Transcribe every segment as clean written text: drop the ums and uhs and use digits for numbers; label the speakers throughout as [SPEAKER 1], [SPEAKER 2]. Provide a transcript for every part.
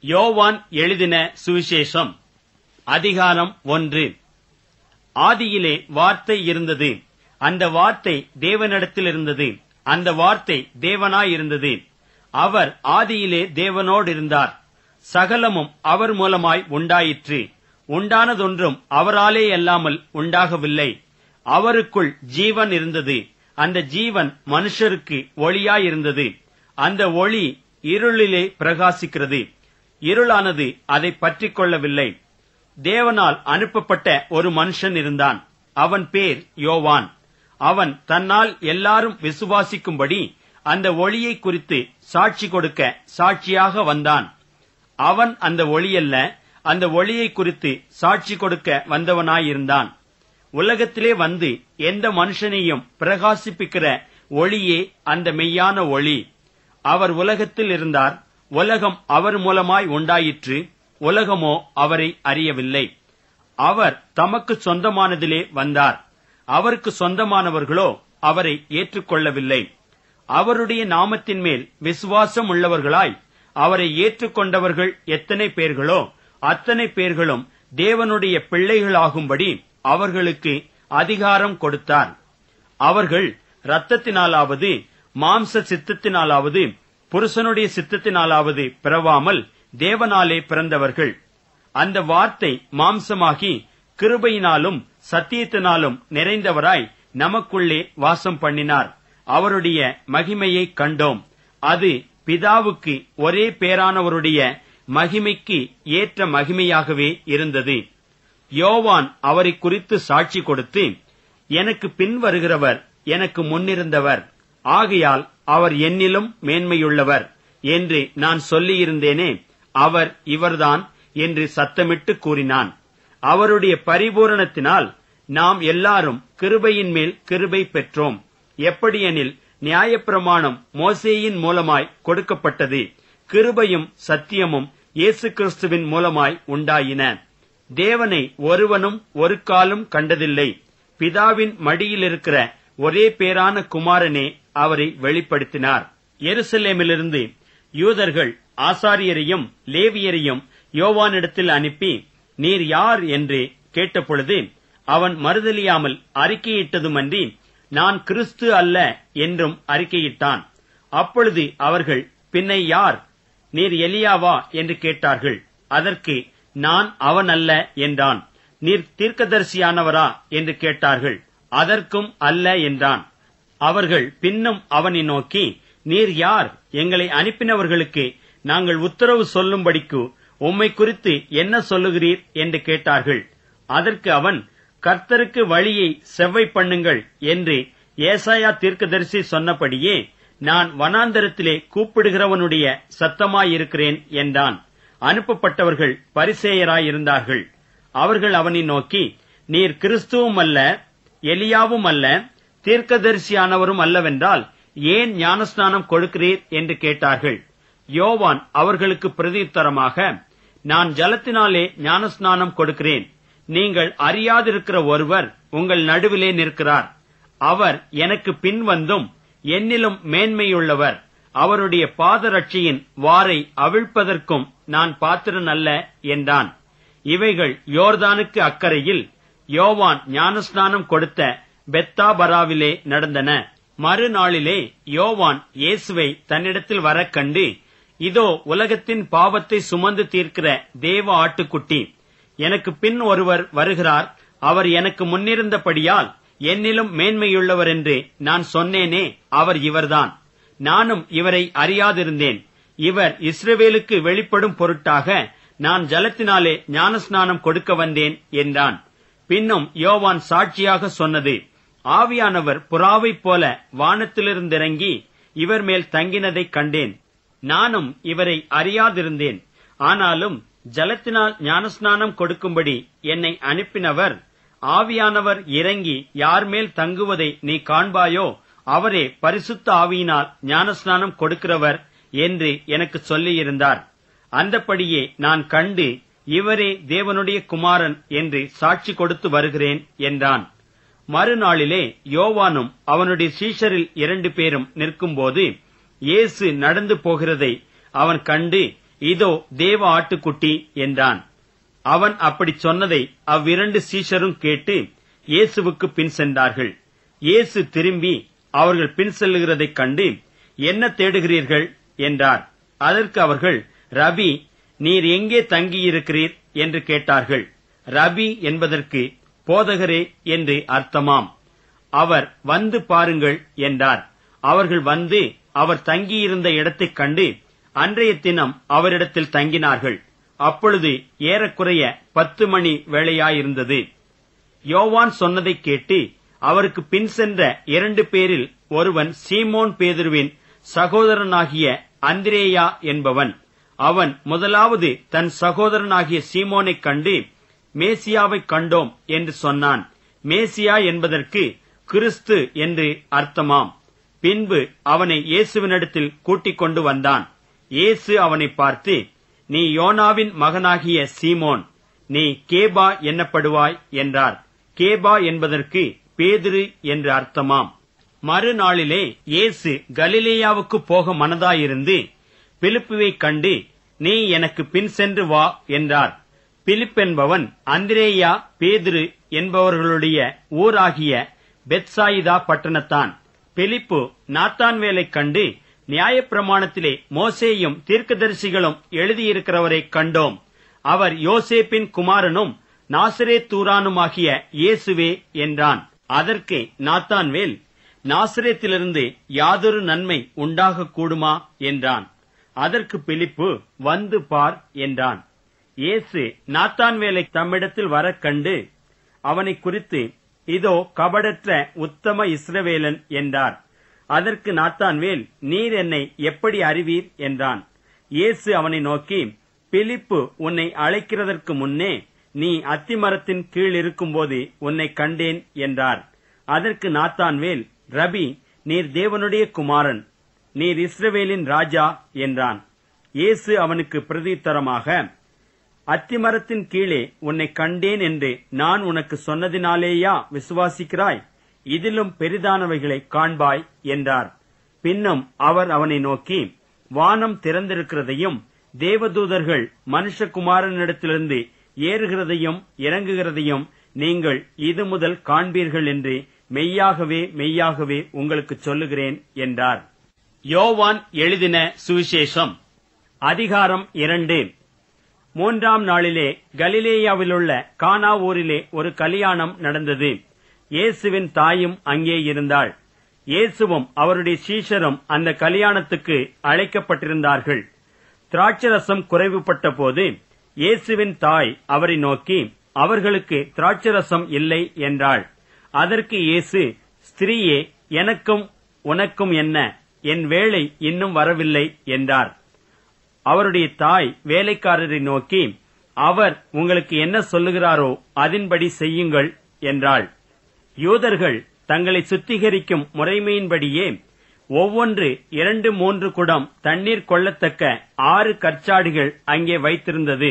[SPEAKER 1] யோவான் எழுதின சுவிசேஷம் அதிகாரம் 1. ஆதியிலே வார்த்தை இருந்தது, அந்த வார்த்தை தேவனிடத்தில் இருந்தது, அந்த வார்த்தை தேவனாயிருந்தது. அவர் ஆதியிலே தேவனோடு இருந்தார். சகலமும் அவர் மூலமாய் உண்டாயிற்று. உண்டானதொன்றும் அவராலே அல்லாமல் உண்டாகவில்லை. அவருக்குள் ஜீவன் இருந்தது. அந்த ஜீவன் மனுஷருக்கு ஒளியாயிருந்தது. அந்த ஒளி இருளிலே பிரகாசிக்கிறது. இருளானது அதை பற்றிக் கொள்ளவில்லை. தேவனால் அனுப்பப்பட்ட ஒரு மனுஷன் இருந்தான். அவன் பேர் யோவான். அவன் தன்னால் எல்லாரும் விசுவாசிக்கும்படி அந்த ஒளியை குறித்து சாட்சி கொடுக்க சாட்சியாக வந்தான். அவன் அந்த ஒளியல்ல, அந்த ஒளியை குறித்து சாட்சி கொடுக்க வந்தவனாயிருந்தான். உலகத்திலே வந்து எந்த மனுஷனையும் பிரகாசிப்பிக்கிற ஒளியே அந்த மெய்யான ஒளி. அவர் உலகத்தில் இருந்தார். உலகம் அவர் மூலமாய் உண்டாயிற்று. உலகமோ அவரை அறியவில்லை. அவர் தமக்கு சொந்தமானதிலே வந்தார். அவருக்கு சொந்தமானவர்களோ அவரை ஏற்றுக்கொள்ளவில்லை. அவருடைய நாமத்தின் மேல் விசுவாசம் உள்ளவர்களாய் அவரை ஏற்றுக்கொண்டவர்கள் எத்தனை பேர்களோ அத்தனை பேர்களும் தேவனுடைய பிள்ளைகளாகும்படி அவர்களுக்கு அதிகாரம் கொடுத்தார். அவர்கள் இரத்தத்தினாலாவது மாம்ச சித்தத்தினாலாவது புருஷனுடைய சித்தத்தினாலாவது பிறவாமல் தேவனாலே பிறந்தவர்கள். அந்த வார்த்தை மாம்சமாகி கிருபையினாலும் சத்தியத்தினாலும் நிறைந்தவராய் நமக்குள்ளே வாசம் பண்ணினார். அவருடைய மகிமையை கண்டோம். அது பிதாவுக்கு ஒரே பேரானவருடைய மகிமைக்கு ஏற்ற மகிமையாகவே இருந்தது. யோவான் அவரை குறித்து சாட்சி கொடுத்து, எனக்கு பின் வருகிறவர் எனக்கு முன்னிருந்தவர், ஆகையால் அவர் என்னிலும் மேன்மையுள்ளவர் என்று நான் சொல்லியிருந்தேனே, அவர் இவர்தான் என்று சத்தமிட்டு கூறினான். அவருடைய பரிபூரணத்தினால் நாம் எல்லாரும் கிருபையின் மேல் கிருபை பெற்றோம். எப்படியெனில் நியாயப்பிரமாணம் மோசேயின் மூலமாய் கொடுக்கப்பட்டது. கிருபையும் சத்தியமும் இயேசு கிறிஸ்துவின் மூலமாய் உண்டாயின. தேவனை ஒருவனும் ஒரு காலும் கண்டதில்லை. பிதாவின் மடியில் இருக்கிற ஒரே பேரான குமாரனே அவரை வெளிப்படுத்தினார். எருசலேமிலிருந்து யூதர்கள் ஆசாரியரையும் லேவியரையும் யோவானிடத்தில் அனுப்பி, நீர் யார் என்று கேட்டபொழுது அவன் மறுதலியாமல் அறிக்கையிட்டதுமன்றி, நான் கிறிஸ்து அல்ல என்றும் அறிக்கையிட்டான். அப்பொழுது அவர்கள், பின்னை யார், நீர் எலியாவா என்று கேட்டார்கள். அதற்கு நான் அவன் அல்ல என்றான். நீர் தீர்க்கதரிசியானவரா என்று கேட்டார்கள். அதற்கும் அல்ல என்றான். அவர்கள் பின்னும் அவனை நோக்கி, நீர் யார், எங்களை அனுப்பினவர்களுக்கு நாங்கள் உத்தரவு சொல்லும்படிக்கு உம்மை குறித்து என்ன சொல்லுகிறீர் என்று கேட்டார்கள். அதற்கு அவன், கர்த்தருக்கு வழியை செவ்வை பண்ணுங்கள் என்று ஏசாயா தீர்க்கதரிசி சொன்னபடியே நான் வனாந்தரத்திலே கூப்பிடுகிறவனுடைய சத்தமாயிருக்கிறேன் என்றான். அனுப்பப்பட்டவர்கள் பரிசேயராயிருந்தார்கள். அவர்கள் அவனை நோக்கி, நீர் கிறிஸ்துவும் அல்ல, எலியாவும் அல்ல, தீர்க்கதரிசியானவரும் அல்லவென்றால் ஏன் ஞானஸ்நானம் கொடுக்கிறீர் என்று கேட்டார்கள். யோவான் அவர்களுக்கு பிரதியுத்தரமாக, நான் ஜலத்தினாலே ஞானஸ்நானம் கொடுக்கிறேன். நீங்கள் அறியாதிருக்கிற ஒருவர் உங்கள் நடுவிலே நிற்கிறார். அவர் எனக்கு பின் வந்தும் என்னிலும் மேன்மையுள்ளவர். அவருடைய பாதரட்சியின் வாரை அவிழ்ப்பதற்கும் நான் பாத்திரன் அல்ல என்றான். இவைகள் யோர்தானுக்கு அக்கறையில் யோவான் ஞானஸ்நானம் கொடுத்த பெத்தாபராவிலே நடந்தன. மறுநாளிலே யோவான் இயேசுவை தன்னிடத்தில் வரக் கண்டு, இதோ உலகத்தின் பாவத்தை சுமந்து தீர்க்கிற தேவ ஆட்டுக்குட்டி, எனக்கு பின் ஒருவர் வருகிறார், அவர் எனக்கு முன்னிருந்தபடியால் என்னிலும் மேன்மையுள்ளவர் என்று நான் சொன்னேனே, அவர் இவர்தான். நானும் இவரை அறியாதிருந்தேன். இவர் இஸ்ரவேலுக்கு வெளிப்படும் பொருட்டாக நான் ஜலத்தினாலே ஞானஸ்நானம் கொடுக்க வந்தேன் என்றான். பின்னும் யோவான் சாட்சியாக சொன்னது, ஆவியானவர் புறாவைப் போல வானத்திலிருந்திறங்கி இவர் மேல் தங்கினதைக் கண்டேன். நானும் இவரை அறியாதிருந்தேன். ஆனாலும் ஜலத்தினால் ஞானஸ்நானம் கொடுக்கும்படி என்னை அனுப்பினவர், ஆவியானவர் இறங்கி யார் மேல் தங்குவதை நீ காண்பாயோ அவரே பரிசுத்த ஆவியினால் ஞானஸ்நானம் கொடுக்கிறவர் என்று எனக்கு சொல்லியிருந்தார். அந்தப்படியே நான் கண்டு இவரே தேவனுடைய குமாரன் என்று சாட்சி கொடுத்து வருகிறேன் என்றான். மறுநாளிலே யோவானும் அவனுடைய சீஷரில் 2 பேரும் நிற்கும்போது இயேசு நடந்து போகிறதை அவன் கண்டு, இதோ தேவ ஆட்டுக்குட்டி என்றான். அவன் அப்படிச் சொன்னதை அவ்விரண்டு சீஷரும் கேட்டு இயேசுவுக்கு பின் சென்றார்கள். இயேசு திரும்பி அவர்கள் பின் செல்லுகிறதைக் கண்டு, என்ன தேடுகிறீர்கள் என்றார். அதற்கு அவர்கள், ரபி, நீர் எங்கே தங்கியிருக்கிறீர் என்று கேட்டார்கள். ரபி என்பதற்கு போதகரே என்று அர்த்தமாம். அவர் வந்து பாருங்கள் என்றார். அவர்கள் வந்து அவர் தங்கியிருந்த இடத்தைக் கண்டு அன்றைய தினம் அவரிடத்தில் தங்கினார்கள். அப்பொழுது ஏறக்குறைய 10 மணி வேளையாயிருந்தது. யோவான் சொன்னதைக் கேட்டு அவருக்கு பின் சென்ற 2 பேரில் ஒருவன் சீமோன் பேதுருவின் சகோதரனாகிய அந்திரேயா என்பவன். அவன் முதலாவது தன் சகோதரனாகிய சீமோனைக் கண்டு, மேசியாவைக் கண்டோம் என்று சொன்னான். மேசியா என்பதற்கு கிறிஸ்து என்று அர்த்தமாம். பின்பு அவனை இயேசுவினிடத்தில் கூட்டிக் கொண்டு வந்தான். இயேசு அவனை பார்த்து, நீ யோனாவின் மகனாகிய சீமோன், நீ கேபா என்னப்படுவாய் என்றார். கேபா என்பதற்கு பேதுரு என்று அர்த்தமாம். மறுநாளிலே இயேசு கலிலேயாவுக்கு போக மனதாயிருந்து பிலிப்புவைக் கண்டு, நீ எனக்கு பின் சென்று வா என்றார். பிலிப் என்பவன் அந்திரேயா பேதுரு என்பவர்களுடைய ஊராகிய பெத்சாயிதா பட்டணத்தான். பிலிப்பு நாத்தான்வேலைக் கண்டு, நியாயப்பிரமாணத்திலே மோசேயும் தீர்க்கதரிசிகளும் எழுதியிருக்கிறவரைக் கண்டோம். அவர் யோசேப்பின் குமாரனும் நாசரேத்தூரானுமாகிய இயேசுவே என்றான். அதற்கு நாத்தான்வேல், நாசரேத்திலிருந்து யாதொரு நன்மை உண்டாகக் கூடுமா என்றான். அதற்கு பிலிப்பு, வந்து பார் என்றான். இயேசு நாத்தான்வேலை தம்மிடத்தில் வரக் கண்டு அவனை குறித்து, இதோ கபடற்ற உத்தம இஸ்ரவேலன் என்றார். அதற்கு நாத்தான்வேல், நீர் என்னை எப்படி அறிவீர் என்றான். இயேசு அவனை நோக்கி, பிலிப்பு உன்னை அழைக்கிறதற்கு முன்னே நீ அத்திமரத்தின் கீழ் இருக்கும்போது உன்னை கண்டேன் என்றார். அதற்கு நாத்தான்வேல், ரபி, நீர் தேவனுடைய குமாரன், நீர் இஸ்ரவேலின் ராஜா என்றான். இயேசு அவனுக்கு பிரதியுத்தரமாக, அத்திமரத்தின் கீழே உன்னை கண்டேன் என்று நான் உனக்கு சொன்னதினாலேயா விசுவாசிக்கிறாய்? இதிலும் பெரிதானவைகளை காண்பாய் என்றார். பின்னும் அவர் அவனை நோக்கி, வானம் திறந்திருக்கிறதையும் தேவதூதர்கள் மனுஷகுமாரனிடத்திலிருந்து ஏறுகிறதையும் இறங்குகிறதையும் நீங்கள் இது முதல் காண்பீர்கள் என்று மெய்யாகவே மெய்யாகவே உங்களுக்குச் சொல்லுகிறேன் என்றார். யோவான் எழுதின சுவிசேஷம் அதிகாரம் 2. 3ஆம் நாளிலே கலிலேயாவிலுள்ள கானா ஊரிலே ஒரு கல்யாணம் நடந்தது. இயேசுவின் தாயும் அங்கே இருந்தாள். இயேசுவும் அவருடைய சீஷரும் அந்த கல்யாணத்துக்கு அழைக்கப்பட்டிருந்தார்கள். திராட்சரசம் குறைவுபட்ட போது இயேசுவின் தாய் அவரை நோக்கி, அவர்களுக்கு திராட்சரசம் இல்லை என்றாள். அதற்கு இயேசு, ஸ்திரீயே, எனக்கும் உனக்கும் என்ன? என் வேளை இன்னும் வரவில்லை என்றார். அவருடைய தாய் வேலைக்காரரை நோக்கி, அவர் உங்களுக்கு என்ன சொல்லுகிறாரோ அதின்படி செய்யுங்கள் என்றாள். யூதர்கள் தங்களை சுத்திகரிக்கும் முறைமையின்படியே ஒவ்வொன்று 2-3 குடம் தண்ணீர் கொள்ளத்தக்க 6 கற்சாடிகள் அங்கே வைத்திருந்தது.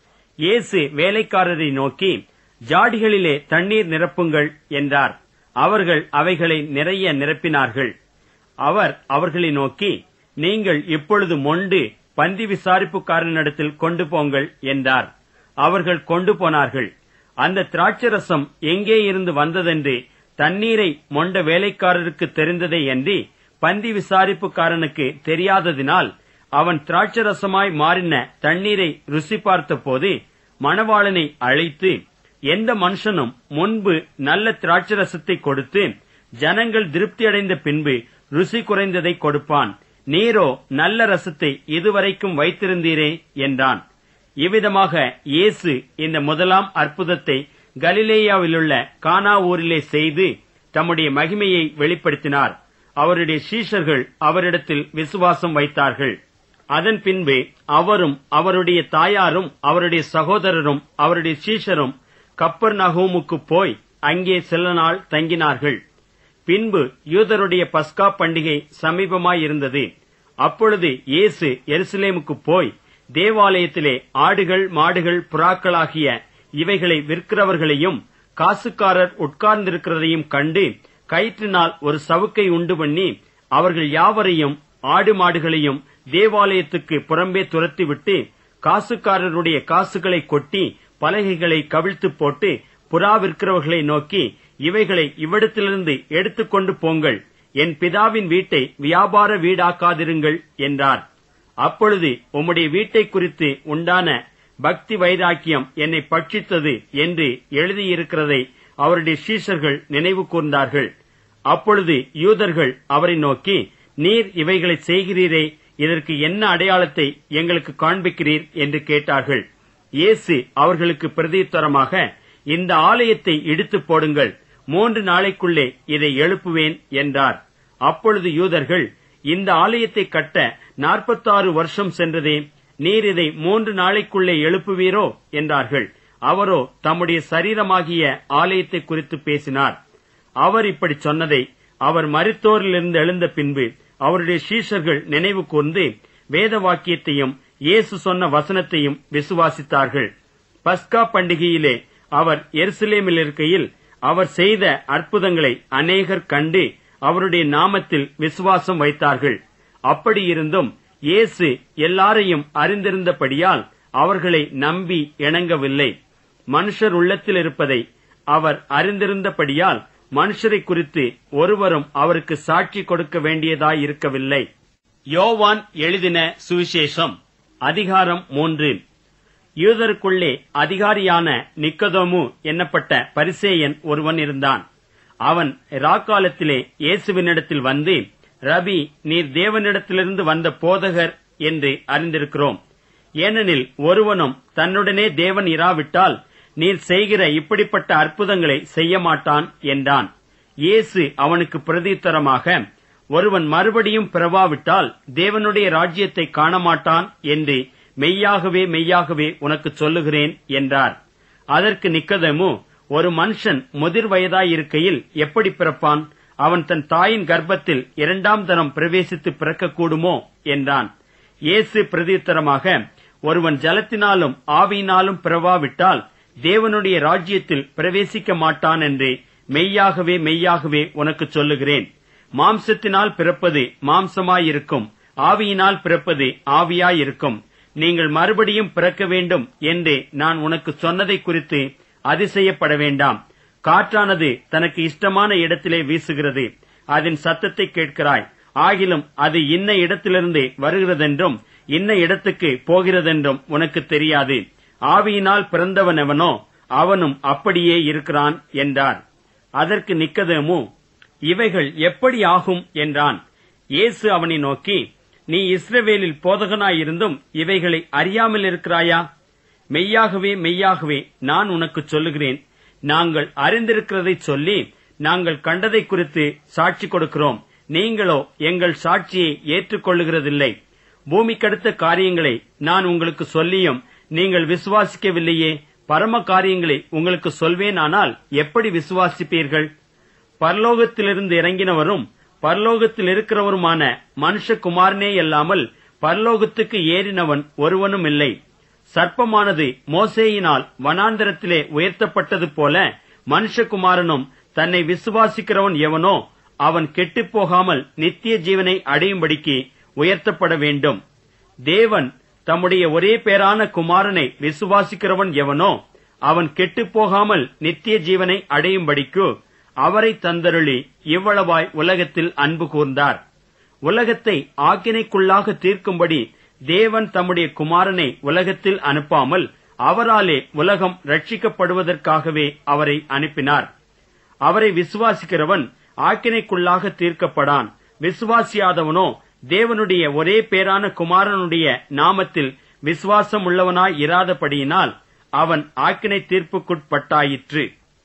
[SPEAKER 1] இயேசு வேலைக்காரரை நோக்கி, ஜாடிகளிலே தண்ணீர் நிரப்புங்கள் என்றார். அவர்கள் அவைகளை நிறைய நிரப்பினார்கள். அவர் அவர்களை நோக்கி, நீங்கள் இப்பொழுது மொண்டு பந்தி விசாரிப்புக்காரனிடத்தில் கொண்டு போங்கள் என்றார். அவர்கள் கொண்டு போனார்கள். அந்த திராட்சரசம் எங்கே இருந்து வந்ததென்று தண்ணீரை மொண்ட வேலைக்காரருக்கு தெரிந்ததே அன்றி பந்தி விசாரிப்புக்காரனுக்கு தெரியாததினால் அவன் திராட்சரசமாய் மாறின தண்ணீரை ருசி பார்த்த போது மணவாளனை அழைத்து, எந்த மனுஷனும் முன்பு நல்ல திராட்சரசத்தை கொடுத்து ஜனங்கள் திருப்தியடைந்த பின்பு ருசி குறைந்ததை கொடுப்பான். நீரோ நல்ல ரசத்தை இதுவரைக்கும் வைத்திருந்தீரே என்றான். இவ்விதமாக இயேசு இந்த முதலாம் அற்புதத்தை கலிலேயாவிலுள்ள கானா ஊரிலே செய்து தம்முடைய மகிமையை வெளிப்படுத்தினார். அவருடைய சீஷர்கள் அவரிடத்தில் விசுவாசம் வைத்தார்கள். அதன் பின்பு அவரும் அவருடைய தாயாரும் அவருடைய சகோதரரும் அவருடைய சீஷரும் கப்பர்நகூமுக்கு போய் அங்கே சில நாள் தங்கினார்கள். பின்பு யூதருடைய பஸ்கா பண்டிகை சமீபமாயிருந்தது. அப்பொழுது இயேசு எருசலேமுக்கு போய் தேவாலயத்திலே ஆடுகள் மாடுகள் புறாக்களாகிய இவைகளை விற்கிறவர்களையும் காசுக்காரர் உட்கார்ந்திருக்கிறதையும் கண்டு கயிற்றினால் ஒரு சவுக்கை உண்டு பண்ணி அவர்கள் யாவரையும் ஆடு மாடுகளையும் தேவாலயத்துக்கு புறம்பே துரத்திவிட்டு காசுக்காரருடைய காசுகளை கொட்டி பலகைகளை கவிழ்த்து போட்டு புறா விற்கிறவர்களை நோக்கி, இவைகளை இவ்விடத்திலிருந்து எடுத்துக்கொண்டு போங்கள், என் பிதாவின் வீட்டை வியாபார வீடாக்காதிருங்கள் என்றார். அப்பொழுது உம்முடைய வீட்டை குறித்து உண்டான பக்தி வைராக்கியம் என்னை பட்சித்தது என்று எழுதியிருக்கிறதை அவருடைய சீஷர்கள் நினைவு கூர்ந்தார்கள். அப்பொழுது யூதர்கள் அவரை நோக்கி, நீர் இவைகளை செய்கிறீரே, இதற்கு என்ன அடையாளத்தை எங்களுக்கு காண்பிக்கிறீர் என்று கேட்டார்கள். இயேசு அவர்களுக்கு பிரதியுத்தரமாக, இந்த ஆலயத்தை இடித்து போடுங்கள், 3 நாளைக்குள்ளே இதை எழுப்புவேன் என்றார். அப்பொழுது யூதர்கள், இந்த ஆலயத்தை கட்ட 46 வருஷம் சென்றதே, நீர் இதை 3 நாளைக்குள்ளே எழுப்புவீரோ என்றார்கள். அவரோ தம்முடைய சரீரமாகிய ஆலயத்தை குறித்து பேசினார். அவர் இப்படி சொன்னதை அவர் மரித்தோரிலிருந்து எழுந்த பின்பு அவருடைய சீஷர்கள் நினைவு கூர்ந்து வேத வாக்கியத்தையும் இயேசு சொன்ன வசனத்தையும் விசுவாசித்தார்கள். பஸ்கா பண்டிகையிலே அவர் எருசலேமில் இருக்கையில் அவர் செய்த அற்புதங்களை அநேகர் கண்டு அவருடைய நாமத்தில் விசுவாசம் வைத்தார்கள். அப்படியிருந்தும் இயேசு எல்லாரையும் அறிந்திருந்தபடியால் அவர்களை நம்பி இணங்கவில்லை. மனுஷர் உள்ளத்தில் இருப்பதை அவர் அறிந்திருந்தபடியால் மனுஷரை குறித்து ஒருவரும் அவருக்கு சாட்சி கொடுக்க வேண்டியதாயிருக்கவில்லை. யோவான் எழுதின சுவிசேஷம் அதிகாரம் 3. யூதருக்குள்ளே அதிகாரியான நிக்கதோமு என்னப்பட்ட பரிசேயன் ஒருவன் இருந்தான். அவன் ராக்காலத்திலே இயேசுவினிடத்தில் வந்து, ரபி, நீர் தேவனிடத்திலிருந்து வந்த போதகர் என்று அறிந்திருக்கிறோம். ஏனெனில் ஒருவனும் தன்னுடனே தேவன் இராவிட்டால் நீர் செய்கிற இப்படிப்பட்ட அற்புதங்களை செய்ய மாட்டான் என்றான். இயேசு அவனுக்கு பிரதியுத்தரமாக, ஒருவன் மறுபடியும் பிறவாவிட்டால் தேவனுடைய ராஜ்யத்தை காணமாட்டான் என்று மெய்யாகவே மெய்யாகவே உனக்கு சொல்லுகிறேன் என்றார். அதற்கு நிக்கதேமு, ஒரு மனுஷன் முதிர் வயதாயிருக்கையில் எப்படி பிறப்பான்? அவன் தன் தாயின் கர்ப்பத்தில் 2ஆம் தரம் பிரவேசித்து பிறக்கக்கூடுமோ என்றான். இயேசு பிரதியுத்தரமாக, ஒருவன் ஜலத்தினாலும் ஆவியினாலும் பிறவாவிட்டால் தேவனுடைய ராஜ்யத்தில் பிரவேசிக்க மாட்டான் என்று மெய்யாகவே மெய்யாகவே உனக்கு சொல்லுகிறேன். மாம்சத்தினால் பிறப்பது மாம்சமாயிருக்கும், ஆவியினால் பிறப்பது ஆவியாயிருக்கும். நீங்கள் மறுபடியும் பிறக்க வேண்டும் என்று நான் உனக்கு சொன்னதை குறித்து அதிசயப்பட வேண்டாம். காற்றானது தனக்கு இஷ்டமான இடத்திலே வீசுகிறது, அதன் சத்தத்தை கேட்கிறாய், ஆகிலும் அது இன்ன இடத்திலிருந்து வருகிறதென்றும் இன்ன இடத்துக்கு போகிறதென்றும் உனக்கு தெரியாது. ஆவியினால் பிறந்தவன் எவனோ அவனும் அப்படியே இருக்கிறான் என்றார். அதற்கு நிக்கதேமு, இவைகள் எப்படி ஆகும் என்றான். இயேசு அவனை நோக்கி, நீ இஸ்ரவேலில் போதகனாயிருந்தும் இவைகளை அறியாமல் இருக்கிறாயா? மெய்யாகவே மெய்யாகவே நான் உனக்கு சொல்லுகிறேன், நாங்கள் அறிந்திருக்கிறதைச் சொல்லி நாங்கள் கண்டதை குறித்து சாட்சி கொடுக்கிறோம். நீங்களோ எங்கள் சாட்சியை ஏற்றுக்கொள்ளுகிறதில்லை. பூமிக்கடுத்த காரியங்களை நான் உங்களுக்கு சொல்லியும் நீங்கள் விசுவாசிக்கவில்லையே. பரம காரியங்களை உங்களுக்கு சொல்வேனானால் எப்படி விசுவாசிப்பீர்கள்? பரலோகத்திலிருந்து இறங்கினவரும் பரலோகத்தில் இருக்கிறவருமான மனுஷகுமாரனே அல்லாமல் பரலோகத்துக்கு ஏறினவன் ஒருவனும் இல்லை. சர்ப்பமானது மோசேயினால் வனாந்தரத்திலே உயர்த்தப்பட்டது போல மனுஷகுமாரனும் தன்னை விசுவாசிக்கிறவன் எவனோ அவன் கெட்டுப்போகாமல் நித்திய ஜீவனை அடையும்படிக்கு உயர்த்தப்பட வேண்டும். தேவன் தம்முடைய ஒரே பேரான குமாரனை விசுவாசிக்கிறவன் எவனோ அவன் கெட்டுப்போகாமல் நித்திய ஜீவனை அடையும்படிக்கு அவரை தந்தருளி இவ்வளவாய் உலகத்தில் அன்பு கூர்ந்தார். உலகத்தை ஆக்கினைக்குள்ளாக தீர்க்கும்படி தேவன் தம்முடைய குமாரனை உலகத்தில் அனுப்பாமல் அவராலே உலகம் ரட்சிக்கப்படுவதற்காகவே அவரை அனுப்பினார். அவரை விசுவாசிக்கிறவன் ஆக்கினைக்குள்ளாக தீர்க்கப்படான். விசுவாசியாதவனோ தேவனுடைய ஒரே பேரான குமாரனுடைய நாமத்தில் விசுவாசம் உள்ளவனாய் இராதபடியினால் அவன் ஆக்கினை தீர்ப்புக்குட்பட்டாயிற்று.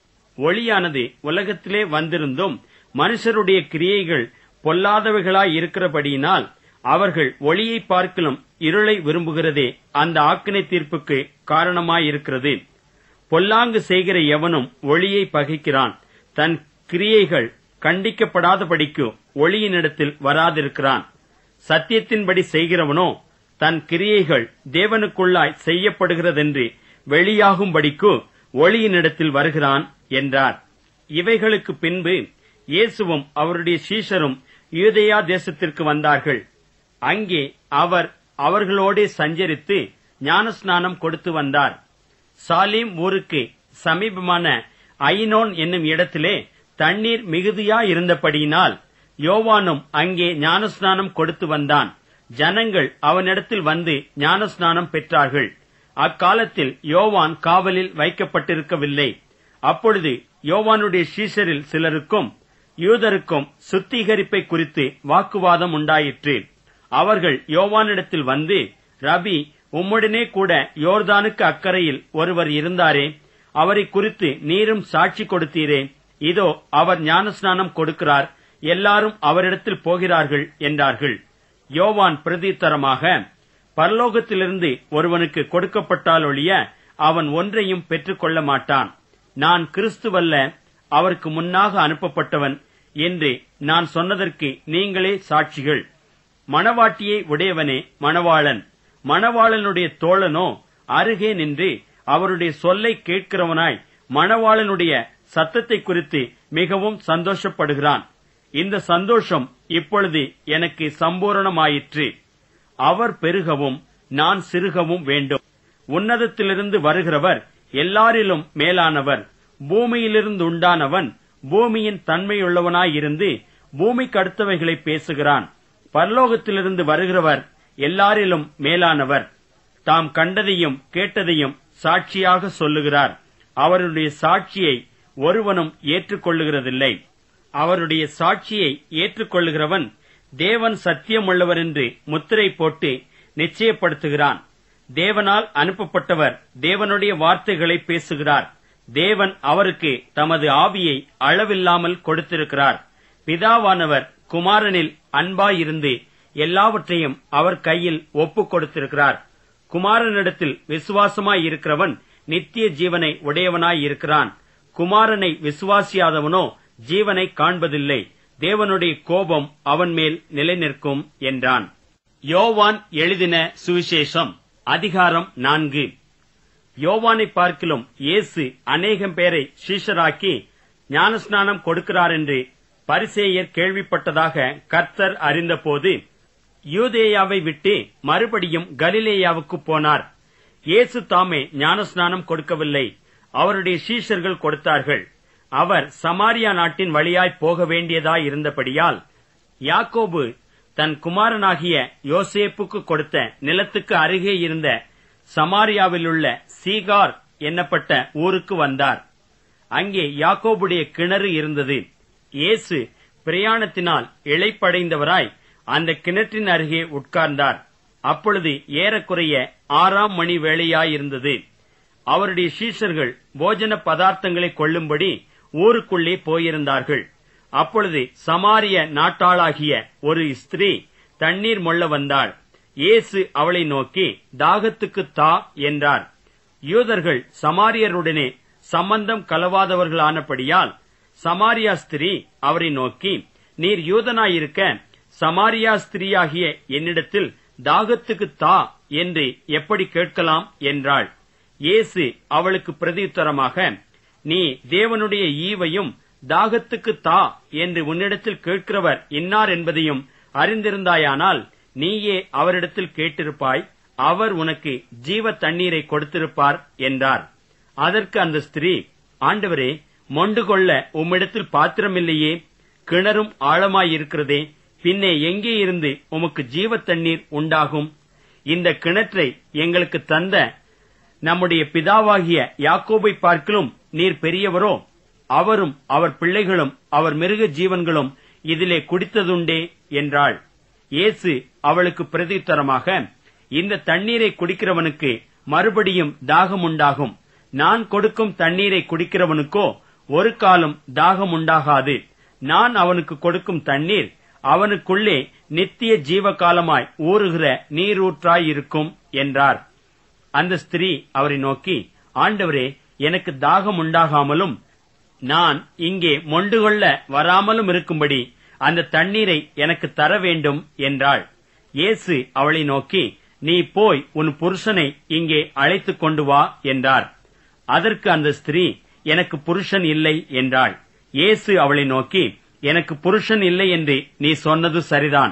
[SPEAKER 1] ஒளியானது உலகத்திலே வந்திருந்தும் மனுஷருடைய கிரியைகள் பொல்லாதவைகளாய் இருக்கிறபடியினால் அவர்கள் ஒளியை பார்க்கிலும் இருளை விரும்புகிறதே அந்த ஆக்கினை தீர்ப்புக்கு காரணமாயிருக்கிறது. பொல்லாங்கு செய்கிற எவனும் ஒளியை பகைக்கிறான், தன் கிரியைகள் கண்டிக்கப்படாதபடிக்கு ஒளியினிடத்தில் வராதிருக்கிறான். சத்தியத்தின்படி செய்கிறவனோ தன் கிரியைகள் தேவனுக்குள்ளாய் செய்யப்படுகிறதென்று வெளியாகும்படிக்கு ஒளியினிடத்தில் வருகிறான் என்றார். இவைகளுக்கு பின்பு இயேசுவும் அவருடைய சீஷரும் யூதேயா தேசத்திற்கு வந்தார்கள். அங்கே அவர் அவர்களோடே சஞ்சரித்து ஞானஸ்நானம் கொடுத்து வந்தார். சாலீம் ஊருக்கு சமீபமான ஐனோன் என்னும் இடத்திலே தண்ணீர் மிகுதியாயிருந்தபடியினால் யோவானும் அங்கே ஞானஸ்நானம் கொடுத்து வந்தான். ஜனங்கள் அவனிடத்தில் வந்து ஞானஸ்நானம் பெற்றார்கள். அக்காலத்தில் யோவான் காவலில் வைக்கப்பட்டிருக்கவில்லை. அப்பொழுது யோவானுடைய சீஷரில் சிலருக்கும் யூதருக்கும் சுத்திகரிப்பை குறித்து வாக்குவாதம் உண்டாயிற்று. அவர்கள் யோவானிடத்தில் வந்து, ரபி, உம்முடனே கூட யோர்தானுக்கு அக்கறையில் ஒருவர் இருந்தாரே, அவரை குறித்து நீரும் சாட்சி கொடுத்தீரே, இதோ அவர் ஞானஸ்நானம் கொடுக்கிறார், எல்லாரும் அவரிடத்தில் போகிறார்கள் என்றார்கள். யோவான் பிரதித்தரமாக, பரலோகத்திலிருந்து ஒருவனுக்கு கொடுக்கப்பட்டாலொழிய அவன் ஒன்றையும் பெற்றுக் கொள்ள மாட்டான். நான் கிறிஸ்துவல்ல, அவருக்கு முன்னாக அனுப்பப்பட்டவன் என்று நான் சொன்னதற்கு நீங்களே சாட்சிகள். மணவாட்டியை உடையவனே மணவாளன். மணவாளனுடைய தோழனோ அருகே நின்று அவருடைய சொல்லை கேட்கிறவனாய் மணவாளனுடைய சத்தத்தை குறித்து மிகவும் சந்தோஷப்படுகிறான். இந்த சந்தோஷம் இப்பொழுது எனக்கு சம்பூரணமாயிற்று. அவர் பெருகவும் நான் சிறுகவும் வேண்டும். உன்னதத்திலிருந்து வருகிறவர் எல்லாரிலும் மேலானவர். பூமியிலிருந்து உண்டானவன் பூமியின் தன்மையுள்ளவனாயிருந்து பூமிக்கு அடுத்தவைகளை பேசுகிறான். பரலோகத்திலிருந்து வருகிறவர் எல்லாரிலும் மேலானவர். தாம் கண்டதையும் கேட்டதையும் சாட்சியாக சொல்லுகிறார். அவருடைய சாட்சியை ஒருவனும் ஏற்றுக்கொள்ளுகிறதில்லை. அவருடைய சாட்சியை ஏற்றுக்கொள்ளுகிறவன் தேவன் சத்தியமுள்ளவர் என்று முத்திரை போட்டு நிச்சயப்படுத்துகிறான். தேவனால் அனுப்பப்பட்டவர் தேவனுடைய வார்த்தைகளை பேசுகிறார். தேவன் அவருக்கு தமது ஆவியை அளவில்லாமல் கொடுத்திருக்கிறார். பிதாவானவர் குமாரனில் அன்பாயிருந்து எல்லாவற்றையும் அவர் கையில் ஒப்புக் கொடுத்திருக்கிறார். குமாரனிடத்தில் விசுவாசமாயிருக்கிறவன் நித்திய ஜீவனை உடையவனாயிருக்கிறான். குமாரனை விசுவாசியாதவனோ ஜீவனை காண்பதில்லை. தேவனுடைய கோபம் அவன் மேல் நிலைநிற்கும் என்றான். யோவான் எழுதின சுவிசேஷம் அதிகாரம் 4. யோவானை பார்க்கிலும் இயேசு அநேகம் பேரை சீஷராக்கி ஞானஸ்நானம் கொடுக்கிறார் என்று பரிசேயர் கேள்விப்பட்டதாக கர்த்தர் அறிந்தபோது யூதேயாவை விட்டு மறுபடியும் கலிலேயாவுக்கு போனார். இயேசு தாமே ஞானஸ்நானம் கொடுக்கவில்லை, அவருடைய சீஷர்கள் கொடுத்தார்கள். அவர் சமாரியா நாட்டின் வழியாய் போக வேண்டியதாயிருந்தபடியால் யாக்கோபு தன் குமாரனாகிய யோசேப்புக்கு கொடுத்த நிலத்துக்கு அருகே இருந்த சமாரியாவிலுள்ள சீகார் என்னப்பட்ட ஊருக்கு வந்தார். அங்கே யாக்கோபுடைய கிணறு இருந்தது. இயேசு பிரயாணத்தினால் இளைப்படைந்தவராய் அந்த கிணற்றின் அருகே உட்கார்ந்தார். அப்பொழுது ஏறக்குறைய 6ஆம் மணி வேளையாயிருந்தது. அவருடைய சீஷர்கள் போஜன பதார்த்தங்களை கொள்ளும்படி ஊருக்குள்ளே போயிருந்தார்கள். அப்பொழுது சமாரிய நாட்டாளாகிய ஒரு ஸ்திரீ தண்ணீர் மொள்ள வந்தாள். இயேசு அவளை நோக்கி, தாகத்துக்கு தா என்றார். யூதர்கள் சமாரியருடனே சம்பந்தம் கலவாதவர்களானபடியால் சமாரியா ஸ்திரீ அவரை நோக்கி, நீர் யூதனாயிருக்க சமாரியா ஸ்திரீயாகிய என்னிடத்தில் தாகத்துக்கு தா என்று எப்படி கேட்கலாம் என்றாள். இயேசு அவளுக்கு பிரதியுத்தரமாக, நீ தேவனுடைய ஈவையும் தாகத்துக்கு தா என்று உன்னிடத்தில் கேட்கிறவர் இன்னார் என்பதையும் அறிந்திருந்தாயானால் நீயே அவரிடத்தில் கேட்டிருப்பாய், அவர் உனக்கு ஜீவ தண்ணீரை கொடுத்திருப்பார் என்றார். அதற்கு அந்த ஸ்திரீ, ஆண்டவரே, மொண்டு கொள்ள உம்மிடத்தில் பாத்திரமில்லையே, கிணறும் ஆழமாயிருக்கிறதே, பின்னே எங்கே இருந்து உமக்கு ஜீவ தண்ணீர் உண்டாகும்? இந்த கிணற்றை எங்களுக்கு தந்த நம்முடைய பிதாவாகிய யாக்கோபை பார்க்கிலும் நீர் பெரியவரோ? அவரும் அவர் பிள்ளைகளும் அவர் மிருக ஜீவன்களும் இதிலே குடித்ததுண்டே என்றாள். இயேசு அவளுக்கு பிரதியுத்தரமாக, இந்த தண்ணீரை குடிக்கிறவனுக்கு மறுபடியும் தாகம் உண்டாகும். நான் கொடுக்கும் தண்ணீரை குடிக்கிறவனுக்கோ ஒரு காலம் தாகம் உண்டாகாது. நான் அவனுக்கு கொடுக்கும் தண்ணீர் அவனுக்குள்ளே நித்திய ஜீவகாலமாய் ஊறுகிற நீரூற்றாயிருக்கும் என்றார். அந்த ஸ்திரீ அவரை நோக்கி, ஆண்டவரே, எனக்கு தாகம் உண்டாகாமலும் நான் இங்கே மொண்டு கொள்ள வராமலும் இருக்கும்படி அந்த தண்ணீரை எனக்கு தர வேண்டும் என்றாள். இயேசு அவளை நோக்கி, நீ போய் உன் புருஷனை இங்கே அழைத்துக் கொண்டு வா என்றார். அதற்கு அந்த ஸ்திரீ, எனக்கு புருஷன் இல்லை என்றாள். இயேசு அவளை நோக்கி, எனக்கு புருஷன் இல்லை என்று நீ சொன்னது சரிதான்.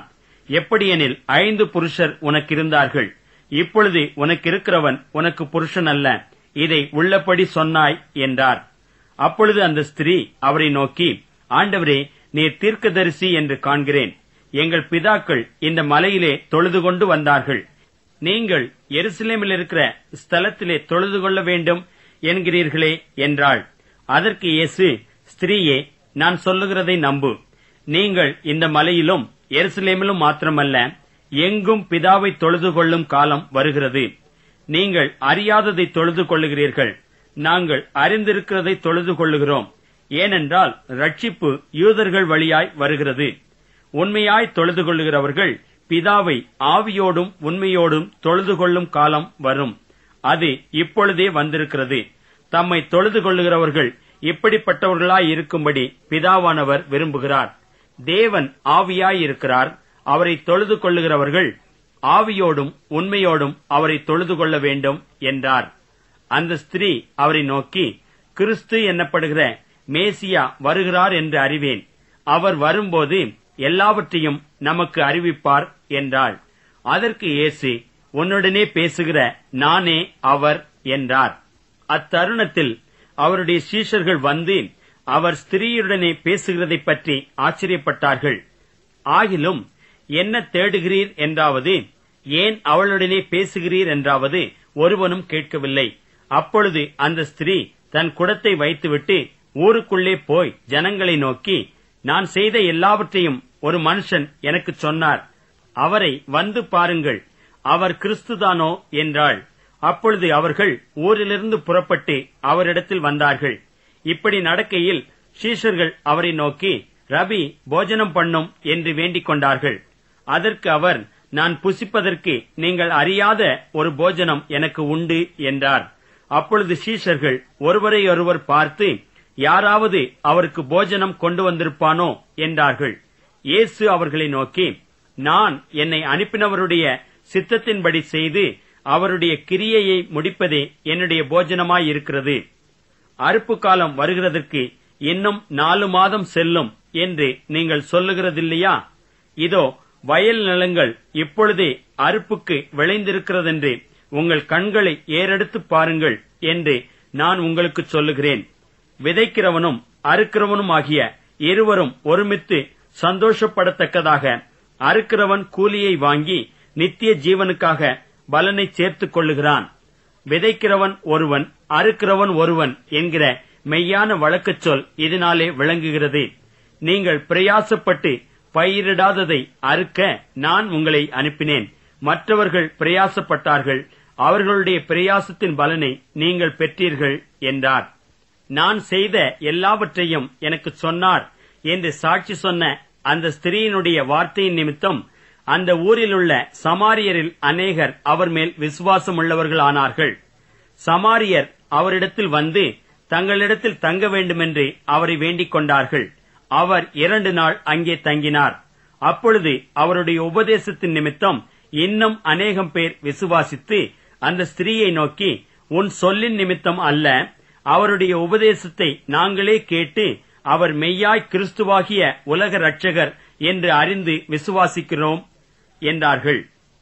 [SPEAKER 1] எப்படியெனில் 5 புருஷர் உனக்கு இருந்தார்கள், இப்பொழுது உனக்கு இருக்கிறவன் உனக்கு புருஷன் அல்ல, இதை உள்ளபடி சொன்னாய் என்றார். அப்பொழுது அந்த ஸ்திரீ அவரை நோக்கி, ஆண்டவரே, நீர் தீர்க்கதரிசி என்று காண்கிறேன். எங்கள் பிதாக்கள் இந்த மலையிலே தொழுது கொண்டு வந்தார்கள், நீங்கள் எருசலேமில் இருக்கிற ஸ்தலத்திலே தொழுது கொள்ள வேண்டும் என்கிறீர்களே என்றாள். அதற்கு இயேசு, ஸ்திரீயே, நான் சொல்லுகிறதை நம்பு. நீங்கள் இந்த மலையிலும் எருசலேமிலும் மாத்திரமல்ல, எங்கும் பிதாவை தொழுது கொள்ளும் காலம் வருகிறது. நீங்கள் அறியாததை தொழுது கொள்ளுகிறீர்கள், நாங்கள் அறிந்திருக்கிறதை தொழுது கொள்ளுகிறோம். ஏனென்றால் ரட்சிப்பு யூதர்கள் வழியாய் வருகிறது. உண்மையாய் தொழுது கொள்ளுகிறவர்கள் பிதாவை ஆவியோடும் உண்மையோடும் தொழுது கொள்ளும் காலம் வரும். அது இப்பொழுதே வந்திருக்கிறது. தம்மை தொழுது கொள்ளுகிறவர்கள் இப்படிப்பட்டவர்களாய் இருக்கும்படி பிதாவானவர் விரும்புகிறார். தேவன் ஆவியாயிருக்கிறார். அவரை தொழுது கொள்ளுகிறவர்கள் ஆவியோடும் உண்மையோடும் அவரை தொழுது கொள்ள வேண்டும் என்றார். அந்த ஸ்திரீ அவரை நோக்கி, கிறிஸ்து என்னப்படுகிற மேசியா வருகிறார் என்று அறிவேன். அவர் வரும்போது எல்லாவற்றையும் நமக்கு அறிவிப்பார் என்றாள். அதற்கு இயேசு, உன்னுடனே பேசுகிற நானே அவர் என்றார். அத்தருணத்தில் அவருடைய சீஷர்கள் வந்து அவர் ஸ்திரீயுடனே பேசுகிறதை பற்றி ஆச்சரியப்பட்டார்கள். ஆகிலும் என்ன தேடுகிறீர் என்றாவது, ஏன் அவளுடனே பேசுகிறீர் என்றாவது ஒருவனும் கேட்கவில்லை. அப்பொழுது அந்த ஸ்திரீ தன் குடத்தை வைத்துவிட்டு ஊருக்குள்ளே போய் ஜனங்களை நோக்கி, நான் செய்த எல்லாவற்றையும் ஒரு மனுஷன் எனக்கு சொன்னார், அவரை வந்து பாருங்கள், அவர் கிறிஸ்துதானோ என்றாள். அப்பொழுது அவர்கள் ஊரிலிருந்து புறப்பட்டு அவரிடத்தில் வந்தார்கள். இப்படி நடக்கையில் சீஷர்கள் அவரை நோக்கி, ரபி, போஜனம் பண்ணும் என்று வேண்டிக் கொண்டார்கள். அதற்கு அவர், நான் புசிப்பதற்கு நீங்கள் அறியாத ஒரு போஜனம் எனக்கு உண்டு என்றார். அப்பொழுது சீஷர்கள் ஒருவரையொருவர் பார்த்து, யாராவது அவருக்கு போஜனம் கொண்டு வந்திருப்பானோ என்றார்கள். இயேசு அவர்களை நோக்கி, நான் என்னை அனுப்பினவருடைய சித்தத்தின்படி செய்து அவருடைய கிரியையை முடிப்பதே என்னுடைய போஜனமாயிருக்கிறது. அறுப்பு காலம் வருகிறதற்கு இன்னும் 4 மாதம் செல்லும் என்று நீங்கள் சொல்லுகிறதில்லையா? இதோ வயல் நிலங்கள் இப்பொழுதே அறுப்புக்கு விளைந்திருக்கிறதென்று உங்கள் கண்களை ஏறெடுத்து பாருங்கள் என்று நான் உங்களுக்கு சொல்லுகிறேன். விதைக்கிறவனும் அறுக்கிறவனும் ஆகிய இருவரும் ஒருமித்து சந்தோஷப்படத்தக்கதாக அறுக்கிறவன் கூலியை வாங்கி நித்திய ஜீவனுக்காக பலனை சேர்த்துக் கொள்ளுகிறான். விதைக்கிறவன் ஒருவன், அறுக்கிறவன் ஒருவன் என்கிற மெய்யான வழக்குச் சொல் இதனாலே விளங்குகிறது. நீங்கள் பிரயாசப்பட்டு பயிரிடாததை அறுக்க நான் உங்களை அனுப்பினேன். மற்றவர்கள் பிரயாசப்பட்டார்கள், அவர்களுடைய பிரயாசத்தின் பலனை நீங்கள் பெற்றீர்கள் என்றார். நான் செய்த எல்லாவற்றையும் எனக்கு சொன்னார் என்று சாட்சி சொன்ன அந்த ஸ்திரீயினுடைய வார்த்தையின் நிமித்தம் அந்த ஊரிலுள்ள சமாரியரில் அநேகர் அவர் மேல் விசுவாசம் உள்ளவர்களானார்கள். சமாரியர் அவரிடத்தில் வந்து தங்களிடத்தில் தங்க வேண்டுமென்று அவரை வேண்டிக் கொண்டார்கள். அவர் 2 நாள் அங்கே தங்கினார். அப்பொழுது அவருடைய உபதேசத்தின் நிமித்தம் இன்னும் அநேகம் பேர் விசுவாசித்து அந்த ஸ்திரீயை நோக்கி, உன் சொல்லின் நிமித்தம் அல்ல, அவருடைய உபதேசத்தை நாங்களே கேட்டு அவர் மெய்யாய் கிறிஸ்துவாகிய உலக இரட்சகர் என்று அறிந்து விசுவாசிக்கிறோம் என்றார்கள்.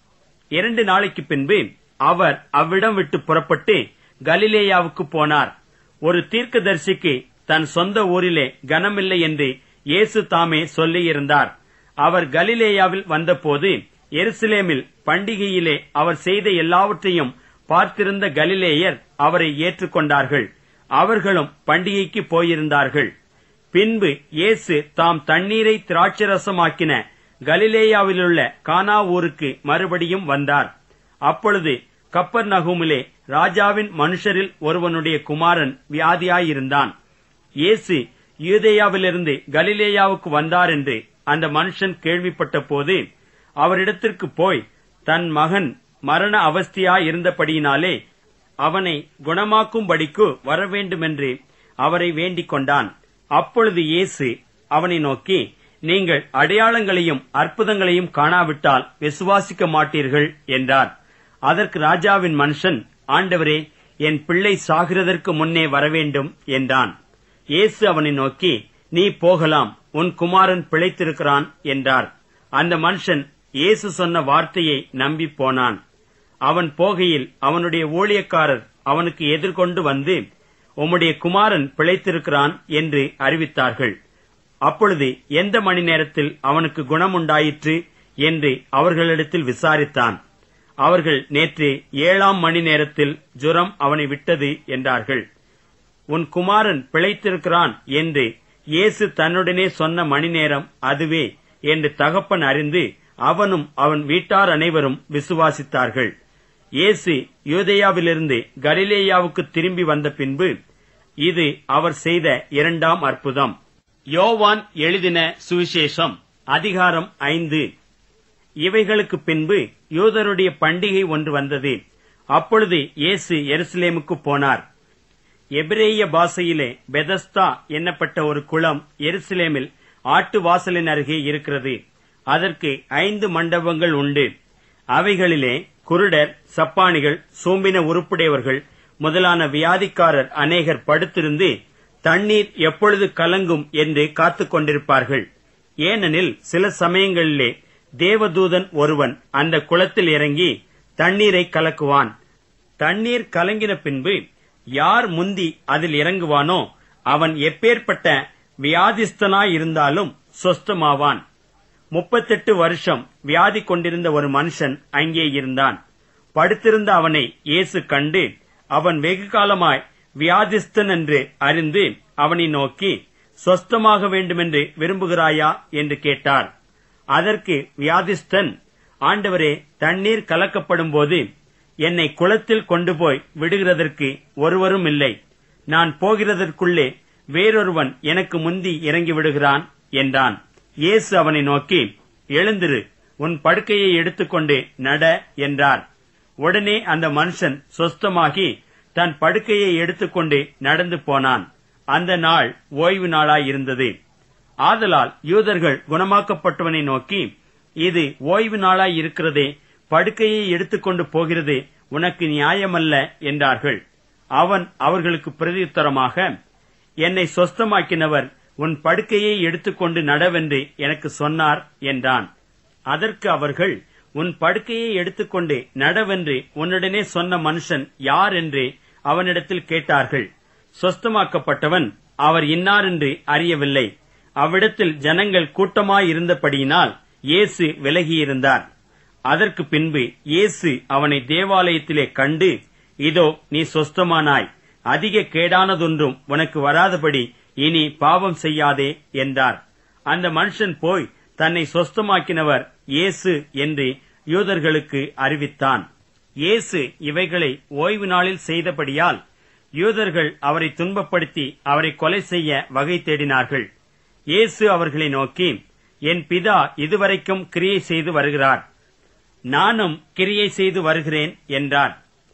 [SPEAKER 1] 2 நாளைக்கு பின்பு அவர் அவ்விடம் விட்டு புறப்பட்டு கலிலேயாவுக்கு போனார். ஒரு தீர்க்கதரிசிக்கு தன் சொந்த ஊரிலே கனமில்லை என்று இயேசு தாமே சொல்லியிருந்தார். அவர் கலிலேயாவில் வந்தபோது எருசலேமில் பண்டிகையிலே அவர் செய்த எல்லாவற்றையும் பார்த்திருந்த கலிலேயர் அவரை ஏற்றுக்கொண்டார்கள். அவர்களும் பண்டிகைக்கு போயிருந்தார்கள். பின்பு இயேசு தாம் தண்ணீரை திராட்சரசமாக்கின கலிலேயாவிலுள்ள கானா ஊருக்கு மறுபடியும் வந்தார். அப்பொழுது கப்பர்நகூமிலே ராஜாவின் மனுஷரில் ஒருவனுடைய குமாரன் வியாதியாயிருந்தான். இயேசு யூதேயாவிலிருந்து கலிலேயாவுக்கு வந்தார் என்று அந்த மனுஷன் கேள்விப்பட்ட போது அவரிடத்திற்கு போய் தன் மகன் மரண அவஸ்தையாயிருந்தபடியினாலே அவனை குணமாக்கும்படிக்கு வரவேண்டுமென்று அவரை வேண்டிக் கொண்டான். அப்பொழுது இயேசு அவனை நோக்கி, நீங்கள் அடையாளங்களையும் அற்புதங்களையும் காணாவிட்டால் விசுவாசிக்க மாட்டீர்கள் என்றார். அதற்கு ராஜாவின் மனுஷன், ஆண்டவரே, என் பிள்ளை சாகிறதற்கு முன்னே வரவேண்டும் என்றான். இயேசு அவனை நோக்கி, நீ போகலாம், உன் குமாரன் பிழைத்திருக்கிறான் என்றார். அந்த மனுஷன் இயேசு சொன்ன வார்த்தையை நம்பி போனான். அவன் போகையில் அவனுடைய ஊழியக்காரர் அவனுக்கு எதிர்கொண்டு வந்து, உம்முடைய குமாரன் பிழைத்திருக்கிறான் என்று அறிவித்தார்கள். அப்பொழுது எந்த மணி நேரத்தில் அவனுக்கு குணமுண்டாயிற்று என்று அவர்களிடத்தில் விசாரித்தான். அவர்கள், நேற்று 7ஆம் மணி நேரத்தில் ஜுரம் அவனை விட்டது என்றார்கள். உன் குமாரன் பிழைத்திருக்கிறான் என்று இயேசு தன்னுடனே சொன்ன மணி நேரம் அதுவே என்று தகப்பன் அறிந்து அவனும் அவன் வீட்டார் அனைவரும் விசுவாசித்தார்கள். இயேசு யூதேயாவிலிருந்து கலிலேயாவுக்கு திரும்பி வந்த பின்பு இது அவர் செய்த 2ஆம் அற்புதம். யோவான் எழுதின சுவிசேஷம் அதிகாரம் 5. இவைகளுக்கு பின்பு யூதருடைய பண்டிகை ஒன்று வந்தது. அப்பொழுது இயேசு எருசலேமுக்கு போனார். எபிரேய பாஷையிலே பெதஸ்தா என்னப்பட்ட ஒரு குளம் எருசலேமில் ஆட்டு வாசலின் அருகே இருக்கிறது. அதற்கு 5 மண்டபங்கள் உண்டு. அவைகளிலே குருடர், சப்பானிகள், சோம்பின உருப்புடையவர்கள் முதலான வியாதிக்காரர் அநேகர் படுத்திருந்து தண்ணீர் எப்பொழுது கலங்கும் என்று காத்துக் கொண்டிருப்பார்கள். ஏனெனில் சில சமயங்களிலே தேவதூதன் ஒருவன் அந்த குளத்தில் இறங்கி தண்ணீரை கலக்குவான். தண்ணீர் கலங்கின பின்பு யார் முந்தி அதில் இறங்குவானோ அவன் எப்பேற்பட்ட வியாதிஸ்தனாயிருந்தாலும் சொஸ்தமாவான். 38 வருஷம் வியாதி கொண்டிருந்த ஒரு மனுஷன் அங்கே இருந்தான். படுத்திருந்த அவனை இயேசு கண்டு, அவன் வெகு காலமாய் வியாதிஸ்தன் என்று அறிந்து அவனை நோக்கி, சொஸ்தமாக வேண்டுமென்று விரும்புகிறாயா என்று கேட்டார். அதற்கு வியாதிஸ்தன், ஆண்டவரே, தண்ணீர் கலக்கப்படும் போது என்னை குளத்தில் கொண்டு போய் விடுகிறதற்கு ஒருவரும் இல்லை. நான் போகிறதற்குள்ளே வேறொருவன் எனக்கு முந்தி இறங்கி விடுகிறான் என்றான். இயேசு அவனை நோக்கி, எழுந்திரு, உன் படுக்கையை எடுத்துக்கொண்டு நட என்றார். உடனே அந்த மனுஷன் சொஸ்தமாகி தன் படுக்கையை எடுத்துக்கொண்டு நடந்து போனான். அந்த நாள் ஓய்வு நாளாயிருந்தது. ஆதலால் யூதர்கள் குணமாக்கப்பட்டவனை நோக்கி, இது ஓய்வு நாளாயிருக்கிறதே, படுக்கையை எடுத்துக்கொண்டு போகிறது உனக்கு நியாயமல்ல என்றார்கள். அவன் அவர்களுக்கு பிரதியுத்தரமாக, என்னை சொஸ்தமாக்கினவர் உன் படுக்கையை எடுத்துக்கொண்டு நடவென்று எனக்கு சொன்னார் என்றான். அதற்கு அவர்கள், உன் படுக்கையை எடுத்துக்கொண்டு நடவென்று உன்னுடனே சொன்ன மனுஷன் யார் என்று அவனிடத்தில் கேட்டார்கள். சொஸ்தமாக்கப்பட்டவன் அவர் இன்னார் என்று அறியவில்லை. அவ்விடத்தில் ஜனங்கள் கூட்டமாயிருந்தபடியினால் இயேசு விலகியிருந்தார். அதற்கு பின்பு இயேசு அவனை தேவாலயத்திலே கண்டு, இதோ நீ சொஸ்தமானாய், அதிக கேடானதொன்றும் உனக்கு வராதபடி இனி பாவம் செய்யாதே என்றார். அந்த மனுஷன் போய் தன்னை சொஸ்தமாக்கினவர் இயேசு என்று யூதர்களுக்கு அறிவித்தான். இயேசு இவைகளை ஓய்வு நாளில் செய்தபடியால் யூதர்கள் அவரை துன்பப்படுத்தி அவரை கொலை செய்ய வகை தேடினார்கள். இயேசு அவர்களை நோக்கி, என் பிதா இதுவரைக்கும் கிரியை செய்து வருகிறார், நானும் கிரியை செய்து வருகிறேன் என்றார்.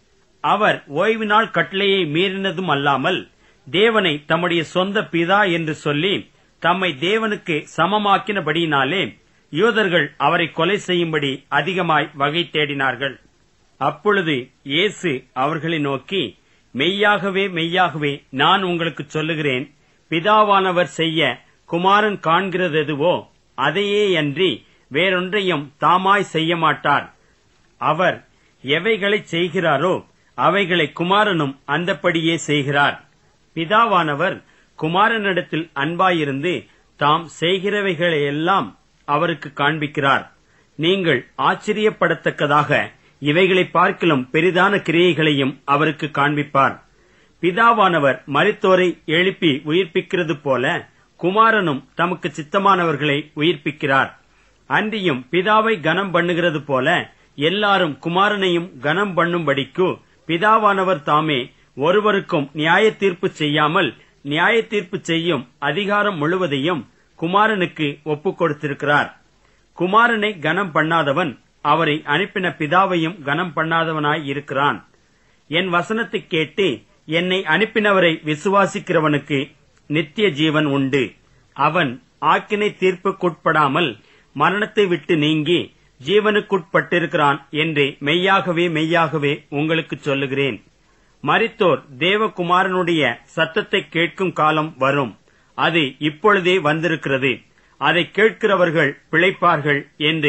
[SPEAKER 1] அவர் ஓய்வு நாள் கட்டளையை மீறினதும் அல்லாமல் தேவனை தம்முடைய சொந்த பிதா என்று சொல்லி தம்மை தேவனுக்கு சமமாக்கினபடியினாலே யூதர்கள் அவரை கொலை செய்யும்படி அதிகமாய் வகை தேடினார்கள். அப்பொழுது இயேசு அவர்களை நோக்கி, மெய்யாகவே மெய்யாகவே நான் உங்களுக்கு சொல்லுகிறேன், பிதாவானவர் செய்ய குமாரன் காண்கிறதெதுவோ அதையே அன்றி வேறொன்றையும் தாமாய் செய்ய மாட்டார். அவர் எவைகளை செய்கிறாரோ அவைகளை குமாரனும் அந்தப்படியே செய்கிறார். பிதாவானவர் குமாரனிடத்தில் அன்பாயிருந்து தாம் செய்கிறவைகளையெல்லாம் அவருக்கு காண்பிக்கிறார். நீங்கள் ஆச்சரியப்படத்தக்கதாக இவைகளை பார்க்கிலும் பெரிதான கிரியைகளையும் அவருக்கு காண்பிப்பார். பிதாவானவர் மரித்தோரை எழுப்பி உயிர்ப்பிக்கிறது போல குமாரனும் தமக்கு சித்தமானவர்களை உயிர்ப்பிக்கிறார். அன்றியும் பிதாவை கனம் பண்ணுகிறது போல எல்லாரும் குமாரனையும் கனம் பண்ணும்படிக்கு பிதாவானவர் தாமே ஒருவருக்கும் நியாய தீர்ப்பு செய்யாமல் நியாய தீர்ப்பு செய்யும் அதிகாரம் முழுவதையும் குமாரனுக்கு ஒப்புக் கொடுத்திருக்கிறார். குமாரனை கனம் பண்ணாதவன் அவரை அனுப்பின பிதாவையும் கனம் பண்ணாதவனாய் இருக்கிறான். என் வசனத்தை கேட்டு என்னை அனுப்பினவரை விசுவாசிக்கிறவனுக்கு நித்திய ஜீவன் உண்டு. அவன் ஆக்கினை தீர்ப்புக்குட்படாமல் மரணத்தை விட்டு நீங்கி ஜீவனுக்குட்பட்டிருக்கிறான் என்று மெய்யாகவே மெய்யாகவே உங்களுக்கு சொல்லுகிறேன். மரித்தோர் தேவகுமாரனுடைய சத்தத்தை கேட்கும் காலம் வரும், அது இப்பொழுதே வந்திருக்கிறது. அதை கேட்கிறவர்கள் பிழைப்பார்கள் என்று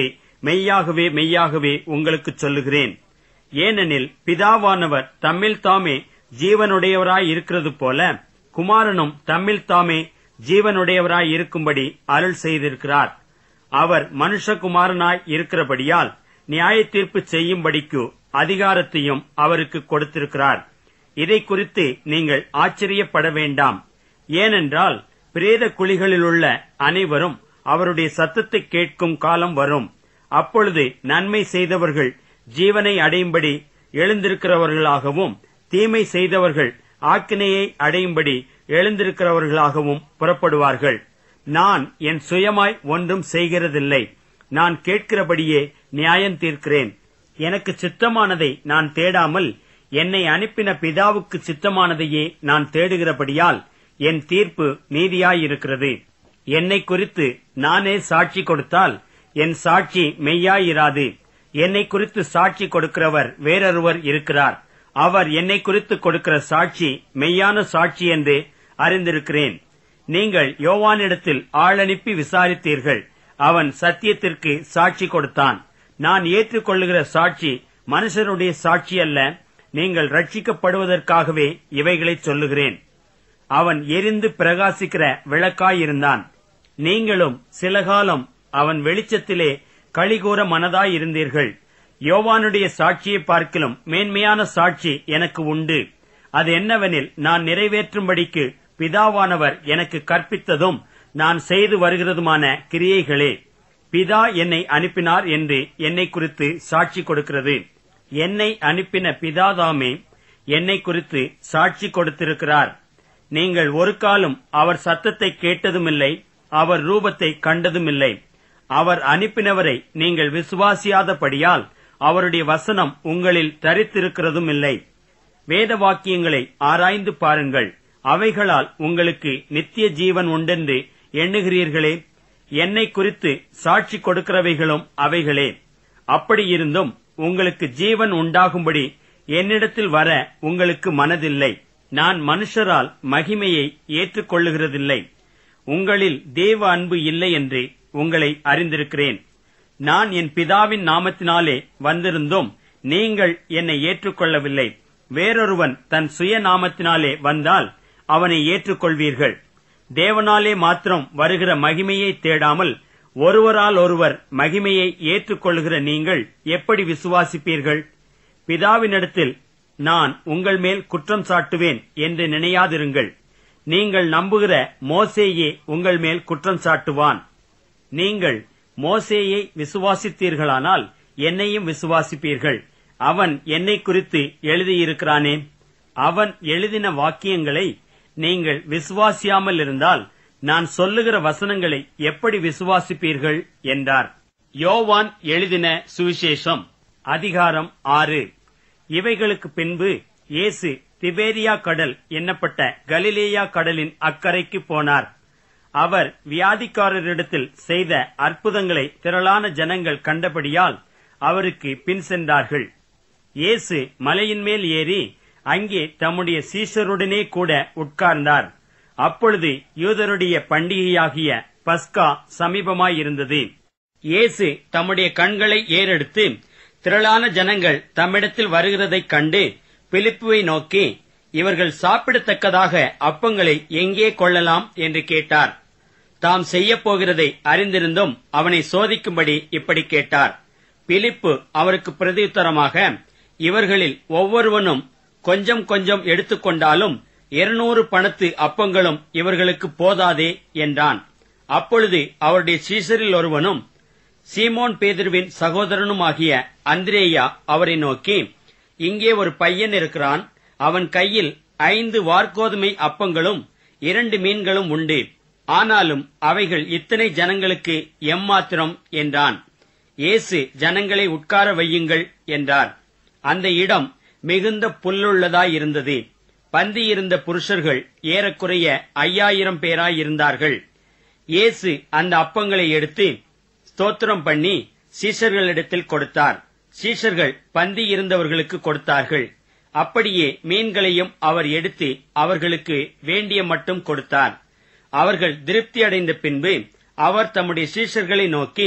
[SPEAKER 1] மெய்யாகவே மெய்யாகவே உங்களுக்குச் சொல்லுகிறேன். ஏனெனில் பிதாவானவர் தம்மில் தாமே ஜீவனுடையவராய் இருக்கிறது போல குமாரனும் தம்மில் தாமே ஜீவனுடையவராய் இருக்கும்படி அருள் செய்திருக்கிறார். அவர் மனுஷகுமாரனாய் இருக்கிறபடியால் நியாய தீர்ப்பு செய்யும்படிக்கு அதிகாரத்தையும் அவருக்கு கொடுத்திருக்கிறார். இதை குறித்து நீங்கள் ஆச்சரியப்பட வேண்டாம். ஏனென்றால் பிரேத குழிகளிலுள்ள அனைவரும் அவருடைய சத்தத்தை கேட்கும் காலம் வரும். அப்பொழுது நன்மை செய்தவர்கள் ஜீவனை அடையும்படி எழுந்திருக்கிறவர்களாகவும் தீமை செய்தவர்கள் ஆக்கினையை அடையும்படி எழுந்திருக்கிறவர்களாகவும் புறப்படுவார்கள். நான் என் சுயமாய் ஒன்றும் செய்கிறதில்லை. நான் கேட்கிறபடியே நியாயம் தீர்க்கிறேன். எனக்கு சித்தமானதை நான் தேடாமல் என்னை அனுப்பின பிதாவுக்கு சித்தமானதையே நான் தேடுகிறபடியால் என் தீர்ப்பு நீதியாயிருக்கிறது. என்னை குறித்து நானே சாட்சி கொடுத்தால் என் சாட்சி மெய்யாயிராது. என்னை குறித்து சாட்சி கொடுக்கிறவர் வேறொருவர் இருக்கிறார். அவர் என்னை குறித்து கொடுக்கிற சாட்சி மெய்யான சாட்சி என்று அறிந்திருக்கிறேன். நீங்கள் யோவானிடத்தில் ஆள் அனுப்பி விசாரித்தீர்கள். அவன் சத்தியத்திற்கு சாட்சி கொடுத்தான். நான் ஏற்றுக்கொள்ளுகிற சாட்சி மனுஷருடைய சாட்சி அல்ல. நீங்கள் ரட்சிக்கப்படுவதற்காகவே இவைகளைச் சொல்லுகிறேன். அவன் எரிந்து பிரகாசிக்கிற விளக்காயிருந்தான். நீங்களும் சில காலம் அவன் வெளிச்சத்திலே களிகூர மனதாயிருந்தீர்கள். யோவானுடைய சாட்சியை பார்க்கிலும் மேன்மையான சாட்சி எனக்கு உண்டு. அது என்னவெனில், நான் நிறைவேற்றும்படிக்கு பிதாவானவர் எனக்கு கற்பித்ததும் நான் செய்து வருகிறதுமான கிரியைகளே. பிதா என்னை அனுப்பினார் என்று என்னை குறித்து சாட்சி கொடுக்கிறது. என்னை அனுப்பின பிதாதாமே என்னை குறித்து சாட்சி கொடுத்திருக்கிறார். நீங்கள் ஒரு காலம் அவர் சத்தத்தை கேட்டதுமில்லை, அவர் ரூபத்தை கண்டதுமில்லை. அவர் அனுப்பினவரை நீங்கள் விசுவாசியாதபடியால் அவருடைய வசனம் உங்களில் தரித்திருக்கிறதும் இல்லை. வேத வாக்கியங்களை ஆராய்ந்து பாருங்கள். அவைகளால் உங்களுக்கு நித்திய ஜீவன் உண்டென்று எண்ணுகிறீர்களே. என்னை குறித்து சாட்சி கொடுக்கிறவைகளும் அவைகளே. அப்படியிருந்தும் உங்களுக்கு ஜீவன் உண்டாகும்படி என்னிடத்தில் வர உங்களுக்கு மனதில்லை. நான் மனுஷரால் மகிமையை ஏற்றுக்கொள்ளுகிறதில்லை. உங்களில் தேவ அன்பு இல்லை என்று உங்களை அறிந்திருக்கிறேன். நான் என் பிதாவின் நாமத்தினாலே வந்திருந்தும் நீங்கள் என்னை ஏற்றுக்கொள்ளவில்லை. வேறொருவன் தன் சுய நாமத்தினாலே வந்தால் அவனை ஏற்றுக்கொள்வீர்கள். தேவனாலே மாத்திரம் வருகிற மகிமையை தேடாமல் ஒருவரால் ஒருவர் மகிமையை ஏற்றுக்கொள்ளுகிற நீங்கள் எப்படி விசுவாசிப்பீர்கள்? பிதாவினிடத்தில் நான் உங்கள் மேல் குற்றம் சாட்டுவேன் என்று நினையாதிருங்கள். நீங்கள் நம்புகிற மோசேயே உங்கள் மேல் குற்றம் சாட்டுவான். நீங்கள் மோசேயை விசுவாசித்தீர்களானால் என்னையும் விசுவாசிப்பீர்கள். அவன் என்னை குறித்து எழுதியிருக்கிறானே. அவன் எழுதின வாக்கியங்களை நீங்கள் விசுவாசியாமல் இருந்தால் நான் சொல்லுகிற வசனங்களை எப்படி விசுவாசிப்பீர்கள் என்றார். யோவான் எழுதின சுவிசேஷம் அதிகாரம் 6. இவைகளுக்கு பின்பு இயேசு திபேரியா கடல் என்னப்பட்ட கலிலேயா கடலின் அக்கரைக்கு போனார். அவர் வியாதிக்காரரிடத்தில் செய்த அற்புதங்களை திரளான ஜனங்கள் கண்டபடியால் அவருக்கு பின் சென்றார்கள். இயேசு மலையின் மேல் ஏறி அங்கே தம்முடைய சீஷருடனே கூட உட்கார்ந்தார். அப்பொழுது யூதருடைய பண்டிகையாகிய பஸ்கா சமீபமாயிருந்தது. இயேசு தம்முடைய கண்களை ஏறெடுத்து திரளான ஜனங்கள் தம்மிடத்தில் வருகிறதைக் கண்டு பிலிப்புவை நோக்கி, இவர்கள் சாப்பிடத்தக்கதாக அப்பங்களை எங்கே கொள்ளலாம் என்று கேட்டார். தாம் செய்யப் போகிறதை அறிந்திருந்தும் அவனை சோதிக்கும்படி இப்படி கேட்டார். பிலிப்பு அவருக்கு பிரதியுத்தரமாக, இவர்களில் ஒவ்வொருவனும் கொஞ்சம் கொஞ்சம் எடுத்துக்கொண்டாலும் 200 பணத்து அப்பங்களும் இவர்களுக்கு போதாதே என்றான். அப்பொழுது அவருடைய சீஷரில் ஒருவனும் சீமோன் பேதுருவின் சகோதரனுமாகிய அந்திரேயா அவரை நோக்கி, இங்கே ஒரு பையன் இருக்கிறான். அவன் கையில் 5 வாற்கோதுமை அப்பங்களும் 2 மீன்களும் உண்டு. ஆனாலும் அவைகள் இத்தனை ஜனங்களுக்கு எம்மாத்திரம் என்றான். இயேசு ஜனங்களை உட்கார வையுங்கள் என்றார். அந்த இடம் மிகுந்த புல்லுள்ளதாயிருந்தது. பந்தியிருந்த புருஷர்கள் ஏறக்குறைய 5000 பேராயிருந்தார்கள். இயேசு அந்த அப்பங்களை எடுத்து ஸ்தோத்திரம் பண்ணி சீஷர்களிடத்தில் கொடுத்தார். சீஷர்கள் பந்தியிருந்தவர்களுக்கு கொடுத்தார்கள். அப்படியே மீன்களையும் அவர் எடுத்து அவர்களுக்கு வேண்டிய மட்டும் கொடுத்தார். அவர்கள் திருப்தி அடைந்த பின்பு அவர் தம்முடைய சீஷர்களை நோக்கி,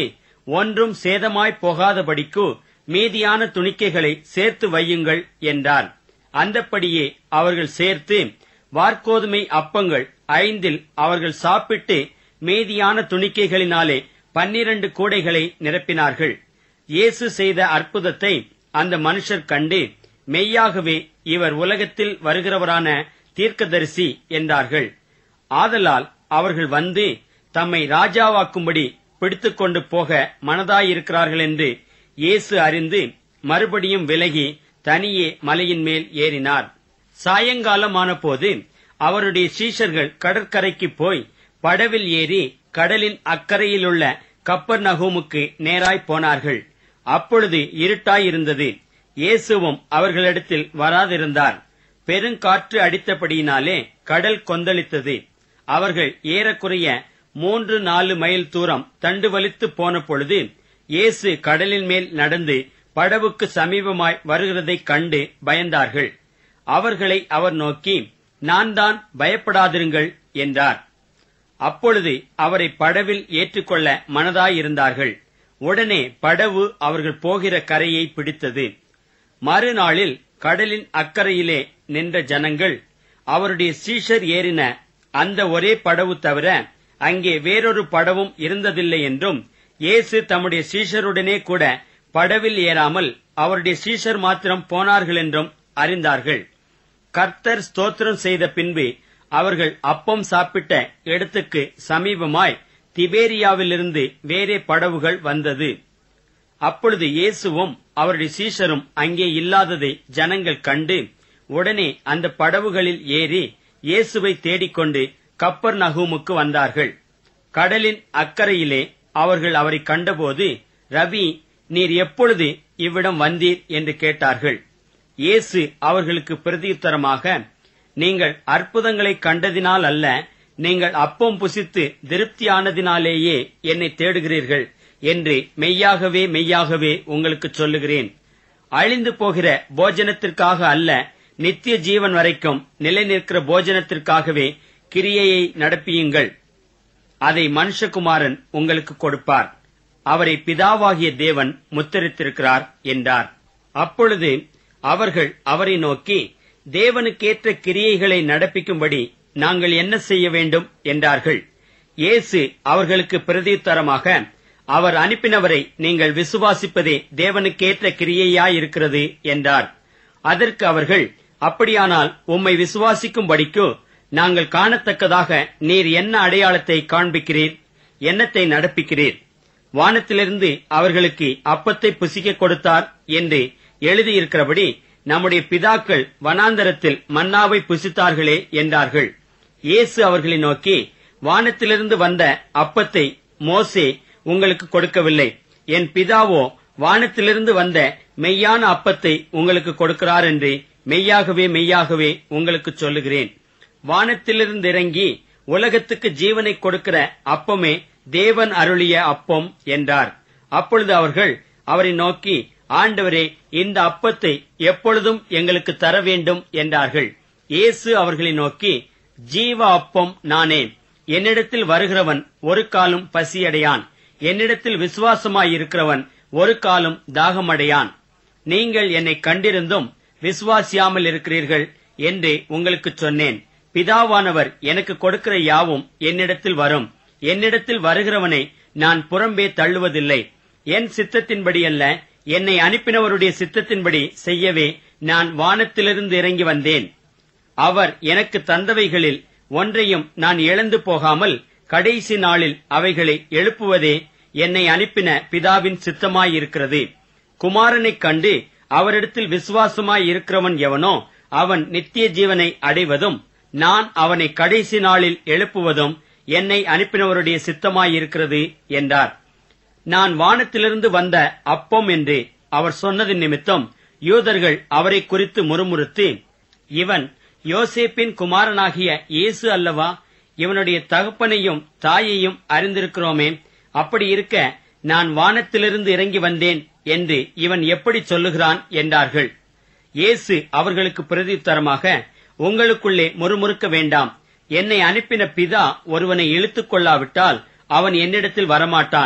[SPEAKER 1] ஒன்றும் சேதமாய் போகாதபடிக்கு மீதியான துணிக்கைகளை சேர்த்து வையுங்கள் என்றார். அந்தப்படியே அவர்கள் சேர்த்து வாற்கோதுமை அப்பங்கள் 5 அவர்கள் சாப்பிட்டு மீதியான துணிக்கைகளினாலே 12 கூடைகளை நிரப்பினார்கள். இயேசு செய்த அற்புதத்தை அந்த மனுஷர் கண்டு, மெய்யாகவே இவர் உலகத்தில் வருகிறவரான தீர்க்கதரிசி என்றார்கள். ஆதலால் அவர்கள் வந்து தம்மை ராஜாவாக்கும்படி பிடித்துக்கொண்டு போக மனதாயிருக்கிறார்கள் என்று இயேசு அறிந்து மறுபடியும் விலகி தனியே மலையின் மேல் ஏறினார். சாயங்காலமான போது அவருடைய சீஷர்கள் கடற்கரைக்கு போய் படவில் ஏறி கடலின் அக்கறையிலுள்ள கப்பர்நகூமுக்கு நேராய் போனார்கள். அப்பொழுது இருட்டாயிருந்தது. இயேசுவும் அவர்களிடத்தில் வராதிருந்தார். பெருங்காற்று அடித்தபடியினாலே கடல் கொந்தளித்தது. அவர்கள் ஏறக்குறைய 3-4 மைல் தூரம் தண்டு வலித்து போன பொழுது இயேசு கடலின் மேல் நடந்து படவுக்கு சமீபமாய் வருகிறதைக் கண்டு பயந்தார்கள். அவர்களை அவர் நோக்கி, நான் தான், பயப்படாதிருங்கள் என்றார். அப்பொழுது அவரை படவில் ஏற்றுக்கொள்ள மனதாயிருந்தார்கள். உடனே படவு அவர்கள் போகிற கரையை பிடித்தது. மறுநாளில் கடலின் அக்கறையிலே நின்ற ஜனங்கள் அவருடைய சீஷர் ஏறின அந்த ஒரே படவு தவிர அங்கே வேறொரு படவும் இருந்ததில்லை என்றும், இயேசு தம்முடைய சீஷருடனே கூட படவில் ஏறாமல் அவருடைய சீஷர் மாத்திரம் போனார்கள் என்றும் அறிந்தார்கள். கர்த்தர் ஸ்தோத்திரம் செய்த பின்பு அவர்கள் அப்பம் சாப்பிட்ட இடத்துக்கு சமீபமாய் திபேரியாவிலிருந்து வேறே படவுகள் வந்தது. அப்பொழுது இயேசுவும் அவருடைய சீஷரும் அங்கே இல்லாததை ஜனங்கள் கண்டு உடனே அந்த படவுகளில் ஏறி இயேசுவை தேடிக்கொண்டு கப்பர்நகூமுக்கு வந்தார்கள். கடலின் அக்கறையிலே அவர்கள் அவரை கண்டபோது, ரபி, நீர் எப்பொழுது இவ்விடம் வந்தீர் என்று கேட்டார்கள். இயேசு அவர்களுக்கு பிரதியுத்தரமாக, நீங்கள் அற்புதங்களை கண்டதினால் அல்ல, நீங்கள் அப்பம் புசித்து திருப்தியானதினாலேயே என்னை தேடுகிறீர்கள் என்று மெய்யாகவே மெய்யாகவே உங்களுக்கு சொல்லுகிறேன். அழிந்து போகிற போஜனத்திற்காக அல்ல, நித்திய ஜீவன் வரைக்கும் நிலை நிற்கிற போஜனத்திற்காகவே கிரியையை நடப்பியுங்கள். அதை மனுஷகுமாரன் உங்களுக்கு கொடுப்பார். அவரை பிதாவாகிய தேவன் முத்திரித்திருக்கிறார் என்றார். அப்பொழுது அவர்கள் அவரை நோக்கி, தேவனுக்கேற்ற கிரியைகளை நடப்பிக்கும்படி நாங்கள் என்ன செய்ய வேண்டும் என்றார்கள். இயேசு அவர்களுக்கு பிரதியுத்தரமாக, அவர் அனுப்பினவரை நீங்கள் விசுவாசிப்பதே தேவனுக்கேற்ற கிரியையாயிருக்கிறது என்றார். அதற்கு அவர்கள், அப்படியானால் உம்மை விசுவாசிக்கும்படிக்கு நாங்கள் காணத்தக்கதாக நீர் என்ன அடையாளத்தை காண்பிக்கிறீர், என்னத்தை நடப்பிக்கிறீர்? வானத்திலிருந்து அவர்களுக்கு அப்பத்தை புசிக்க கொடுத்தார் என்று எழுதியிருக்கிறபடி நம்முடைய பிதாக்கள் வனாந்தரத்தில் மன்னாவை புசித்தார்களே என்றார்கள். இயேசு அவர்களை நோக்கி, வானத்திலிருந்து வந்த அப்பத்தை மோசே உங்களுக்கு கொடுக்கவில்லை, என் பிதாவோ வானத்திலிருந்து வந்த மெய்யான அப்பத்தை உங்களுக்கு கொடுக்கிறார் என்று மெய்யாகவே மெய்யாகவே உங்களுக்கு சொல்லுகிறேன். வானத்திலிருந்து இறங்கி உலகத்துக்கு ஜீவனை கொடுக்கிற அப்பமே தேவன் அருளிய அப்பம் என்றார். அப்பொழுது அவர்கள் அவரை நோக்கி, ஆண்டவரே, இந்த அப்பத்தை எப்பொழுதும் எங்களுக்கு தர வேண்டும் என்றார்கள். இயேசு அவர்களை நோக்கி, ஜீவ அப்பம் நானே. என்னிடத்தில் வருகிறவன் ஒரு காலும் பசியடையான். என்னிடத்தில் விசுவாசமாயிருக்கிறவன் ஒரு காலும் தாகமடையான். நீங்கள் என்னை கண்டிருந்தும் விசுவாசியாமல் இருக்கிறீர்கள் என்று உங்களுக்கு சொன்னேன். பிதாவானவர் எனக்கு கொடுக்கிற யாவும் என்னிடத்தில் வரும். என்னிடத்தில் வருகிறவனை நான் புறம்பே தள்ளுவதில்லை. என் சித்தத்தின்படி அல்ல, என்னை அனுப்பினவருடைய சித்தத்தின்படி செய்யவே நான் வானத்திலிருந்து இறங்கி வந்தேன். அவர் எனக்கு தந்தவைகளில் ஒன்றையும் நான் இழந்து போகாமல் கடைசி நாளில் அவைகளை எழுப்புவதே என்னை அனுப்பின பிதாவின் சித்தமாயிருக்கிறது. குமாரனைக் கண்டு அவரிடத்தில் விசுவாசமாயிருக்கிறவன் எவனோ அவன் நித்திய ஜீவனை அடைவதும், நான் அவனை கடைசி நாளில் எழுப்புவதும் என்னை அனுப்பினவருடைய சித்தமாயிருக்கிறது என்றார். நான் வானத்திலிருந்து வந்த அப்பம் என்று அவர் சொன்னது நிமித்தம் யூதர்கள் அவரை குறித்து முறுமுறுத்து, இவன் யோசேப்பின் குமாரனாகிய இயேசு அல்லவா? இவனுடைய தகப்பனையும் தாயையும் அறிந்திருக்கிறோமே. அப்படி இருக்க நான் வானத்திலிருந்து இறங்கி வந்தேன் என்று இவன் எப்படி சொல்லுகிறான் என்றார்கள். இயேசு அவர்களுக்கு பிரதியுத்தரமாக, உங்களுக்குள்ளே முறுமுறுக்க வேண்டாம். என்னை அனுப்பின பிதா ஒருவனை இழுத்துக் கொள்ளாவிட்டால் அவன் என்னிடத்தில் வரமாட்டான்.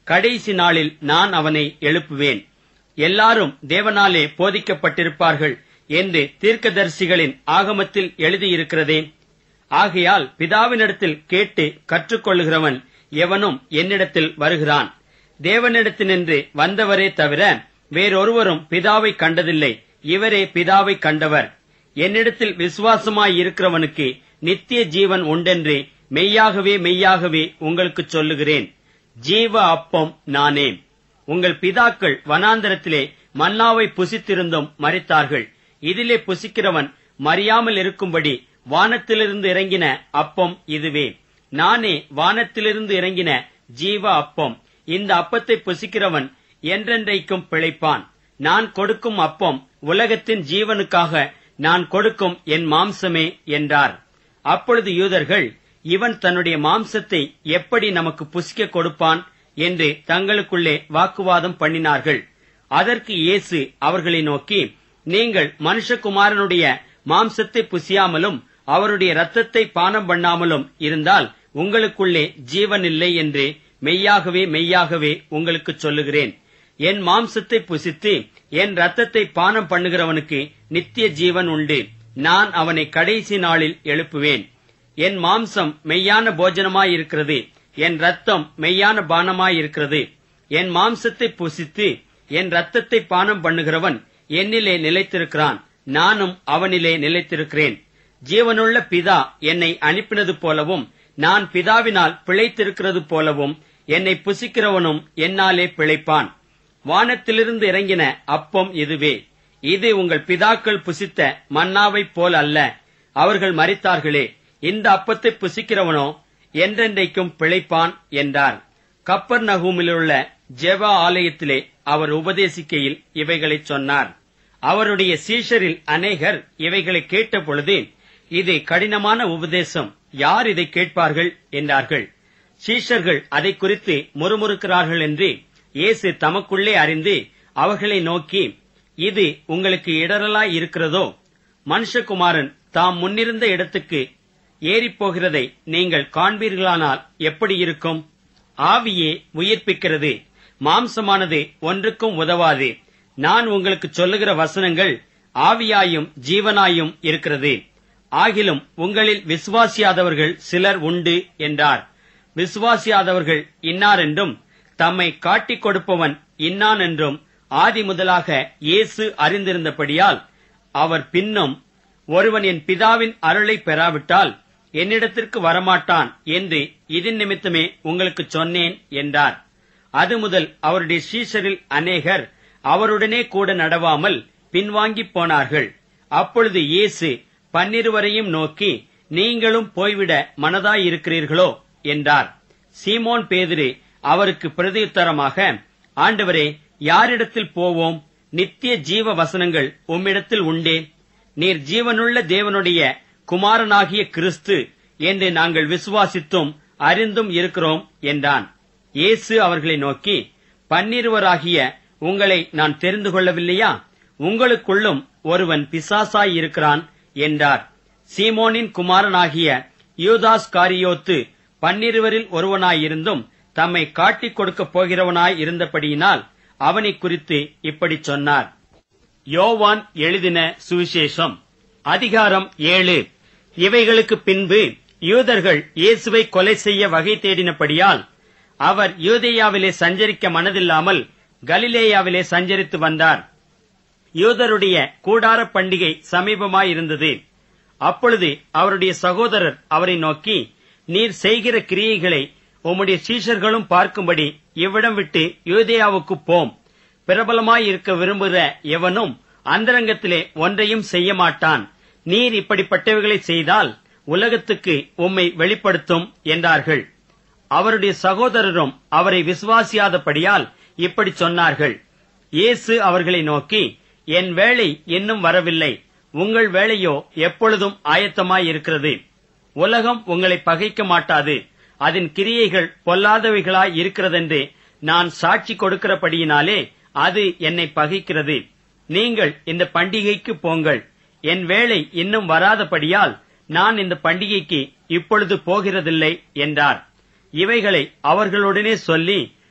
[SPEAKER 1] கடைசி நாளில் நான் அவனை எழுப்புவேன். எல்லாரும் தேவனாலே போதிக்கப்பட்டிருப்பார்கள் என்று தீர்க்கதரிசிகளின் ஆகமத்தில் எழுதியிருக்கிறதே. ஆகையால் பிதாவினிடத்தில் கேட்டு கற்றுக்கொள்ளுகிறவன் எவனும் என்னிடத்தில் வருகிறான். தேவனிடத்தினின்று வந்தவரே தவிர வேறொருவரும் பிதாவை கண்டதில்லை. இவரே பிதாவை கண்டவர். என்னிடத்தில் விசுவாசமாயிருக்கிறவனுக்கு நித்திய ஜீவன் உண்டென்று மெய்யாகவே மெய்யாகவே உங்களுக்கு சொல்லுகிறேன். ஜீவ அப்பம் நானே. உங்கள் பிதாக்கள் வனாந்தரத்திலே மன்னாவை புசித்திருந்தும் மரித்தார்கள். இதிலே புசிக்கிறவன் மறியாமல் இருக்கும்படி வானத்திலிருந்து இறங்கின அப்பம் இதுவே. நானே வானத்திலிருந்து இறங்கின ஜீவ அப்பம். இந்த அப்பத்தை புசிக்கிறவன் என்றென்றைக்கும் பிழைப்பான். நான் கொடுக்கும் அப்பம் உலகத்தின் ஜீவனுக்காக நான் கொடுக்கும் என் மாம்சமே என்றார். அப்பொழுது யூதர்கள், இவன் தன்னுடைய மாம்சத்தை எப்படி நமக்கு புசிக்க கொடுப்பான் என்று தங்களுக்குள்ளே வாக்குவாதம் பண்ணினார்கள். அதற்கு இயேசு அவர்களை நோக்கி, நீங்கள் மனுஷகுமாரனுடைய மாம்சத்தை புசியாமலும் அவருடைய இரத்தத்தை பானம் பண்ணாமலும் இருந்தால் உங்களுக்குள்ளே ஜீவன் இல்லை என்று மெய்யாகவே மெய்யாகவே உங்களுக்கு சொல்லுகிறேன். என் மாம்சத்தை புசித்து என் இரத்தத்தை பானம் பண்ணுகிறவனுக்கு நித்திய ஜீவன் உண்டு. நான் அவனை கடைசி நாளில் எழுப்புவேன். என் மாம்சம் மெய்யான போஜனமாயிருக்கிறது, என் இரத்தம் மெய்யான பானமாயிருக்கிறது. என் மாம்சத்தை புசித்து என் இரத்தத்தை பானம் பண்ணுகிறவன் என்னிலே நிலைத்திருக்கிறான், நானும் அவனிலே நிலைத்திருக்கிறேன். ஜீவனுள்ள பிதா என்னை அனுப்பினது போலவும் நான் பிதாவினால் பிழைத்திருக்கிறது போலவும் என்னை புசிக்கிறவனும் என்னாலே பிழைப்பான். வானத்திலிருந்து இறங்கின அப்பம் இதுவே. இது உங்கள் பிதாக்கள் புசித்த மன்னாவைப் போல் அல்ல. அவர்கள் மரித்தார்களே. இந்த அப்பத்தை புசிக்கிறவனோ என்றென்றைக்கும் பிழைப்பான் என்றார். கப்பர்நகூமிலுள்ள ஜெப ஆலயத்திலே அவர் உபதேசிக்கையில் இவைகளைச் சொன்னார். அவருடைய சீஷரில் அநேகர் இவைகளை கேட்டபொழுது, இது கடினமான உபதேசம், யார் இதை கேட்பார்கள் என்றார்கள். சீஷர்கள் அதை குறித்து முறுமுறுக்கிறார்கள் என்று இயேசு தமக்குள்ளே அறிந்து அவர்களை நோக்கி, இது உங்களுக்கு இடரலாய் இருக்கிறதோ? மனுஷகுமாரன் தாம் முன்னிருந்த இடத்துக்கு ஏறிப்போகிறதை நீங்கள் காண்பீர்களானால் எப்படி இருக்கும்? ஆவியே உயிர்ப்பிக்கிறது, மாம்சமானது ஒன்றுக்கும் உதவாது. நான் உங்களுக்கு சொல்லுகிற வசனங்கள் ஆவியாயும் ஜீவனாயும் இருக்கிறது. ஆகிலும் உங்களில் விசுவாசியாதவர்கள் சிலர் உண்டு என்றார். விசுவாசியாதவர்கள் இன்னார் என்றும் தம்மை காட்டிக் கொடுப்பவன் இன்னான் என்றும் ஆதி முதலாக இயேசு அறிந்திருந்தபடியால் அவர் பின்னும், ஒருவன் என் பிதாவின் அருளை பெறாவிட்டால் என்னிடத்திற்கு வரமாட்டான் என்று இதன் நிமித்தமே உங்களுக்கு சொன்னேன் என்றார். அது முதல் அவருடைய சீஷரில் அநேகர் அவருடனே கூட நடவாமல் பின்வாங்கிப் போனார்கள். அப்பொழுது இயேசு 12 நோக்கி, நீங்களும் போய்விட மனதாயிருக்கிறீர்களோ என்றார். சீமோன் பேதுரு அவருக்கு பிரதியுத்தரமாக, ஆண்டவரே, யாரிடத்தில் போவோம்? நித்திய ஜீவ வசனங்கள் உம்மிடத்தில் உண்டே. நீர் ஜீவனுள்ள தேவனுடைய குமாரனாகிய கிறிஸ்து என்று நாங்கள் விசுவாசித்தும் அறிந்தும் இருக்கிறோம் என்றான். இயேசு அவர்களை நோக்கி, 12 உங்களை நான் தெரிந்து கொள்ளவில்லையா? உங்களுக்குள்ளும் ஒருவன் பிசாசாயிருக்கிறான் என்றார். சீமோனின் குமாரனாகிய யூதாஸ் காரியோத்து 12 ஒருவனாயிருந்தும் தம்மை காட்டிக் கொடுக்கப் போகிறவனாய் இருந்தபடியினால் அவனை குறித்து இப்படி சொன்னார். யோவான் எழுதின சுவிசேஷம் அதிகாரம் 7. இவைகளுக்கு பின்பு யூதர்கள் இயேசுவை கொலை செய்ய வகை தேடினபடியால் அவர் யூதேயாவிலே சஞ்சரிக்க மனதில்லாமல் கலிலேயாவிலே சஞ்சரித்து வந்தார். யூதருடைய கூடார பண்டிகை சமீபமாயிருந்தது. அப்பொழுது அவருடைய சகோதரர் அவரை நோக்கி, நீர் செய்கிற கிரியைகளை உம்முடைய சீஷர்களும் பார்க்கும்படி இவ்விடம் விட்டு யூதேயாவுக்கு போம். பிரபலமாயிருக்க விரும்புகிற எவனும் அந்தரங்கத்திலே ஒன்றையும் செய்ய மாட்டான். நீர் இப்படிப்பட்டவைகளை செய்தால் உலகத்துக்கு உம்மை வெளிப்படுத்தும் என்றார்கள். அவருடைய சகோதரரும் அவரை விசுவாசியாதபடியால் இப்படி சொன்னார்கள். இயேசு அவர்களை நோக்கி, என் வேளை இன்னும் வரவில்லை, உங்கள் வேளையோ எப்பொழுதும் ஆயத்தமாயிருக்கிறது. உலகம் உங்களை பகைக்க மாட்டாது, அதன் கிரியைகள் பொல்லாதவைகளாய் இருக்கிறதென்று நான் சாட்சி கொடுக்கிறபடியினாலே அது என்னை பகைக்கிறது. நீங்கள் இந்த பண்டிகைக்கு போங்கள். என் வேளை இன்னும் வராதபடியால் நான் இந்த பண்டிகைக்கு இப்பொழுது போகிறதில்லை என்றார். இவைகளை அவர்களுடனே சொல்லி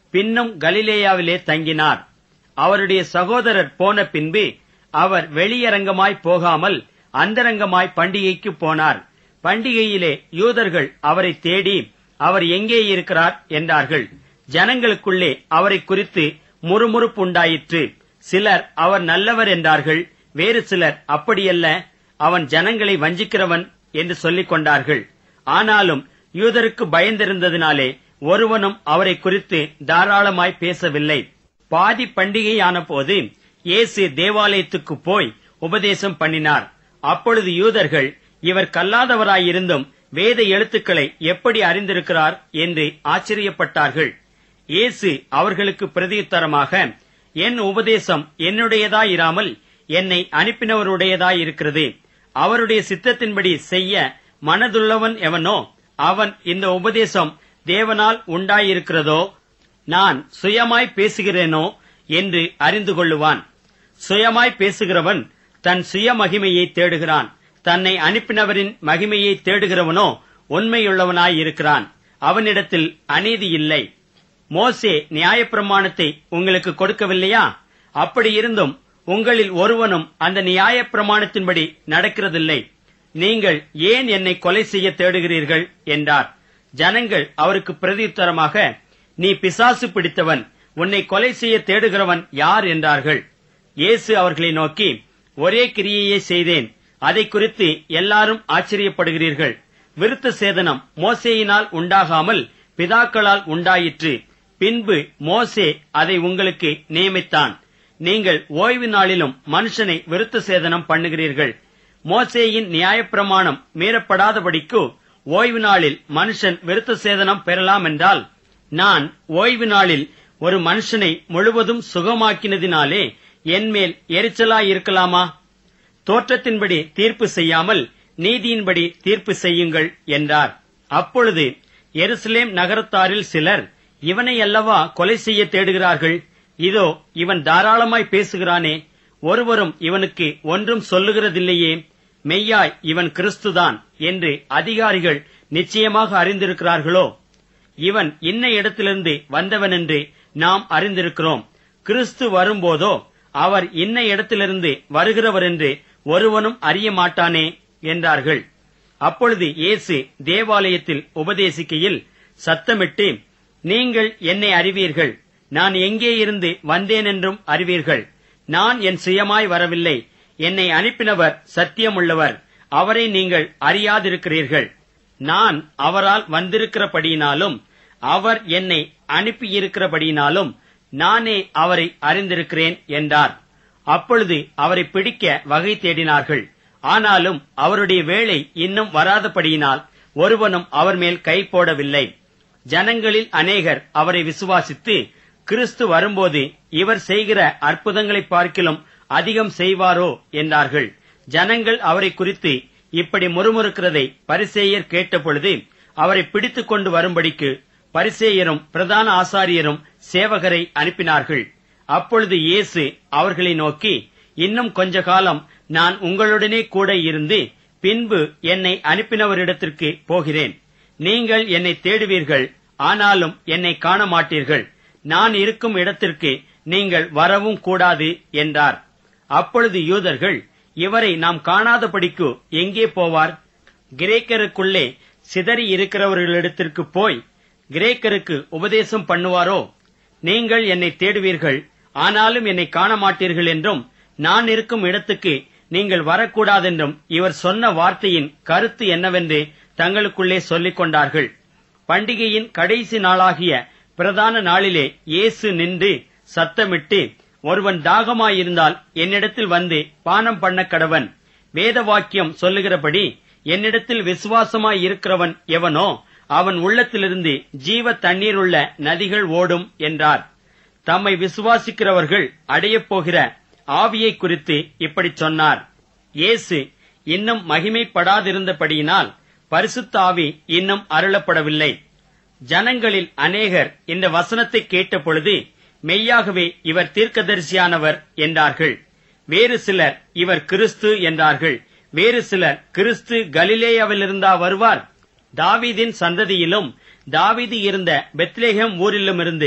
[SPEAKER 1] பின்னும் கலிலேயாவிலே தங்கினார். அவருடைய சகோதரர் போன பின்பு அவர் வெளியரங்கமாய் போகாமல் அந்தரங்கமாய் பண்டிகைக்கு போனார். பண்டிகையிலே யூதர்கள் அவரை தேடி, அவர் எங்கே இருக்கிறார் என்றார்கள். ஜனங்களுக்குள்ளே அவரை குறித்து முறுமுறுப்பு உண்டாயிற்று. சிலர் அவர் நல்லவர் என்றார்கள், வேறு சிலர் அப்படியல்ல, அவன் ஜனங்களை வஞ்சிக்கிறவன் என்று சொல்லிக் கொண்டார்கள். ஆனாலும் யூதருக்கு பயந்திருந்ததினாலே ஒருவனும் அவரை குறித்து தாராளமாய் பேசவில்லை. பாதி பண்டிகையான போது இயேசு தேவாலயத்துக்கு போய் உபதேசம் பண்ணினார். அப்பொழுது யூதர்கள், இவர் கல்லாதவராயிருந்தும் வேத எழுத்துக்களை எப்படி அறிந்திருக்கிறார் என்று ஆச்சரியப்பட்டார்கள். இயேசு அவர்களுக்கு பிரதியுத்தரமாக, என் உபதேசம் என்னுடையதாயிராமல் என்னை அனுப்பினவருடையதாயிருக்கிறது. அவருடைய சித்தத்தின்படி செய்ய மனதுள்ளவன் எவனோ அவன் இந்த உபதேசம் தேவனால் உண்டாயிருக்கிறதோ நான் சுயமாய் பேசுகிறேனோ என்று அறிந்து கொள்ளுவான். சுயமாய் பேசுகிறவன் தன் சுய மகிமையை தேடுகிறான். தன்னை அனுப்பினவரின் மகிமையை தேடுகிறவனோ உண்மையுள்ளவனாயிருக்கிறான். அவனிடத்தில் அநீதி இல்லை. மோசே நியாயப்பிரமாணத்தை உங்களுக்கு கொடுக்கவில்லையா? அப்படியிருந்தும் உங்களில் ஒருவனும் அந்த நியாயப்பிரமாணத்தின்படி நடக்கிறதில்லை. நீங்கள் ஏன் என்னை கொலை செய்ய தேடுகிறீர்கள் என்றார். ஜனங்கள் அவருக்கு பிரதியுத்தரமாக, நீ பிசாசு பிடித்தவன், உன்னை கொலை செய்ய தேடுகிறவன் யார் என்றார்கள். இயேசு அவர்களை நோக்கி, ஒரே கிரியையை செய்தேன், அதை குறித்து எல்லாரும் ஆச்சரியப்படுகிறீர்கள். விருத்த சேதனம் மோசேயினால் உண்டாகாமல் பிதாக்களால் உண்டாயிற்று. பின்பு மோசே அதை உங்களுக்கு நியமித்தான். நீங்கள் ஓய்வு நாளிலும் மனுஷனை விருத்த சேதனம் பண்ணுகிறீர்கள். மோசேயின் நியாயப்பிரமாணம் மீறப்படாதபடிக்கு ஓய்வு நாளில் மனுஷன் விருத்த சேதனம் பெறலாம் என்றால், நான் ஓய்வு நாளில் ஒரு மனுஷனை முழுவதும் சுகமாக்கினதினாலே என்மேல் எரிச்சலாயிருக்கலாமா? தோற்றத்தின்படி தீர்ப்பு செய்யாமல் நீதியின்படி தீர்ப்பு செய்யுங்கள் என்றார். அப்பொழுது எருசலேம் நகரத்தாரில் சிலர், இவனை அல்லவா கொலை செய்ய தேடுகிறார்கள்? இதோ இவன் தாராளமாய் பேசுகிறானே, ஒருவரும் இவனுக்கு ஒன்றும் சொல்லுகிறதில்லையே. மெய்யாய் இவன் கிறிஸ்துதான் என்று அதிகாரிகள் நிச்சயமாக அறிந்திருக்கிறார்களோ? இவன் இன்ன இடத்திலிருந்து வந்தவனென்று நாம் அறிந்திருக்கிறோம். கிறிஸ்து வரும்போதோ அவர் இன்ன இடத்திலிருந்து வருகிறவர் என்று ஒருவனும் அறிய மாட்டானே என்றார்கள். அப்பொழுது இயேசு தேவாலயத்தில் உபதேசிக்கையில் சத்தமிட்டு, நீங்கள் என்னை அறிவீர்கள், நான் எங்கே இருந்து வந்தேன் என்றும் அறிவீர்கள். நான் என் சுயமாய் வரவில்லை, என்னை அனுப்பினவர் சத்தியமுள்ளவர், அவரை நீங்கள் அறியாதிருக்கிறீர்கள். நான் அவரால் வந்திருக்கிறபடியினாலும் அவர் என்னை அனுப்பியிருக்கிறபடியினாலும் நானே அவரை அறிந்திருக்கிறேன் என்றார். அப்பொழுது அவரை பிடிக்க வகை தேடினார்கள். ஆனாலும் அவருடைய வேளை இன்னும் வராதபடியினால் ஒருவனும் அவர் மேல் கை போடவில்லை. ஜனங்களில் அநேகர் அவரை விசுவாசித்து, கிறிஸ்து வரும்போது இவர் செய்கிற அற்புதங்களை பார்க்கிலும் அதிகம் செய்வாரோ என்றார்கள். ஜனங்கள் அவரை குறித்து இப்படி முறுமுறுக்கிறதை பரிசேயர் கேட்டபொழுது அவரை பிடித்துக் கொண்டு வரும்படிக்கு பரிசேயரும் பிரதான ஆசாரியரும் சேவகரை அனுப்பினார்கள். அப்பொழுது இயேசு அவர்களை நோக்கி, இன்னும் கொஞ்ச காலம் நான் உங்களுடனே கூட இருந்து பின்பு என்னை அனுப்பினவரிடத்திற்கு போகிறேன். நீங்கள் என்னை தேடுவீர்கள், ஆனாலும் என்னை காண மாட்டீர்கள். நான் இருக்கும் இடத்திற்கு நீங்கள் வரவும் கூடாது என்றார். அப்பொழுது யூதர்கள், இவரை நாம் காணாதபடிக்கு எங்கே போவார்? கிரேக்கருக்குள்ளே சிதறி இருக்கிறவர்களிடத்திற்கு போய் கிரேக்கருக்கு உபதேசம் பண்ணுவாரோ? நீங்கள் என்னை தேடுவீர்கள், ஆனாலும் என்னை காண மாட்டீர்கள் என்றும், நான் இருக்கும் இடத்துக்கு நீங்கள் வரக்கூடாதென்றும் இவர் சொன்ன வார்த்தையின் கருத்து என்னவென்று தங்களுக்குள்ளே சொல்லிக் கொண்டார்கள். பண்டிகையின் கடைசி நாளாகிய பிரதான நாளிலே இயேசு நின்று சத்தமிட்டு, ஒருவன் தாகமாயிருந்தால் என்னிடத்தில் வந்து பானம் பண்ண கடவன். வேத வாக்கியம் சொல்லுகிறபடி என்னிடத்தில் விசுவாசமாய் இருக்கிறவன் எவனோ அவன் உள்ளத்திலிருந்து ஜீவ தண்ணீருள்ள நதிகள் ஓடும் என்றார். தம்மை விசுவாசிக்கிறவர்கள் அடையப் போகிற ஆவியை குறித்து இப்படி சொன்னார். இயேசு இன்னும் மகிமைப்படாதிருந்தபடியினால் பரிசுத்த ஆவி இன்னும் அருளப்படவில்லை. ஜனங்களில் அநேகர் இந்த வசனத்தை கேட்டபொழுது, மெய்யாகவே இவர் தீர்க்கதரிசியானவர் என்றார்கள். வேறு சிலர், இவர் கிறிஸ்து என்றார்கள். வேறு சிலர், கிறிஸ்து கலிலேயாவிலிருந்தா வருவார்? தாவீதின் சந்ததியிலும் தாவீது இருந்த பெத்லெகேம் ஊரிலுமிருந்து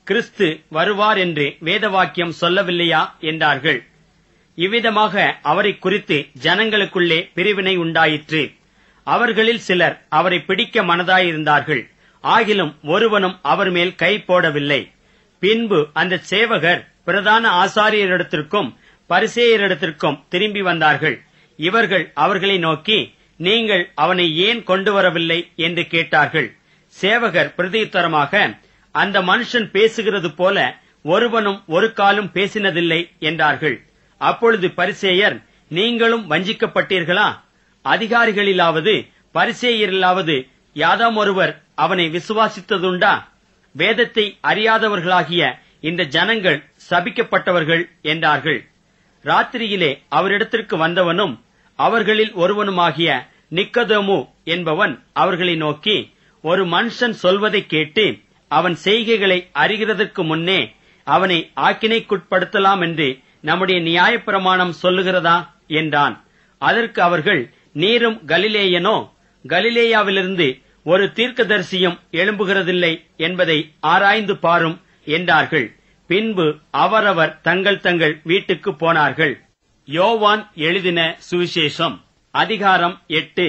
[SPEAKER 1] கிறிஸ்து வருவார் என்று வேதவாக்கியம் சொல்லவில்லையா என்றார்கள். இவ்விதமாக அவரை குறித்து ஜனங்களுக்குள்ளே பிரிவினை உண்டாயிற்று. அவர்களில் சிலர் அவரை பிடிக்க மனதாயிருந்தார்கள். ஆகிலும் ஒருவனும் அவர் மேல் கை போடவில்லை. பின்பு அந்த சேவகர் பிரதான ஆசாரியரிடத்திற்கும் பரிசேயரிடத்திற்கும் திரும்பி வந்தார்கள். இவர்கள் அவர்களை நோக்கி, நீங்கள் அவனை ஏன் கொண்டு வரவில்லை என்று கேட்டார்கள். சேவகர் பிரதியுத்தரமாக, அந்த மனுஷன் பேசுகிறது போல ஒருவனும் ஒரு காலும் பேசினதில்லை என்றார்கள். அப்பொழுது பரிசேயர், நீங்களும் வஞ்சிக்கப்பட்டீர்களா? அதிகாரிகளிலாவது பரிசேயரிலாவது யாதாம் ஒருவர் அவனை விசுவாசித்ததுண்டா? வேதத்தை அறியாதவர்களாகிய இந்த ஜனங்கள் சபிக்கப்பட்டவர்கள் என்றார்கள். ராத்திரியிலே அவரிடத்திற்கு வந்தவனும் அவர்களில் ஒருவனுமாகிய நிக்கதேமு என்பவன் அவர்களை நோக்கி, ஒரு மனுஷன் சொல்வதைக் கேட்டு அவன் செய்கைகளை அறிகிறதற்கு முன்னே அவனை ஆக்கினைக்குட்படுத்தலாம் என்று நம்முடைய நியாயப்பிரமாணம் சொல்லுகிறதா என்றான். அதற்கு அவர்கள், நீரும் கலிலேயனோ? கலிலேயாவிலிருந்து ஒரு தீர்க்கதரிசியும் எழும்புகிறதில்லை என்பதை ஆராய்ந்து பாரும் என்றார்கள். பின்பு அவரவர் தங்கள் தங்கள் வீட்டுக்கு போனார்கள். யோவான் எழுதின சுவிசேஷம் அதிகாரம் 8.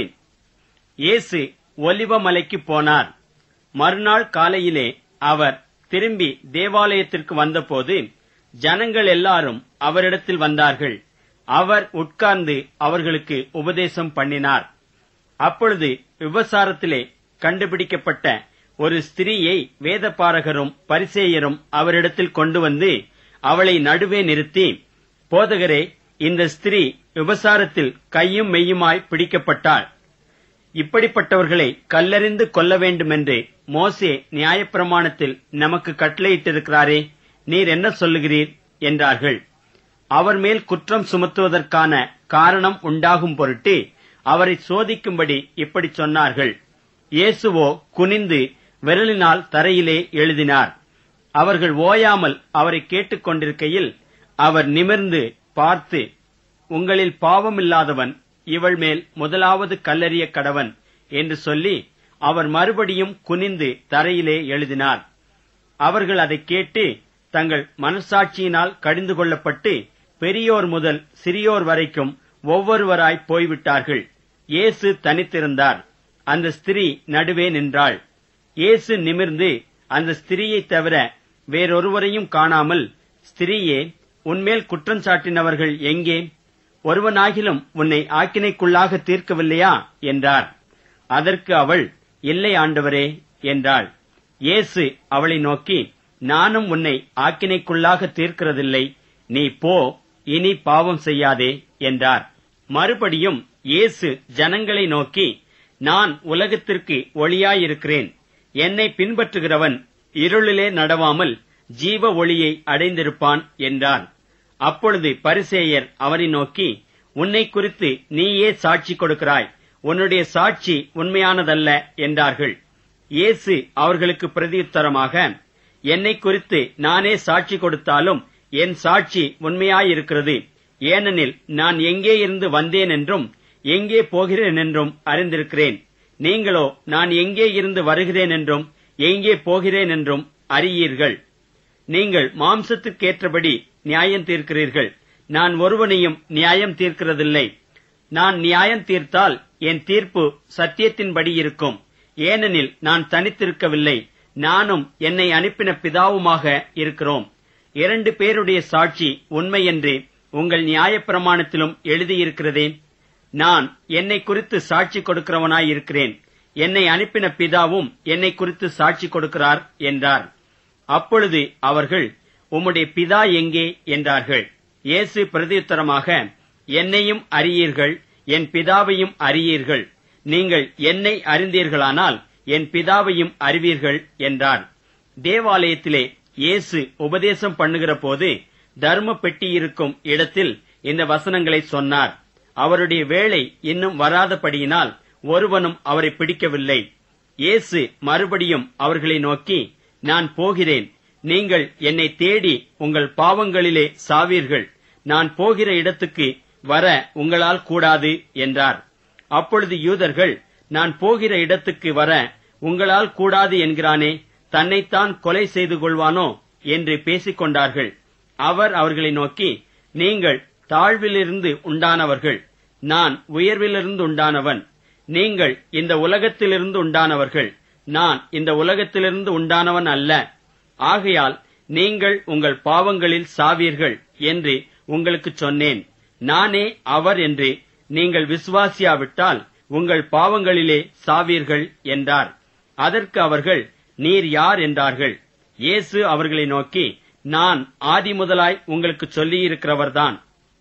[SPEAKER 1] இயேசு ஒலிவமலைக்கு போனார். மறுநாள் காலையிலே அவர் திரும்பி தேவாலயத்திற்கு வந்தபோது ஜனங்கள் எல்லாரும் அவரிடத்தில் வந்தார்கள். அவர் உட்கார்ந்து அவர்களுக்கு உபதேசம் பண்ணினார். அப்பொழுது விபசாரத்திலே கண்டுபிடிக்கப்பட்ட ஒரு ஸ்திரீயை வேதபாரகரும் பரிசேயரும் அவரிடத்தில் கொண்டு வந்து அவளை நடுவே நிறுத்தி, போதகரே, இந்த ஸ்திரீ விபசாரத்தில் கையும் மெய்யுமாய் பிடிக்கப்பட்டாள். இப்படிப்பட்டவர்களை கல்லெறிந்து கொல்ல வேண்டுமென்று மோசே நியாயப்பிரமாணத்தில் நமக்கு கட்டளையிட்டிருக்கிறாரே, நீர் என்ன சொல்லுகிறீர் என்றார்கள். அவர் மேல் குற்றம் சுமத்துவதற்கான காரணம் உண்டாகும் பொருட்டு அவரை சோதிக்கும்படி இப்படி சொன்னார்கள். இயேசுவோ குனிந்து விரலினால் தரையிலே எழுதினார். அவர்கள் ஓயாமல் அவரை கேட்டுக் கொண்டிருக்கையில் அவர் நிமிர்ந்து பார்த்து, உங்களில் பாவமில்லாதவன் இவள் மேல் முதலாவது கல்லெறிய கடவன் என்று சொல்லி அவர் மறுபடியும் குனிந்து தரையிலே எழுதினார். அவர்கள் அதைக் கேட்டு தங்கள் மனசாட்சியினால் கடிந்து கொள்ளப்பட்டு பெரியோர் முதல் சிறியோர் வரைக்கும் ஒவ்வொருவராய் போய்விட்டார்கள். இயேசு தனித்திருந்தார். அந்த ஸ்திரீ நடுவே நின்றாள். இயேசு நிமிர்ந்து அந்த ஸ்திரீயைத் தவிர வேறொருவரையும் காணாமல், ஸ்திரீயே, உன்மேல் குற்றம் சாட்டினவர்கள் எங்கே? ஒருவனாகிலும் உன்னை ஆக்கினைக்குள்ளாக தீர்க்கவில்லையா என்றார். அதற்கு அவள், இல்லை ஆண்டவரே என்றாள். இயேசு அவளை நோக்கி, நானும் உன்னை ஆக்கினைக்குள்ளாக தீர்க்கிறதில்லை. நீ போ, இனி பாவம் செய்யாதே என்றார். மறுபடியும் இயேசு ஜனங்களை நோக்கி, நான் உலகத்திற்கு ஒளியாயிருக்கிறேன். என்னை பின்பற்றுகிறவன் இருளிலே நடவாமல் ஜீவ ஒளியை அடைந்திருப்பான் என்றார். அப்பொழுது பரிசேயர் அவரை நோக்கி, உன்னை குறித்து நீயே சாட்சி கொடுக்கிறாய். உன்னுடைய சாட்சி உண்மையானதல்ல என்றார்கள். இயேசு அவர்களுக்கு பிரதியுத்தரமாக, என்னை குறித்து நானே சாட்சி கொடுத்தாலும் என் சாட்சி உண்மையாயிருக்கிறது. ஏனெனில் நான் எங்கே இருந்து வந்தேன் என்றும் எங்கே போகிறேன் என்றும் அறிந்திருக்கிறேன். நீங்களோ நான் எங்கே இருந்து வருகிறேன் என்றும் எங்கே போகிறேன் என்றும் அறியீர்கள். நீங்கள் மாம்சத்திற்கேற்றபடி நியாயம் தீர்க்கிறீர்கள். நான் ஒருவனையும் நியாயம் தீர்க்கிறதில்லை. நான் நியாயம் தீர்த்தால் என் தீர்ப்பு சத்தியத்தின்படி இருக்கும். ஏனெனில் நான் தனித்திருக்கவில்லை, நானும் என்னை அனுப்பின பிதாவுமாக இருக்கிறோம். 2 பேருடைய சாட்சி உண்மை என்று உங்கள் நியாயப்பிரமாணத்திலும் எழுதியிருக்கிறதே. நான் என்னை குறித்து சாட்சி கொடுக்கிறவனாயிருக்கிறேன். என்னை அனுப்பின பிதாவும் என்னை குறித்து சாட்சி கொடுக்கிறார் என்றார். அப்பொழுது அவர்கள், உம்முடைய பிதா எங்கே என்றார்கள். இயேசு பிரதியுத்தரமாக, என்னையும் அறியீர்கள், என் பிதாவையும் அறியீர்கள். நீங்கள் என்னை அறிந்தீர்களானால் என் பிதாவையும் அறிவீர்கள் என்றார். தேவாலயத்திலே இயேசு உபதேசம் பண்ணுகிற போது தர்ம பெட்டியிருக்கும் இடத்தில் இந்த வசனங்களை சொன்னார். அவருடைய வேளை இன்னும் வராதபடியினால் ஒருவனும் அவரை பிடிக்கவில்லை. இயேசு மறுபடியும் அவர்களை நோக்கி, நான் போகிறேன். நீங்கள் என்னை தேடி உங்கள் பாவங்களிலே சாவீர்கள். நான் போகிற இடத்துக்கு வர உங்களால் கூடாது என்றார். அப்பொழுது யூதர்கள், நான் போகிற இடத்துக்கு வர உங்களால் கூடாது என்கிறானே, தன்னைத்தான் கொலை செய்து கொள்வானோ என்று பேசிக் கொண்டார்கள். அவர் அவர்களை நோக்கி, நீங்கள் தாழ்விலிருந்து உண்டானவர்கள், நான் உயர்விலிருந்து உண்டானவன். நீங்கள் இந்த உலகத்திலிருந்து உண்டானவர்கள், நான் இந்த உலகத்திலிருந்து உண்டானவன் அல்ல. ஆகையால் நீங்கள் உங்கள் பாவங்களில் சாவீர்கள் என்று உங்களுக்கு சொன்னேன். நானே அவர் என்று நீங்கள் விசுவாசியாவிட்டால் உங்கள் பாவங்களிலே சாவீர்கள் என்றார். அதற்கு அவர்கள், நீர் யார் என்றார்கள். இயேசு அவர்களை நோக்கி, நான் ஆதிமுதலாய் உங்களுக்கு சொல்லியிருக்கிறவர்தான்.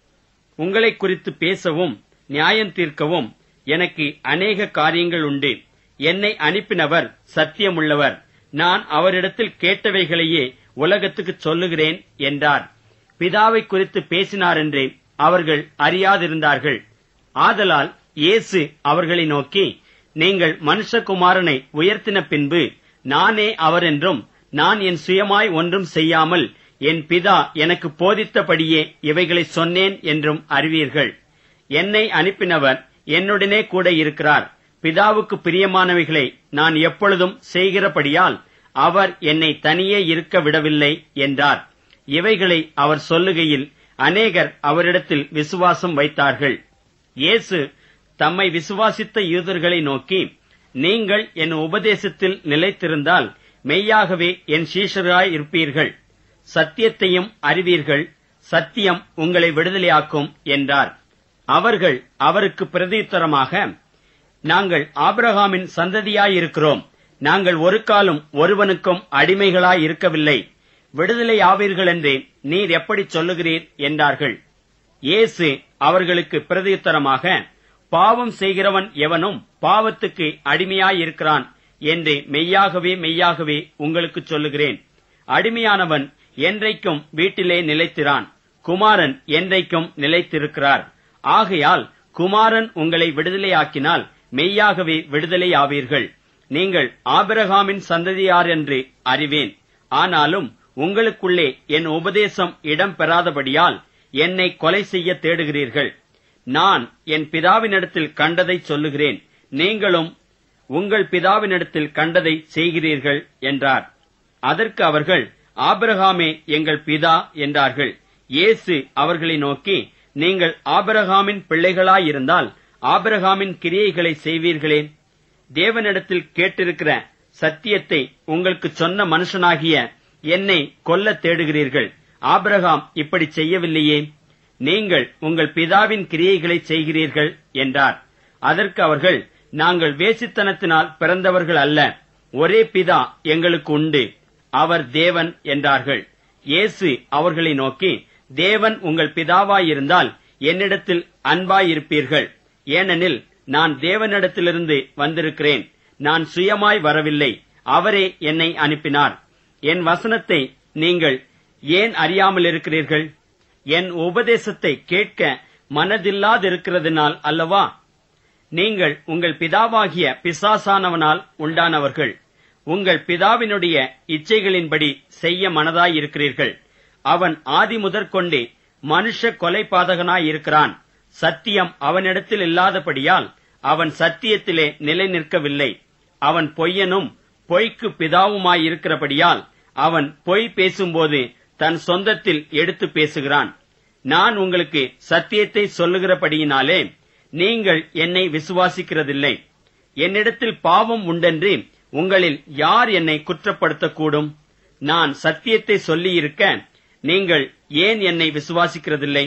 [SPEAKER 1] உங்களை குறித்து பேசவும் நியாயம் தீர்க்கவும் எனக்கு அநேக காரியங்கள் உண்டு. என்னை அனுப்பினவர் சத்தியமுள்ளவர். நான் அவரிடத்தில் கேட்டவைகளையே உலகத்துக்கு சொல்லுகிறேன் என்றார். பிதாவை குறித்து பேசினாரென்று அவர்கள் அறியாதிருந்தார்கள். ஆதலால் இயேசு அவர்களை நோக்கி, நீங்கள் மனுஷகுமாரனை உயர்த்தின பின்பு நானே அவர் என்றும், நான் என் சுயமாய் ஒன்றும் செய்யாமல் என் பிதா எனக்கு போதித்தபடியே இவைகளை சொன்னேன் என்றும் அறிவீர்கள். என்னை அனுப்பினவர் என்னுடனே கூட இருக்கிறார். பிதாவுக்கு பிரியமானவைகளை நான் எப்பொழுதும் செய்கிறபடியால் அவர் என்னை தனியே இருக்க விடவில்லை என்றார். இவைகளை அவர் சொல்லுகையில் அநேகர் அவரிடத்தில் விசுவாசம் வைத்தார்கள். இயேசு தம்மை விசுவாசித்த யூதர்களை நோக்கி, நீங்கள் என் உபதேசத்தில் நிலைத்திருந்தால் மெய்யாகவே என் சீஷராய் இருப்பீர்கள். சத்தியத்தையும் அறிவீர்கள். சத்தியம் உங்களை விடுதலையாக்கும் என்றார். அவர்கள் அவருக்கு பிரதியுத்தரமாக, நாங்கள் ஆபிரகாமின் சந்ததியாயிருக்கிறோம். நாங்கள் ஒரு காலம் ஒருவனுக்கும் அடிமைகளாய் இருக்கவில்லை. விடுதலையாவீர்கள் என்று நீர் எப்படி சொல்லுகிறீர் என்றார்கள். இயேசு அவர்களுக்கு பிரதியுத்தரமாக, பாவம் செய்கிறவன் எவனும் பாவத்துக்கு அடிமையாயிருக்கிறான் என்று மெய்யாகவே மெய்யாகவே உங்களுக்கு சொல்லுகிறேன். அடிமையானவன் என்றைக்கும் வீட்டிலே நிலைத்திரான். குமாரன் என்றைக்கும் நிலைத்திருக்கிறார். ஆகையால் குமாரன் உங்களை விடுதலையாக்கினால் மெய்யாகவே விடுதலையாவீர்கள். நீங்கள் ஆபிரகாமின் சந்ததியார் என்று அறிவேன். ஆனாலும் உங்களுக்குள்ளே என் உபதேசம் இடம் பெறாதபடியால் என்னை கொலை செய்ய தேடுகிறீர்கள். நான் என் பிதாவினிடத்தில் கண்டதை சொல்லுகிறேன். நீங்களும் உங்கள் பிதாவினிடத்தில் கண்டதை செய்கிறீர்கள் என்றார். அதற்கு அவர்கள், ஆபிரகாமே எங்கள் பிதா என்றார்கள். இயேசு அவர்களை நோக்கி, நீங்கள் ஆபிரகாமின் பிள்ளைகளாயிருந்தால் ஆபிரகாமின் கிரியைகளை செய்வீர்களே. தேவனிடத்தில் கேட்டிருக்கிற சத்தியத்தை உங்களுக்கு சொன்ன மனுஷனாகிய என்னை கொல்ல தேடுகிறீர்கள். ஆபிரகாம் இப்படி செய்யவில்லையே. நீங்கள் உங்கள் பிதாவின் கிரியைகளை செய்கிறீர்கள் என்றார். அதற்கு அவர்கள், நாங்கள் வேசித்தனத்தினால் பிறந்தவர்கள் அல்ல, ஒரே பிதா எங்களுக்கு உண்டு, அவர் தேவன் என்றார்கள். இயேசு அவர்களை நோக்கி, தேவன் உங்கள் பிதாவாயிருந்தால் என்னிடத்தில் அன்பாயிருப்பீர்கள். ஏனெனில் நான் தேவனிடத்திலிருந்து வந்திருக்கிறேன். நான் சுயமாய் வரவில்லை, அவரே என்னை அனுப்பினார். என் வசனத்தை நீங்கள் ஏன் அறியாமல் இருக்கிறீர்கள்? என் உபதேசத்தை கேட்க மனதில்லாதிருக்கிறதுனால் அல்லவா? நீங்கள் உங்கள் பிதாவாகிய பிசாசானவனால் உண்டானவர்கள். உங்கள் பிதாவினுடைய இச்சைகளின்படி செய்ய மனதாயிருக்கிறீர்கள். அவன் ஆதி முதற்கொண்டே மனுஷ கொலைபாதகனாயிருக்கிறான். சத்தியம் அவனிடத்தில் இல்லாதபடியால் அவன் சத்தியத்திலே நிலை நிற்கவில்லை. அவன் பொய்யனும் பொய்க்கு பிதாவுமாயிருக்கிறபடியால் அவன் பொய் பேசும்போது தன் சொந்தத்தில் எடுத்து பேசுகிறான். நான் உங்களுக்கு சத்தியத்தை சொல்லுகிறபடியினாலே நீங்கள் என்னை விசுவாசிக்கிறதில்லை. என்னிடத்தில் பாவம் உண்டென்று உங்களில் யார் என்னை குற்றப்படுத்தக்கூடும்? நான் சத்தியத்தை சொல்லியிருக்க நீங்கள் ஏன் என்னை விசுவாசிக்கிறதில்லை?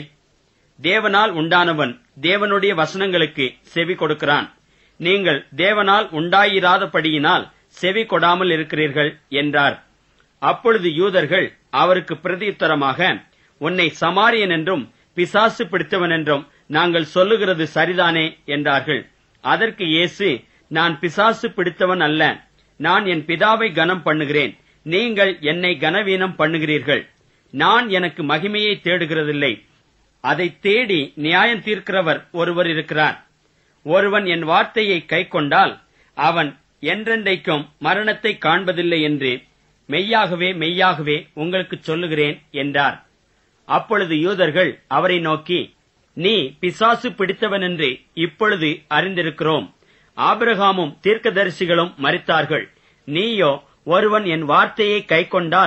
[SPEAKER 1] தேவனால் உண்டானவன் தேவனுடைய வசனங்களுக்கு செவி கொடுக்கிறான். நீங்கள் தேவனால் உண்டாயிராதபடியினால் செவி கொடாமல் இருக்கிறீர்கள் என்றார். அப்பொழுது யூதர்கள் அவருக்கு பிரதியுத்தரமாக, உன்னை சமாரியன் என்றும் பிசாசு பிடித்தவன் என்றும் நாங்கள் சொல்லுகிறது சரிதானே என்றார்கள். அதற்கு இயேசு, நான் பிசாசு பிடித்தவன் அல்ல, நான் என் பிதாவை கனம் பண்ணுகிறேன், நீங்கள் என்னை கனவீனம் பண்ணுகிறீர்கள். நான் எனக்கு மகிமையை தேடுகிறதில்லை, அதை தேடி நியாயம் தீர்க்கிறவர் ஒருவர் இருக்கிறார். ஒருவன் என் வார்த்தையை கைக்கொண்டால் அவன் என்றென்றைக்கும் மரணத்தை காண்பதில்லை என்று மெய்யாகவே மெய்யாகவே உங்களுக்கு சொல்லுகிறேன் என்றார். அப்பொழுது யூதர்கள் அவரை நோக்கி, நீ பிசாசு பிடித்தவன் என்று இப்பொழுது அறிந்திருக்கிறோம். ஆபிரகாமும் தீர்க்கதரிசிகளும் மரித்தார்கள். நீயோ, ஒருவன் என் வார்த்தையை கைக்கொண்டால்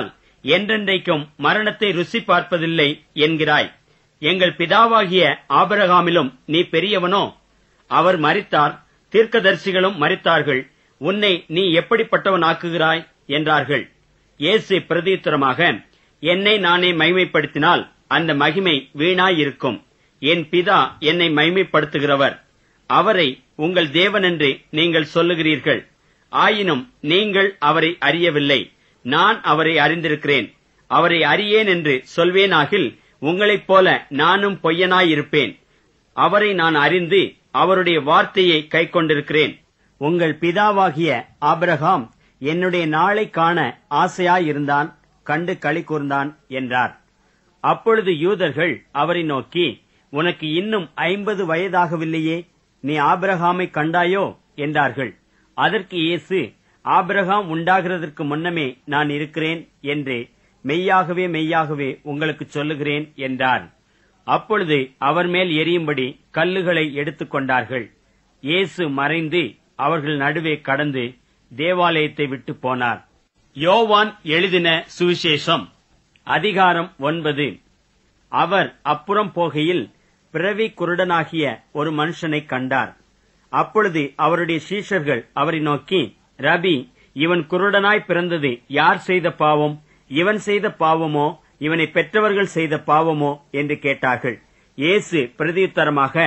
[SPEAKER 1] என்றென்றைக்கும் மரணத்தை ருசி பார்ப்பதில்லை என்கிறாய். எங்கள் பிதாவாகிய ஆபிரகாமிலும் நீ பெரியவனோ? அவர் மரித்தார், தீர்க்கதரிசிகளும் மரித்தார்கள், உன்னை நீ எப்படிப்பட்டவனாக்குகிறாய் என்றார்கள். இயேசு பிரதியுத்தரமாக, என்னை நானே மகிமைப்படுத்தினால் அந்த மகிமை வீணாயிருக்கும். என் பிதா என்னை மகிமைப்படுத்துகிறவர். அவரை உங்கள் தேவன் என்று நீங்கள் சொல்லுகிறீர்கள். ஆயினும் நீங்கள் அவரை அறியவில்லை. நான் அவரை அறிந்திருக்கிறேன். அவரை அறியேன் என்று சொல்வேனாகில் உங்களைப் போல நானும் பொய்யனாயிருப்பேன். அவரை நான் அறிந்து அவருடைய வார்த்தையை கைக்கொண்டிருக்கிறேன். உங்கள் பிதாவாகிய ஆபிரகாம் என்னுடைய நாளை காண ஆசையாயிருந்தான், கண்டு களி கூர்ந்தான் என்றார். அப்பொழுது யூதர்கள் அவரை நோக்கி, உனக்கு இன்னும் 50 வயதாகவில்லையே, நீ ஆபிரகாமை கண்டாயோ என்றார்கள். அதற்கு இயேசு, ஆபிரகாம் உண்டாகிறதற்கு முன்னமே நான் இருக்கிறேன் என்று மெய்யாகவே மெய்யாகவே உங்களுக்கு சொல்லுகிறேன் என்றார். அப்பொழுது அவர் மேல் எரியும்படி கல்லுகளை எடுத்துக் கொண்டார்கள். இயேசு மறைந்து அவர்கள் நடுவே கடந்து தேவாலயத்தை விட்டு போனார். யோவான் எழுதின சுவிசேஷம் அதிகாரம் 9. அவர் அப்புறம் போகையில் பிறவி குருடனாகிய ஒரு மனுஷனை கண்டார். அப்பொழுது அவருடைய சீஷர்கள் அவரை நோக்கி, ரபி, இவன் குருடனாய் பிறந்தது யார் செய்த பாவம்? இவன் செய்த பாவமோ, இவனை பெற்றவர்கள் செய்த பாவமோ என்று கேட்டார்கள். இயேசு பிரதியுத்தரமாக,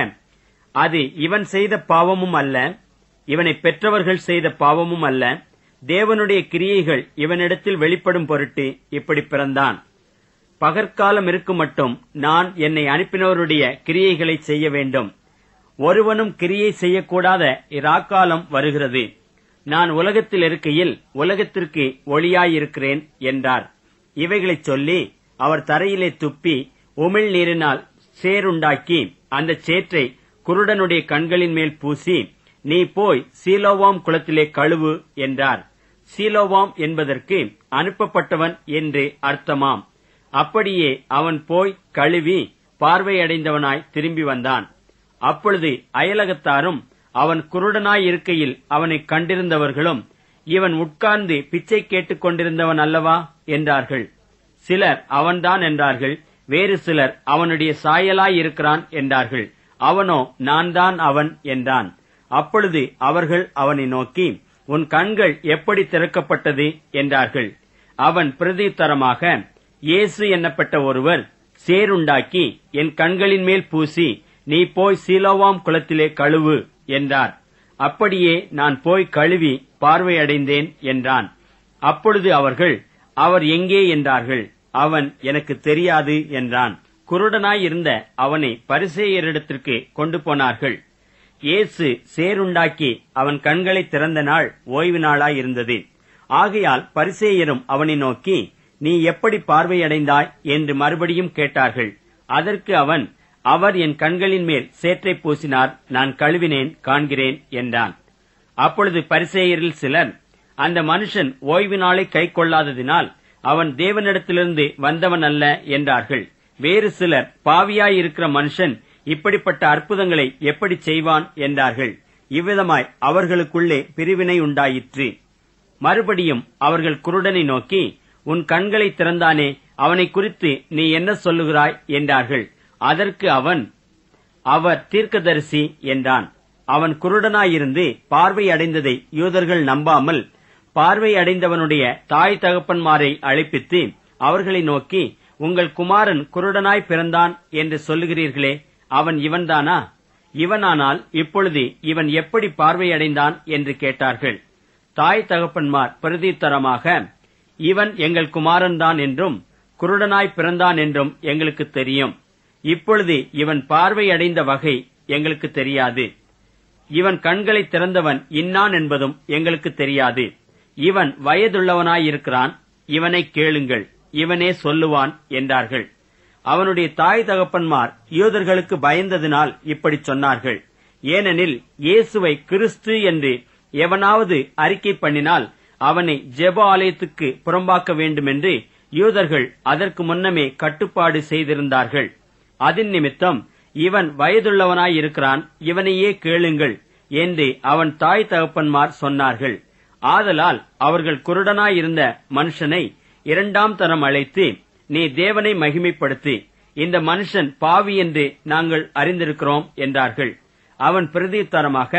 [SPEAKER 1] அது இவன் செய்த பாவமும் அல்ல, இவனை பெற்றவர்கள் செய்த பாவமும் அல்ல, தேவனுடைய கிரியைகள் இவனிடத்தில் வெளிப்படும் பொருட்டு இப்படி பிறந்தான். பகற்காலம் இருக்கும் மட்டும் நான் என்னை அனுப்பினவருடைய கிரியைகளை செய்ய வேண்டும். ஒருவனும் கிரியை செய்யக்கூடாத இராக்காலம் வருகிறது. நான் உலகத்தில் இருக்கையில் உலகத்திற்கு ஒளியாயிருக்கிறேன் என்றார். இவைகளைச் சொல்லி அவர் தரையிலே துப்பி உமிழ் நீரினால் சேருண்டாக்கி அந்த சேற்றை குருடனுடைய கண்களின் மேல் பூசி, நீ போய் சீலோவாம் குளத்திலே கழுவு என்றார். சீலோவாம் என்பதற்கு அனுப்பப்பட்டவன் என்று அர்த்தமாம். அப்படியே அவன் போய் கழுவி பார்வையடைந்தவனாய் திரும்பி வந்தான். அப்பொழுது அயலகத்தாரும் அவன் குருடனாய் இருக்கையில் அவனை கண்டிருந்தவர்களும், இவன் உட்கார்ந்து பிச்சை கேட்டுக் கொண்டிருந்தவன் அல்லவா என்றார்கள். சிலர் அவன்தான் என்றார்கள். வேறு சிலர் அவனுடைய சாயலாய் இருக்கிறான் என்றார்கள். அவனோ நான் தான் அவன் என்றான். அப்பொழுது அவர்கள் அவனை நோக்கி, உன் கண்கள் எப்படி திறக்கப்பட்டது என்றார்கள். அவன் பிரதியுத்தரமாக, இயேசு என்னப்பட்ட ஒருவர் சேருண்டாக்கி என் கண்களின் மேல் பூசி, நீ போய் சீலோவாம் குளத்திலே கழுவு என்றார். அப்படியே நான் போய் கழுவி பார்வையடைந்தேன் என்றான். அப்பொழுது அவர்கள், அவர் எங்கே என்றார்கள். அவன் எனக்கு தெரியாது என்றான். குருடனாயிருந்த அவனை பரிசேயரிடத்திற்கு கொண்டு போனார்கள். இயேசு சேருண்டாக்கி அவன் கண்களை திறந்த நாள் ஓய்வு நாளாயிருந்தது. ஆகையால் பரிசேயரும் அவனை நோக்கி, நீ எப்படி பார்வையடைந்தாய் என்று மறுபடியும் கேட்டார்கள். அதற்கு அவன், அவர் என் கண்களின் மேல் சேற்றை பூசினார், நான் கழுவினேன், காண்கிறேன் என்றான். அப்பொழுது பரிசேயரில் சிலர், அந்த மனுஷன் ஓய்வு நாளை கை கொள்ளாததினால் அவன் தேவனிடத்திலிருந்து வந்தவன் அல்ல என்றார்கள். வேறு சிலர், பாவியாயிருக்கிற மனுஷன் இப்படிப்பட்ட அற்புதங்களை எப்படி செய்வான் என்றார்கள். இவ்விதமாய் அவர்களுக்குள்ளே பிரிவினை உண்டாயிற்று. மறுபடியும் அவர்கள் குருடனை நோக்கி, உன் கண்களை திறந்தானே, அவனை குறித்து நீ என்ன சொல்லுகிறாய் என்றார்கள். அதற்கு அவன், அவர் தீர்க்கதரிசி என்றான். அவன் குருடனாயிருந்து பார்வை அடைந்ததை யூதர்கள் நம்பாமல் பார்வை அடைந்தவனுடைய தாய் தகப்பன்மாரை அழைப்பித்து அவர்களை நோக்கி, உங்கள் குமாரன் குருடனாய் பிறந்தான் என்று சொல்லுகிறீர்களே, அவன் இவன்தானா? இவனானால் இப்பொழுது இவன் எப்படி பார்வையடைந்தான் என்று கேட்டார்கள். தாய் தகப்பன்மார் பிரதித்தரமாக, இவன் எங்கள் குமாரன்தான் என்றும் குருடனாய் பிறந்தான் என்றும் எங்களுக்கு தெரியும். இப்பொழுது இவன் பார்வையடைந்த வகை எங்களுக்கு தெரியாது. இவன் கண்களை திறந்தவன் இன்னான் என்பதும் எங்களுக்கு தெரியாது. இவன் வயதுள்ளவனாயிருக்கிறான், இவனை கேளுங்கள், இவனே சொல்லுவான் என்றார்கள். அவனுடைய தாய் தகப்பன்மார் யூதர்களுக்கு பயந்ததினால் இப்படி சொன்னார்கள். ஏனெனில் இயேசுவை கிறிஸ்து என்று எவனாவது அறிக்கை பண்ணினால் அவனை ஜெப ஆலயத்துக்கு புறம்பாக்க வேண்டுமென்று யூதர்கள் அதற்கு முன்னமே கட்டுப்பாடு செய்திருந்தார்கள். அதன் நிமித்தம் இவன் வயதுள்ளவனாயிருக்கிறான், இவனையே கேளுங்கள் என்று அவன் தாய் தகப்பன்மார் சொன்னார்கள். ஆதலால் அவர்கள் குருடனாயிருந்த மனுஷனை இரண்டாம் தரம் அழைத்து, நீ தேவனை மகிமைப்படுத்து, இந்த மனுஷன் பாவி என்று நாங்கள் அறிந்திருக்கிறோம் என்றார்கள். அவன் பிரதியுத்தரமாக,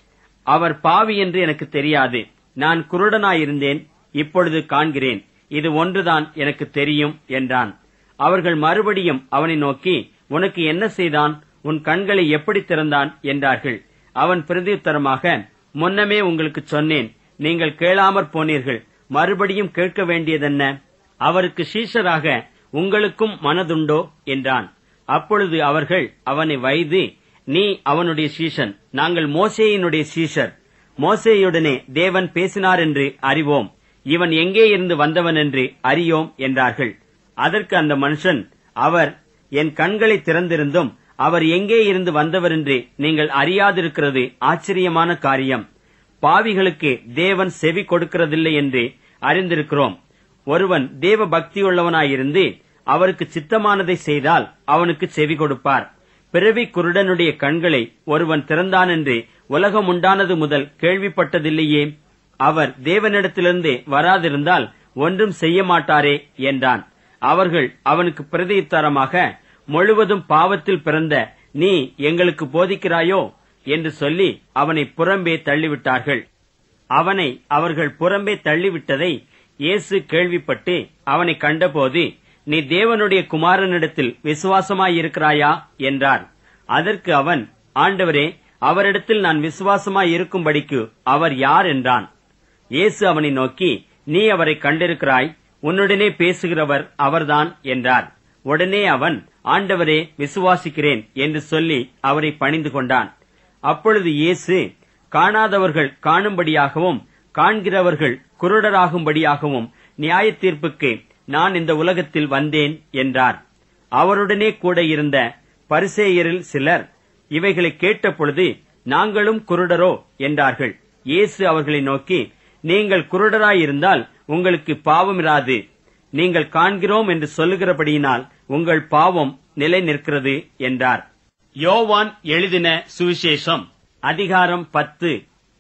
[SPEAKER 1] அவர் பாவி என்று எனக்கு தெரியாது. நான் குருடனாயிருந்தேன், இப்பொழுது காண்கிறேன். இது ஒன்றுதான் எனக்கு தெரியும் என்றான். அவர்கள் மறுபடியும் அவனை நோக்கி, உனக்கு என்ன செய்தான்? உன் கண்களை எப்படி திறந்தான் என்றார்கள். அவன் பிரதியுத்தரமாக, முன்னமே உங்களுக்கு சொன்னேன், நீங்கள் கேளாமற் போனீர்கள், மறுபடியும் கேட்க வேண்டியதென்ன? அவருக்கு சீஷராக உங்களுக்கும் மனதுண்டோ என்றான். அப்பொழுது அவர்கள் அவனை வைது, நீ அவனுடைய சீஷன், நாங்கள் மோசேயினுடைய சீஷர். மோசேயுடனே தேவன் பேசினார் என்று அறிவோம், இவன் எங்கே இருந்து வந்தவன் என்று அறியோம் என்றார்கள். அதற்கு அந்த மனுஷன், அவர் என் கண்களை திறந்திருந்தும் அவர் எங்கே இருந்து வந்தவர் என்று நீங்கள் அறியாதிருக்கிறது ஆச்சரியமான காரியம். பாவிகளுக்கு தேவன் செவி கொடுக்கிறதில்லை என்று அறிந்திருக்கிறோம். ஒருவன் தேவ பக்தியுள்ளவனாயிருந்து அவருக்கு சித்தமானதை செய்தால் அவனுக்கு செவி கொடுப்பார். பிறவி குருடனுடைய கண்களை ஒருவன் திறந்தான் என்று உலகம் உண்டானது முதல் கேள்விப்பட்டதில்லையே. அவர் தேவனிடத்திலிருந்து வராதிருந்தால் ஒன்றும் செய்ய மாட்டாரே என்றான். அவர்கள் அவனுக்கு பிரதியுத்தரமாக, முழுவதும் பாவத்தில் பிறந்த நீ எங்களுக்கு போதிக்கிறாயோ என்று சொல்லி அவனை புறம்பே தள்ளிவிட்டார்கள். அவனை அவர்கள் புறம்பே தள்ளிவிட்டதை இயேசு கேள்விப்பட்டு அவனை கண்டபோது, நீ தேவனுடைய குமாரனிடத்தில் விசுவாசமாயிருக்கிறாயா என்றார். அதற்கு அவன், ஆண்டவரே, அவரிடத்தில் நான் விசுவாசமாயிருக்கும்படிக்கு அவர் யார் என்றான். இயேசு அவனை நோக்கி, நீ அவரை கண்டிருக்கிறாய், உன்னுடனே பேசுகிறவர் அவர்தான் என்றார். உடனே அவன், ஆண்டவரே, விசுவாசிக்கிறேன் என்று சொல்லி அவரை பணிந்து கொண்டான். அப்பொழுது இயேசு, காணாதவர்கள் காணும்படியாகவும் காண்கிறவர்கள் குருடராகும்படியாகவும் நியாய தீர்ப்புக்கு நான் இந்த உலகத்தில் வந்தேன் என்றார். அவருடனே கூட இருந்த பரிசேயரில் சிலர் இவைகளை கேட்டபொழுது, நாங்களும் குருடரோ என்றார்கள். இயேசு அவர்களை நோக்கி, நீங்கள் குருடராயிருந்தால் உங்களுக்கு பாவமிராது. நீங்கள் காண்கிறோம் என்று சொல்லுகிறபடியினால் உங்கள் பாவம் நிலை நிற்கிறது என்றார். யோவான் எழுதின சுவிசேஷம் அதிகாரம் 10.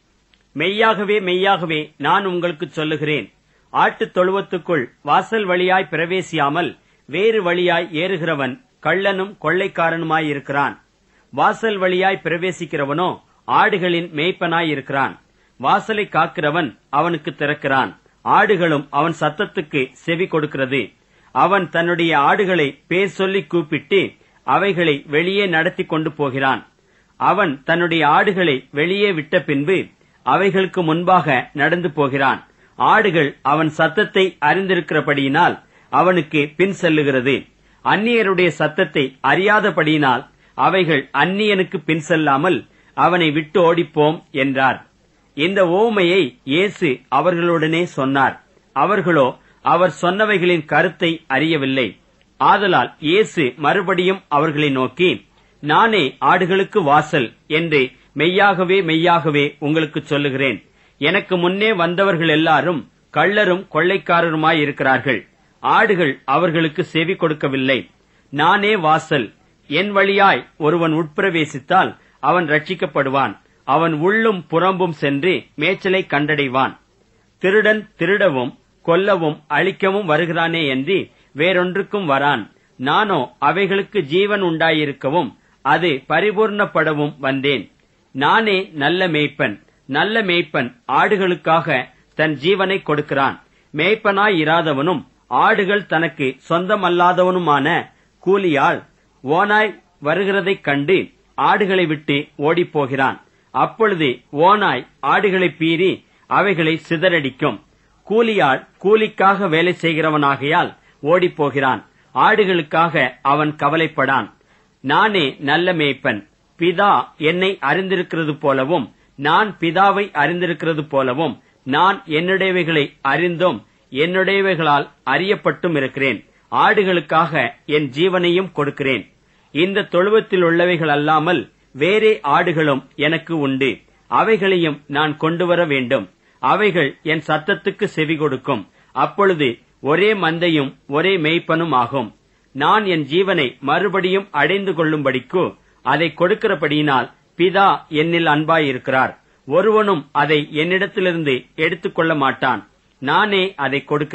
[SPEAKER 1] மெய்யாகவே மெய்யாகவே நான் உங்களுக்கு சொல்லுகிறேன், ஆட்டுத் தொழுவத்துக்குள் வாசல் வழியாய் பிரவேசியாமல் வேறு வழியாய் ஏறுகிறவன் கள்ளனும் கொள்ளைக்காரனுமாயிருக்கிறான். வாசல் வழியாய் பிரவேசிக்கிறவனோ ஆடுகளின் மேய்ப்பனாயிருக்கிறான். வாசலை காக்கிறவன் அவனுக்கு திறக்கிறான். ஆடுகளும் அவன் சத்தத்துக்கு செவி கொடுக்கிறது. அவன் தன்னுடைய ஆடுகளை பேர் சொல்லி கூப்பிட்டு அவைகளை வெளியே நடத்தி கொண்டு போகிறான். அவன் தன்னுடைய ஆடுகளை வெளியே விட்ட பின்பு அவைகளுக்கு முன்பாக நடந்து போகிறான். ஆடுகள் அவன் சத்தத்தை அறிந்திருக்கிறபடியினால் அவனுக்கு பின் செல்லுகிறது. அந்நியருடைய சத்தத்தை அறியாதபடியினால் அவைகள் அந்நியனுக்கு பின் செல்லாமல் அவனை விட்டு ஓடிப்போம் என்றார். இந்த உவமையை இயேசு அவர்களுடனே சொன்னார். அவர்களோ அவர் சொன்னவைகளின் கருத்தை அறியவில்லை. ஆதலால் இயேசு மறுபடியும் அவர்களை நோக்கி, நானே ஆடுகளுக்கு வாசல் என்று மெய்யாகவே மெய்யாகவே உங்களுக்கு சொல்லுகிறேன். எனக்கு முன்னே வந்தவர்கள் எல்லாரும் கள்ளரும் கொள்ளைக்காரருமாயிருக்கிறார்கள். ஆடுகள் அவர்களுக்கு செவி கொடுக்கவில்லை. நானே வாசல். என் வழியாய் ஒருவன் உட்பிரவேசித்தால் அவன் ரட்சிக்கப்படுவான். அவன் உள்ளும் புறம்பும் சென்று மேய்ச்சலை கண்டடைவான். திருடன் திருடவும் கொல்லவும் அழிக்கவும் வருகிறானே என்று வேறொன்றுக்கும் வரான். நானோ அவைகளுக்கு ஜீவன் உண்டாயிருக்கவும் அது பரிபூர்ணப்படவும் வந்தேன். நானே நல்ல மேய்ப்பன். நல்ல மேய்ப்பன் ஆடுகளுக்காக தன் ஜீவனை கொடுக்கிறான். மேய்ப்பனாய் இராதவனும் ஆடுகள் தனக்கு சொந்தமல்லாதவனுமான கூலியாள் ஓனாய் வருகிறதைக் கண்டு ஆடுகளை விட்டு ஓடிப்போகிறான். அப்பொழுது ஓனாய் ஆடுகளை பீறி அவைகளை சிதறடிக்கும். கூலியாள் கூலிக்காக வேலை செய்கிறவனாகையால் ஓடிப்போகிறான். ஆடுகளுக்காக அவன் கவலைப்படான். நானே நல்ல மேய்ப்பன். பிதா என்னை அறிந்திருக்கிறது போலவும் நான் பிதாவை அறிந்திருக்கிறது போலவும் நான் என்னுடையவைகளை அறிந்தும் என்னுடையவைகளால் அறியப்பட்டும் இருக்கிறேன். ஆடுகளுக்காக என் ஜீவனையும் கொடுக்கிறேன். இந்த தொழுவத்தில் உள்ளவைகள் அல்லாமல் வேறே ஆடுகளும் எனக்கு உண்டு. அவைகளையும் நான் கொண்டு வர வேண்டும். அவைகள் என் சத்தத்துக்கு செவி கொடுக்கும். அப்பொழுது ஒரே மந்தையும் ஒரே மேய்ப்பனும் ஆகும். நான் என் ஜீவனை மறுபடியும் அடைந்து கொள்ளும்படிக்கு அதை கொடுக்கிறபடியினால் பிதா என்னில் அன்பாயிருக்கிறார். ஒருவனும் அதை என்னிடத்திலிருந்து எடுத்துக்கொள்ள மாட்டான். நானே அதை கொடுக்கிறேன்.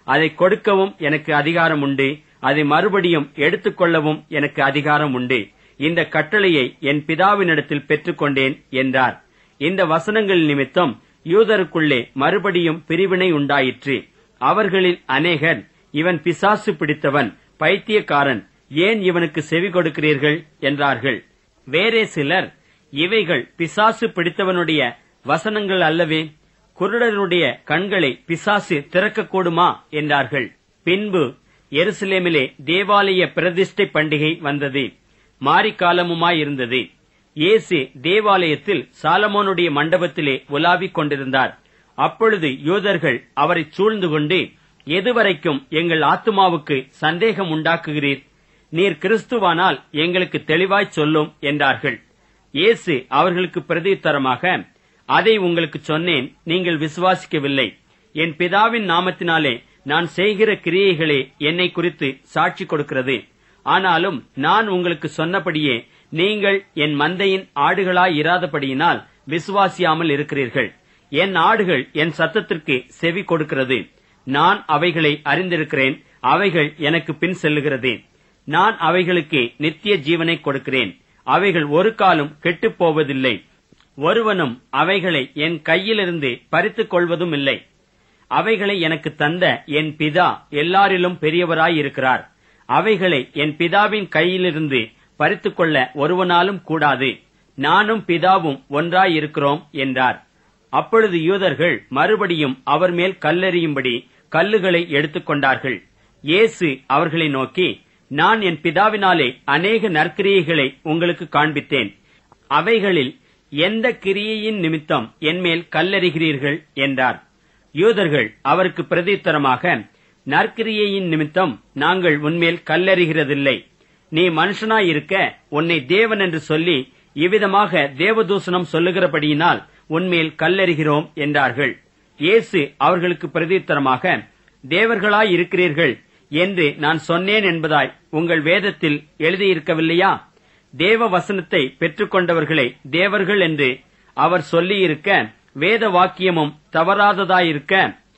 [SPEAKER 1] அதை கொடுக்கவும் எனக்கு அதிகாரம் உண்டு, அதை மறுபடியும் எடுத்துக்கொள்ளவும் எனக்கு அதிகாரம் உண்டு. இந்த கட்டளையை என் பிதாவினிடத்தில் பெற்றுக்கொண்டேன் என்றார். இந்த வசனங்கள் நிமித்தம் யூதருக்குள்ளே மறுபடியும் பிரிவினை உண்டாயிற்று. அவர்களில் அநேகர், இவன் பிசாசு பிடித்தவன், பைத்தியக்காரன், ஏன் இவனுக்கு செவி கொடுக்கிறீர்கள் என்றார்கள். வேறே சிலர், இவைகள் பிசாசு பிடித்தவனுடைய வசனங்கள் அல்லவே, குருடருடைய கண்களை பிசாசு திறக்கக்கூடுமா என்றார்கள். பின்பு எருசலேமிலே தேவாலய பிரதிஷ்டை பண்டிகை வந்தது. மாரிக்காலமுமாயிருந்தது. இயேசு தேவாலயத்தில் சாலமோனுடைய மண்டபத்திலே உலாவிக் கொண்டிருந்தார். அப்பொழுது யூதர்கள் அவரை சூழ்ந்து கொண்டு, எதுவரைக்கும் எங்கள் ஆத்துமாவுக்கு சந்தேகம் உண்டாக்குகிறீர்? நீர் கிறிஸ்துவானால் எங்களுக்கு தெளிவாய் சொல்லும் என்றார்கள். இயேசு அவர்களுக்கு பிரதியுத்தரமாக, அதை உங்களுக்கு சொன்னேன், நீங்கள் விசுவாசிக்கவில்லை. என் பிதாவின் நாமத்தினாலே நான் செய்கிற கிரியைகளே என்னை குறித்து சாட்சி கொடுக்கிறது. ஆனாலும் நான் உங்களுக்கு சொன்னபடியே நீங்கள் என் மந்தையின் ஆடுகளாயிராதபடியினால் விசுவாசியாமல் இருக்கிறீர்கள். என் ஆடுகள் என் சத்தத்திற்கு செவி கொடுக்கிறது. நான் அவைகளை அறிந்திருக்கிறேன், அவைகள் எனக்கு பின் செல்லுகிறது. நான் அவைகளுக்கு நித்திய ஜீவனை கொடுக்கிறேன். அவைகள் ஒரு காலம் கெட்டுப் போவதில்லை. ஒருவனும் அவைகளை என் கையிலிருந்து பறித்துக் கொள்வதும் இல்லை. அவைகளை எனக்கு தந்த என் பிதா எல்லாரிலும் பெரியவராயிருக்கிறார். அவைகளை என் பிதாவின் கையிலிருந்து பறித்துக்கொள்ள ஒருவனாலும் கூடாது. நானும் பிதாவும் ஒன்றாயிருக்கிறோம் என்றார். அப்பொழுது யூதர்கள் மறுபடியும் அவர் மேல் கல்லெறியும்படி கல்லுகளை எடுத்துக்கொண்டார்கள். இயேசு அவர்களை நோக்கி, நான் என் பிதாவினாலே அநேக நற்கிரியைகளை உங்களுக்கு காண்பித்தேன். அவைகளில் எந்த கிரியையின் நிமித்தம் என்மேல் கல்லெறிகிறீர்கள் என்றார். யூதர்கள் அவருக்கு பிரதியுத்தரமாக, நற்கிரியையின் நிமித்தம் நாங்கள் உன்மேல் கல்லெறிகிறதில்லை. நீ மனுஷனாயிருக்க உன்னை தேவன் என்று சொல்லி இவ்விதமாக தேவதூஷணம் சொல்லுகிறபடியினால் உன்மேல் கல்லெறிகிறோம் என்றார்கள். இயேசு அவர்களுக்கு பிரதியுத்தரமாக, தேவர்களாயிருக்கிறீர்கள் என்று நான் சொன்னேன் என்பதாய் உங்கள் வேதத்தில் எழுதியிருக்கவில்லையா? தேவ வசனத்தை பெற்றுக்கொண்டவர்களை தேவர்கள் என்று அவர் சொல்லியிருக்க, வேத வாக்கியமும் தவறாததாயிருக்க,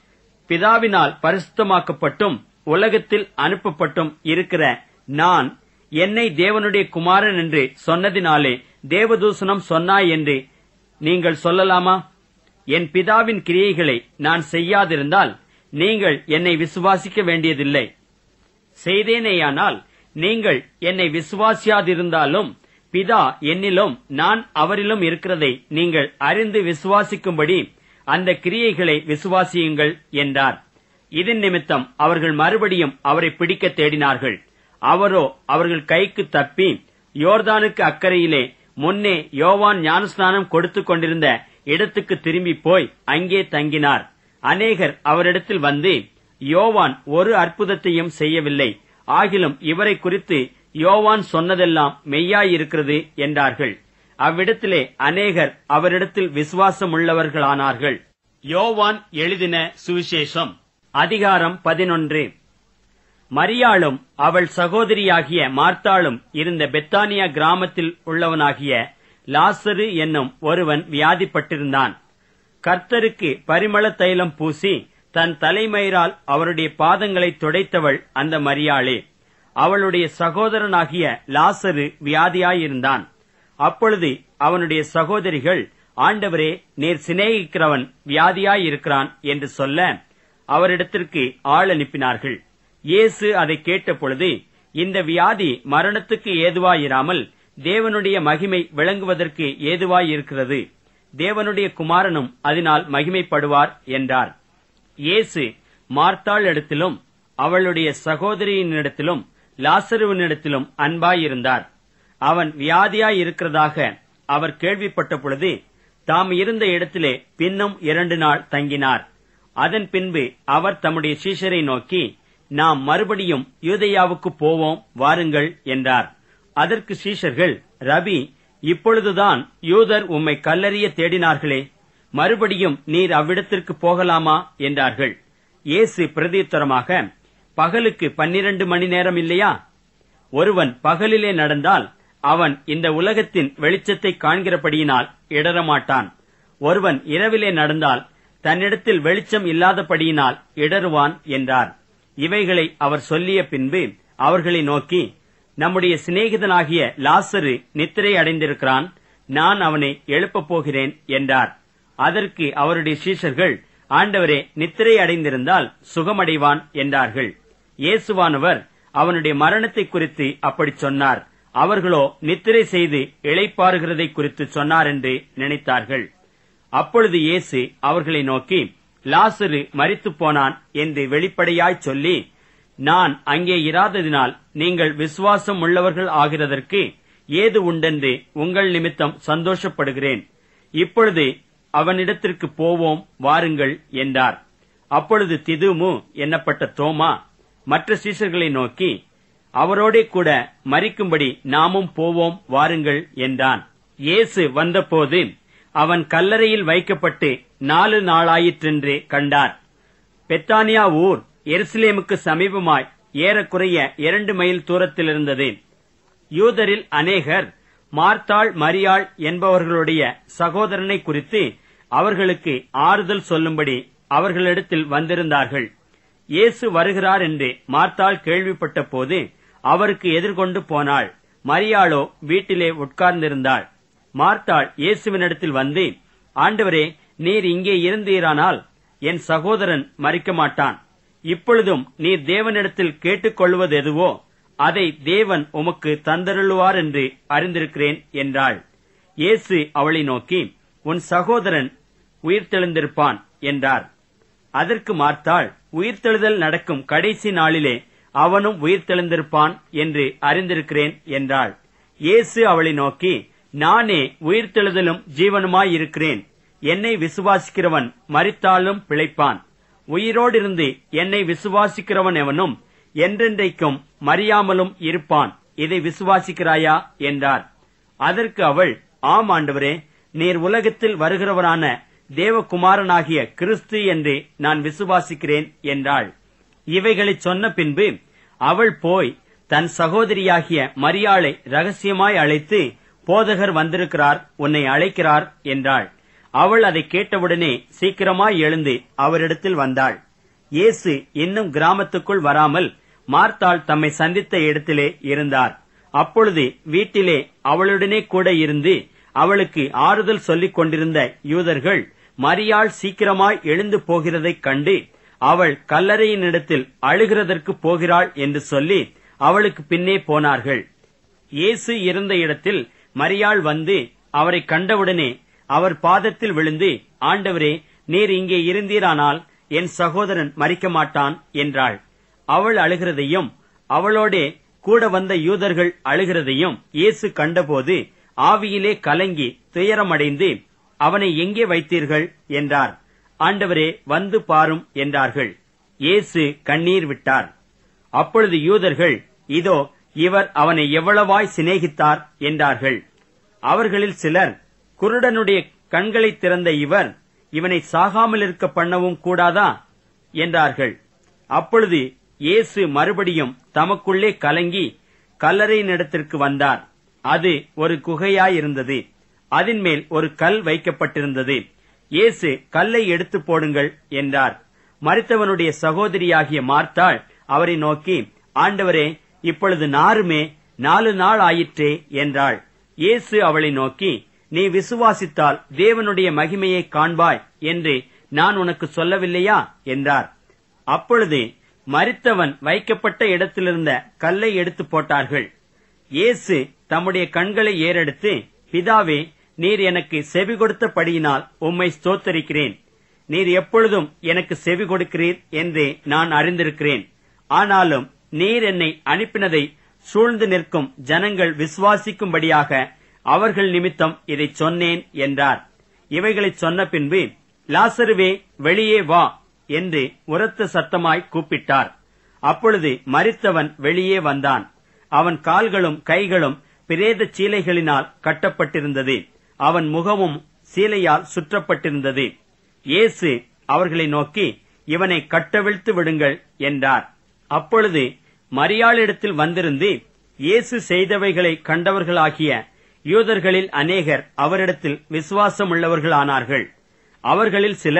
[SPEAKER 1] பிதாவினால் பரிசுத்தமாக்கப்பட்டும் உலகத்தில் அனுப்பப்பட்டும் இருக்கிற நான் என்னை தேவனுடைய குமாரன் என்று சொன்னதினாலே தேவதூஷணம் சொன்னாய் என்று நீங்கள் சொல்லலாமா? என் பிதாவின் கிரியைகளை நான் செய்யாதிருந்தால் நீங்கள் என்னை விசுவாசிக்க வேண்டியதில்லை. செய்தேனேயானால் நீங்கள் என்னை விசுவாசியாதிருந்தாலும் பிதா என்னிலும் நான் அவரிலும் இருக்கிறதை நீங்கள் அறிந்து விசுவாசிக்கும்படி அந்த கிரியைகளை விசுவாசியுங்கள் என்றார். இதன் நிமித்தம் அவர்கள் மறுபடியும் அவரை பிடிக்க தேடினார்கள். அவரோ அவர்கள் கைக்கு தப்பி யோர்தானுக்கு அக்கறையிலே முன்னே யோவான் ஞானஸ்நானம் கொடுத்துக் கொண்டிருந்த இடத்துக்கு திரும்பி போய் அங்கே தங்கினார். அநேகர் அவரிடத்தில் வந்து, யோவான் ஒரு அற்புதத்தையும் செய்யவில்லை, ஆகிலும் இவரை குறித்து யோவான் சொன்னதெல்லாம் மெய்யாயிருக்கிறது என்றார்கள். அவ்விடத்திலே அநேகர் அவரிடத்தில் விசுவாசமுள்ளவர்களானார்கள். யோவான் எழுதின சுவிசேஷம் அதிகாரம் 11. மரியாளும் அவள் சகோதரியாகிய மார்த்தாளும் இருந்த பெத்தானியா கிராமத்தில் உள்ளவனாகிய லாசரு என்னும் ஒருவன் வியாதிப்பட்டிருந்தான். கர்த்தருக்கு பரிமள தைலம் பூசி தன் தலைமயிரால் அவருடைய பாதங்களை துடைத்தவள் அந்த மரியாளே. அவளுடைய சகோதரனாகிய லாசரு வியாதியாயிருந்தான். அப்பொழுது அவனுடைய சகோதரிகள், ஆண்டவரே, நீர் சிநேகிக்கிறவன் வியாதியாயிருக்கிறான் என்று சொல்ல அவரிடத்திற்கு ஆள் அனுப்பினார்கள். இயேசு அதை கேட்டபொழுது, இந்த வியாதி மரணத்துக்கு ஏதுவாயிராமல் தேவனுடைய மகிமை விளங்குவதற்கு ஏதுவாயிருக்கிறது. தேவனுடைய குமாரனும் அதனால் மகிமைப்படுவார் என்றார். இயேசு மார்த்தாள் இடத்திலும் அவளுடைய சகோதரியினிடத்திலும் லாசருவினிடத்திலும் அன்பாயிருந்தார். அவன் வியாதியாயிருக்கிறதாக அவர் கேள்விப்பட்ட பொழுது தாம் இருந்த இடத்திலே பின்னும் 2 நாள் தங்கினார். அதன் பின்பு அவர் தம்முடைய சீஷரை நோக்கி, நாம் மறுபடியும் யூதேயாவுக்கு போவோம், வாருங்கள் என்றார். அதற்கு சீஷர்கள், ரபி, இப்பொழுதுதான் யூதர் உம்மை கல்லெறிய தேடினார்களே, மறுபடியும் நீர் அவ்விடத்திற்கு போகலாமா என்றார்கள். இயேசு பிரதியுத்தரமாக, பகலுக்கு 12 மணி நேரம் இல்லையா? ஒருவன் பகலிலே நடந்தால் அவன் இந்த உலகத்தின் வெளிச்சத்தை காண்கிறபடியினால் இடரமாட்டான். ஒருவன் இரவிலே நடந்தால் தன்னிடத்தில் வெளிச்சம் இல்லாதபடியினால் இடறுவான் என்றார். இவைகளை அவர் சொல்லிய பின்பு அவர்களை நோக்கி, நம்முடைய சிநேகிதனாகிய லாசரு நித்திரை அடைந்திருக்கிறான், நான் அவனை எழுப்பப் போகிறேன் என்றார். அதற்கு அவருடைய சீஷர்கள், ஆண்டவரே, நித்திரை அடைந்திருந்தால் சுகமடைவான் என்றார்கள். இயேசுவானவர் அவனுடைய மரணத்தை குறித்து அப்படி சொன்னார். அவர்களோ நித்திரை செய்து இளைப்பாறுகிறதை குறித்து சொன்னார் என்று நினைத்தார்கள். அப்பொழுது இயேசு அவர்களை நோக்கி, லாசரு மரித்துப் போனான் என்று வெளிப்படையாய் சொல்லி, நான் அங்கே இராததினால் நீங்கள் விசுவாசம் உள்ளவர்கள் ஆகிறதற்கு ஏது உண்டென்று உங்கள் நிமித்தம் சந்தோஷப்படுகிறேன். இப்பொழுது அவனிடத்திற்கு போவோம், வாருங்கள் என்றார். அப்பொழுது திதுமு என்னப்பட்ட தோமா மற்ற சீஷர்களை நோக்கி, அவரோடே கூட மரிக்கும்படி நாமும் போவோம், வாருங்கள் என்றான். இயேசு வந்தபோது அவன் கல்லறையில் வைக்கப்பட்டு 4 நாளாயிற்றென்று கண்டார். பெத்தானியா ஊர் எருசலேமுக்கு சமீபமாய் ஏறக்குறைய 2 மைல் தூரத்தில் இருந்தது. யூதரில் அநேகர் மார்த்தாள், மரியாள் என்பவர்களுடைய சகோதரனை குறித்து அவர்களுக்கு ஆறுதல் சொல்லும்படி அவர்களிடத்தில் வந்திருந்தார்கள். இயேசு வருகிறார் என்று மார்த்தாள் கேள்விப்பட்ட போது அவருக்கு எதிர்கொண்டு போனாள். மரியாளோ வீட்டிலே உட்கார்ந்திருந்தாள். மார்த்தாள் இயேசுவினிடத்தில் வந்து, ஆண்டவரே, நீர் இங்கே இருந்தீரானால் என் சகோதரன் மரிக்க மாட்டான். இப்பொழுதும் நீர் தேவனிடத்தில் கேட்டுக்கொள்வது எதுவோ அதை தேவன் உமக்கு தந்தருளுவார் என்று அறிந்திருக்கிறேன் என்றாள். இயேசு அவளை நோக்கி, உன் சகோதரன் உயிர்த்தெழுந்திருப்பான் என்றார். அதற்கு மார்த்தாள், உயிர்த்தெழுதல் நடக்கும் கடைசி நாளிலே அவனும் உயிர்த்தெழுந்திருப்பான் என்று அறிந்திருக்கிறேன் என்றாள். இயேசு அவளை நோக்கி, நானே உயிர்த்தெழுதலும் ஜீவனுமாயிருக்கிறேன். என்னை விசுவாசிக்கிறவன் மரித்தாலும் பிழைப்பான். உயிரோடிருந்து என்னை விசுவாசிக்கிறவன் எவனும் என்றென்றைக்கும் மறியாமலும் இருப்பான். இதை விசுவாசிக்கிறாயா என்றார். அதற்கு அவள், ஆம் ஆண்டவரே, நீர் உலகத்தில் வருகிறவரான தேவகுமாரனாகிய கிறிஸ்து என்று நான் விசுவாசிக்கிறேன் என்றாள். இவைகளைச் சொன்ன பின்பு அவள் போய் தன் சகோதரியாகிய மரியாளை ரகசியமாய் அழைத்து, போதகர் வந்திருக்கிறார், உன்னை அழைக்கிறார் என்றாள். அவள் அதை கேட்டவுடனே சீக்கிரமாய் எழுந்து அவரிடத்தில் வந்தாள். இயேசு இன்னும் கிராமத்துக்குள் வராமல் மார்த்தாள் தம்மை சந்தித்த இடத்திலே இருந்தார். அப்பொழுது வீட்டிலே அவளுடனே கூட இருந்து அவளுக்கு ஆறுதல் சொல்லிக் கொண்டிருந்த யூதர்கள் மரியாள் சீக்கிரமாய் எழுந்து போகிறதைக் கண்டு, அவள் கல்லறையினிடத்தில் அழுகிறதற்கு போகிறாள் என்று சொல்லி அவளுக்கு பின்னே போனார்கள். இயேசு இருந்த இடத்தில் மரியாள் வந்து அவரை கண்டவுடனே அவர் பாதத்தில் விழுந்து, ஆண்டவரே, நீர் இங்கே இருந்தீரானால் என் சகோதரன் மரிக்க மாட்டான் என்றாள். அவள் அழுகிறதையும் அவளோடே கூட வந்த யூதர்கள் அழுகிறதையும் இயேசு கண்டபோது ஆவியிலே கலங்கி துயரமடைந்து, அவனை எங்கே வைத்தீர்கள் என்றார். ஆண்டவரே, வந்து பாரும் என்றார்கள். இயேசு கண்ணீர் விட்டார். அப்பொழுது யூதர்கள், இதோ இவர் அவனை எவ்வளவாய் சிநேகித்தார் என்றார்கள். அவர்களில் சிலர், குருடனுடைய கண்களை திறந்த இவர் இவனை சாகாமல் இருக்க பண்ணவும் கூடாதா என்றார்கள். அப்பொழுது இயேசு மறுபடியும் தமக்குள்ளே கலங்கி கல்லறையினிடத்திற்கு வந்தார். அது ஒரு குகையாயிருந்தது. அதன் மேல் ஒரு கல் வைக்கப்பட்டிருந்தது. இயேசு, கல்லை எடுத்து போடுங்கள் என்றார். மரித்தவனுடைய சகோதரியாகிய மார்த்தாள் அவரை நோக்கி, ஆண்டவரே, இப்பொழுது நாருமே 4 நாள் ஆயிற்றே என்றாள். இயேசு அவளை நோக்கி, நீ விசுவாசித்தால் தேவனுடைய மகிமையை காண்பாய் என்று நான் உனக்கு சொல்லவில்லையா என்றார். அப்பொழுது மரித்தவன் வைக்கப்பட்ட இடத்திலிருந்த கல்லை எடுத்து போட்டார்கள். இயேசு தம்முடைய கண்களை ஏறெடுத்து, பிதாவே, நீர் எனக்கு செவி கொடுத்தபடியினால் உம்மை ஸ்தோத்தரிக்கிறேன். நீர் எப்பொழுதும் எனக்கு செவி கொடுக்கிறீர் என்று நான் அறிந்திருக்கிறேன். ஆனாலும் நீர் என்னை அனுப்பினதை சூழ்ந்து நிற்கும் ஜனங்கள் விசுவாசிக்கும்படியாக அவர்கள் நிமித்தம் இதைச் சொன்னேன் என்றார். இவைகளைச் சொன்ன பின்பு, லாசருவே, வெளியே வா என்று உரத்த சத்தமாய் கூப்பிட்டார். அப்பொழுது மரித்தவன் வெளியே வந்தான். அவன் கால்களும் கைகளும் பிரேத சீலைகளினால் கட்டப்பட்டிருந்தது. அவன் முகமும் சீலையால் சுற்றப்பட்டிருந்தது. இயேசு அவர்களை நோக்கி, இவனை கட்டவிழ்த்து விடுங்கள் என்றார். அப்பொழுது மரியாளிடத்தில் வந்திருந்து இயேசு செய்தவைகளை கண்டவர்களாகிய யூதர்களில் அநேகர் அவரிடத்தில் விசுவாசம் உள்ளவர்களானார்கள். அவர்களில் சிலர்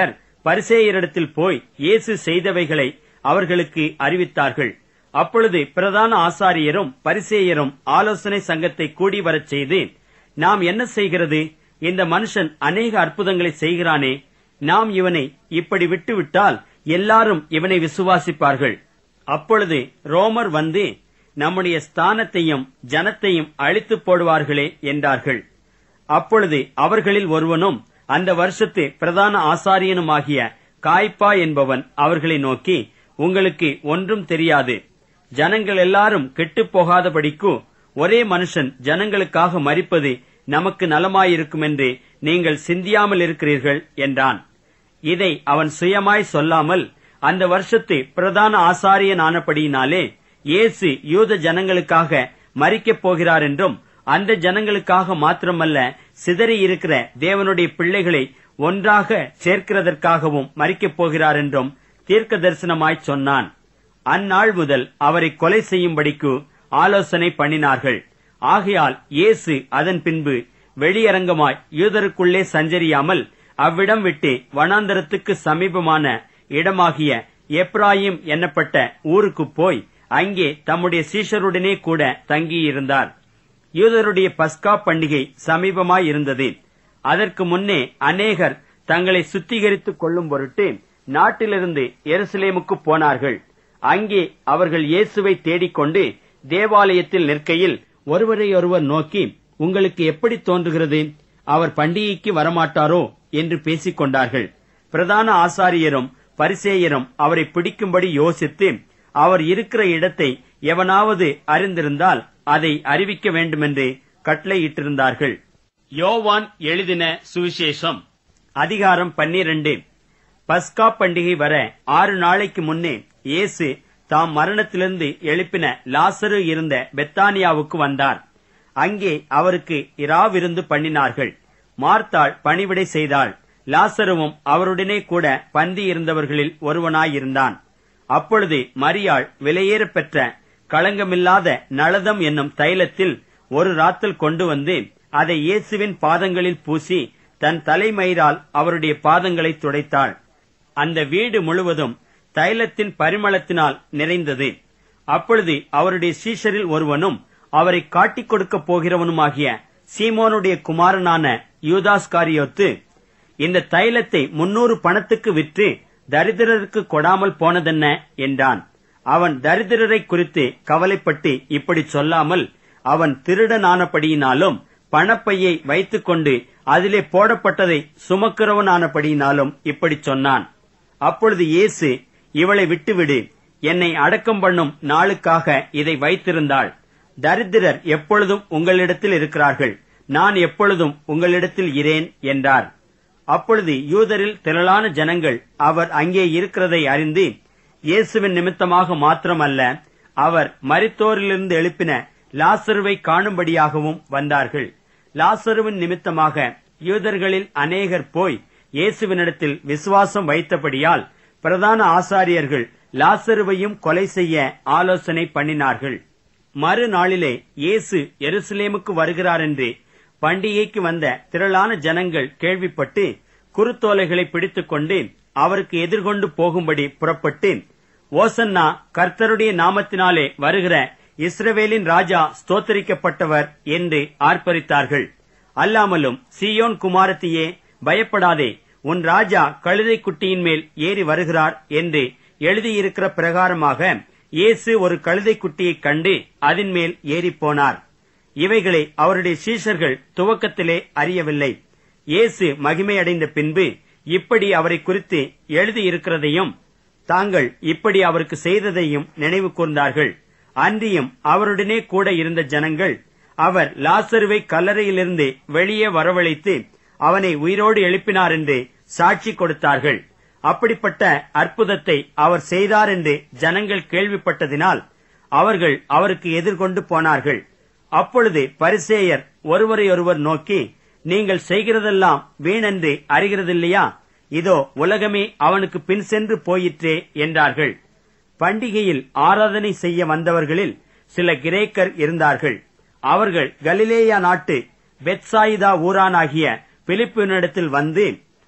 [SPEAKER 1] பரிசேயரிடத்தில் போய் இயேசு செய்தவைகளை அவர்களுக்கு அறிவித்தார்கள். அப்பொழுது பிரதான ஆசாரியரும் பரிசேயரும் ஆலோசனை சங்கத்தை கூடி வரச் செய்து, நாம் என்ன செய்கிறது? இந்த மனுஷன் அநேக அற்புதங்களை செய்கிறானே, நாம் இவனை இப்படி விட்டுவிட்டால் எல்லாரும் இவனை விசுவாசிப்பார்கள். அப்பொழுது ரோமர் வந்து நம்முடைய ஸ்தானத்தையும் ஜனத்தையும் அழித்து போடுவார்களே என்றார்கள். அப்பொழுது அவர்களில் ஒருவனும் அந்த வருஷத்து பிரதான ஆசாரியனுமாகிய காய்பா என்பவன் அவர்களை நோக்கி, உங்களுக்கு ஒன்றும் தெரியாது. ஜனங்கள் எல்லாரும் கெட்டுப் போகாதபடிக்கு ஒரே மனுஷன் ஜனங்களுக்காக மரிப்பது நமக்கு நலமாயிருக்கும் என்று நீங்கள் சிந்தியாமல் இருக்கிறீர்கள் என்றான். இதை அவன் சுயமாய் சொல்லாமல் அந்த வருஷத்து பிரதான ஆசாரியனானபடியினாலே இயேசு யூத ஜனங்களுக்காக மரிக்கப் போகிறார் என்றும், அந்த ஜனங்களுக்காக மாத்திரமல்ல, சிதறி இருக்கிற தேவனுடைய பிள்ளைகளை ஒன்றாக சேர்க்கிறதற்காகவும் மரிக்கப் போகிறார் என்றும் தீர்க்க தரிசனமாய் சொன்னான். அந்நாள் முதல் அவரை கொலை செய்யும்படிக்கு ஆலோசனை பண்ணினார்கள். ஆகையால் இயேசு அதன் பின்பு வெளியரங்கமாய் யூதருக்குள்ளே சஞ்சரியாமல் அவ்விடம் விட்டு வனாந்தரத்துக்கு சமீபமான இடமாகிய எப்ராயிம் என்னப்பட்ட ஊருக்குப் போய் அங்கே தம்முடைய சீஷருடனே கூட தங்கியிருந்தார். யூதருடைய பஸ்கா பண்டிகை சமீபமாயிருந்தது. அதற்கு முன்னே அநேகர் தங்களை சுத்திகரித்துக் கொள்ளும் பொருட்டு நாட்டிலிருந்து எருசலேமுக்கு போனார்கள். அங்கே அவர்கள் இயேசுவை தேடிக்கொண்டு தேவாலயத்தில் நிற்கையில் ஒருவரையொருவர் நோக்கி, உங்களுக்கு எப்படி தோன்றுகிறது? அவர் பண்டிகைக்கு வரமாட்டாரோ என்று பேசிக் கொண்டார்கள். பிரதான ஆசாரியரும் பரிசேயரும் அவரை பிடிக்கும்படி யோசித்து, அவர் இருக்கிற இடத்தை எவனாவது அறிந்திருந்தால் அதை அறிவிக்க வேண்டுமென்று கட்டளையிட்டிருந்தார்கள். யோவான் எழுதின சுவிசேஷம் அதிகாரம் 12. பஸ்கா பண்டிகை வர 6 நாளைக்கு முன்னே இயேசு தாம் மரணத்திலிருந்து எழுப்பின லாசரு இருந்த பெத்தானியாவுக்கு வந்தார். அங்கே அவருக்கு இராவிருந்து பண்ணினார்கள். மார்த்தாள் பணிவிடை செய்தாள். லாசருவும் அவருடனே கூட பந்தி இருந்தவர்களில் ஒருவனாயிருந்தான். அப்பொழுது மரியாள் விலையேறப் பெற்ற களங்கமில்லாத நளதம் என்னும் தைலத்தில் ஒரு ராத்தல் கொண்டு வந்து அதை இயேசுவின் பாதங்களில் பூசி தன் தலைமயிரால் அவருடைய பாதங்களை துடைத்தாள். அந்த வீடு முழுவதும் தைலத்தின் பரிமளத்தினால் நிறைந்தது. அப்பொழுது அவருடைய சீஷரில் ஒருவனும் அவரை காட்டிக் கொடுக்கப் போகிறவனுமாகிய சீமோனுடைய குமாரனான யூதாஸ்காரியோத்து, இந்த தைலத்தை 300 பணத்துக்கு விற்று தரித்திரருக்கு கொடாமல் போனதென்ன என்றான். அவன் தரித்திரரை குறித்து கவலைப்பட்டு இப்படி சொல்லாமல், அவன் திருடனானபடியினாலும் பணப்பையை வைத்துக் கொண்டு அதிலே போடப்பட்டதை சுமக்கிறவனானபடியினாலும் இப்படி சொன்னான். அப்பொழுது இயேசு, இவளை விட்டுவிடு, என்னை அடக்கம் பண்ணும் நாளுக்காக இதை வைத்திருந்தாள். தரித்திரர் எப்பொழுதும் உங்களிடத்தில் இருக்கிறார்கள், நான் எப்பொழுதும் உங்களிடத்தில் இரேன் என்றார். அப்பொழுது யூதரில் திரளான ஜனங்கள் அவர் அங்கே இருக்கிறதை அறிந்து இயேசுவின் நிமித்தமாக மாத்திரமல்ல, அவர் மரித்தோரிலிருந்து எழுப்பின லாசருவை காணும்படியாகவும் வந்தார்கள். லாசருவின் நிமித்தமாக யூதர்களில் அநேகர் போய் இயேசுவினிடத்தில் விசுவாசம் வைத்தபடியால் பிரதான ஆசாரியர்கள் லாசருவையும் கொலை செய்ய ஆலோசனை பண்ணினார்கள். மறுநாளிலே இயேசு எருசலேமுக்கு வருகிறார் என்று பண்டிகைக்கு வந்த திரளான ஜனங்கள் கேள்விப்பட்டு குருத்தோலைகளை பிடித்துக் கொண்டு அவருக்கு எதிர்கொண்டு போகும்படி புறப்பட்டு, ஓசன்னா, கர்த்தருடைய நாமத்தினாலே வருகிற இஸ்ரவேலின் ராஜா ஸ்தோத்தரிக்கப்பட்டவர் என்று ஆர்ப்பரித்தார்கள். அல்லாமலும், சீயோன் குமாரத்தியே, பயப்படாதே, உன் ராஜா கழுதை குட்டியின் மேல் ஏறி வருகிறார் என்று எழுதியிருக்கிற பிரகாரமாக இயேசு ஒரு கழுதை குட்டியைக் கண்டு அதன் மேல் ஏறிப்போனார். இவைகளை அவருடைய சீஷர்கள் துவக்கத்திலே அறியவில்லை. இயேசு மகிமையடைந்த பின்பு இப்படி அவரை குறித்து எழுதியிருக்கிறதையும் தாங்கள் இப்படி அவருக்கு செய்ததையும் நினைவு கூர்ந்தார்கள். அன்றியும் அவருடனே கூட இருந்த ஜனங்கள் அவர் லாசருவை கல்லறையிலிருந்து வெளியே வரவழைத்து அவனை உயிரோடு எழுப்பினார் என்று சாட்சி கொடுத்தார்கள். அப்படிப்பட்ட அற்புதத்தை அவர் செய்தார் என்று ஜனங்கள் கேள்விப்பட்டதினால் அவர்கள் அவருக்கு எதிர்கொண்டு போனார்கள். அப்பொழுது பரிசேயர் ஒருவரையொருவர் நோக்கி, நீங்கள் செய்கிறதெல்லாம் வீணென்று அறிகிறதில்லையா? இதோ உலகமே அவனுக்கு பின் சென்று போயிற்றே என்றார்கள். பண்டிகையில் ஆராதனை செய்ய வந்தவர்களில் சில கிரேக்கர் இருந்தார்கள். அவர்கள் கலிலேயா நாட்டு பெத்சாயிதா ஊரானாகிய பிலிப்புவினிடத்தில் வந்து,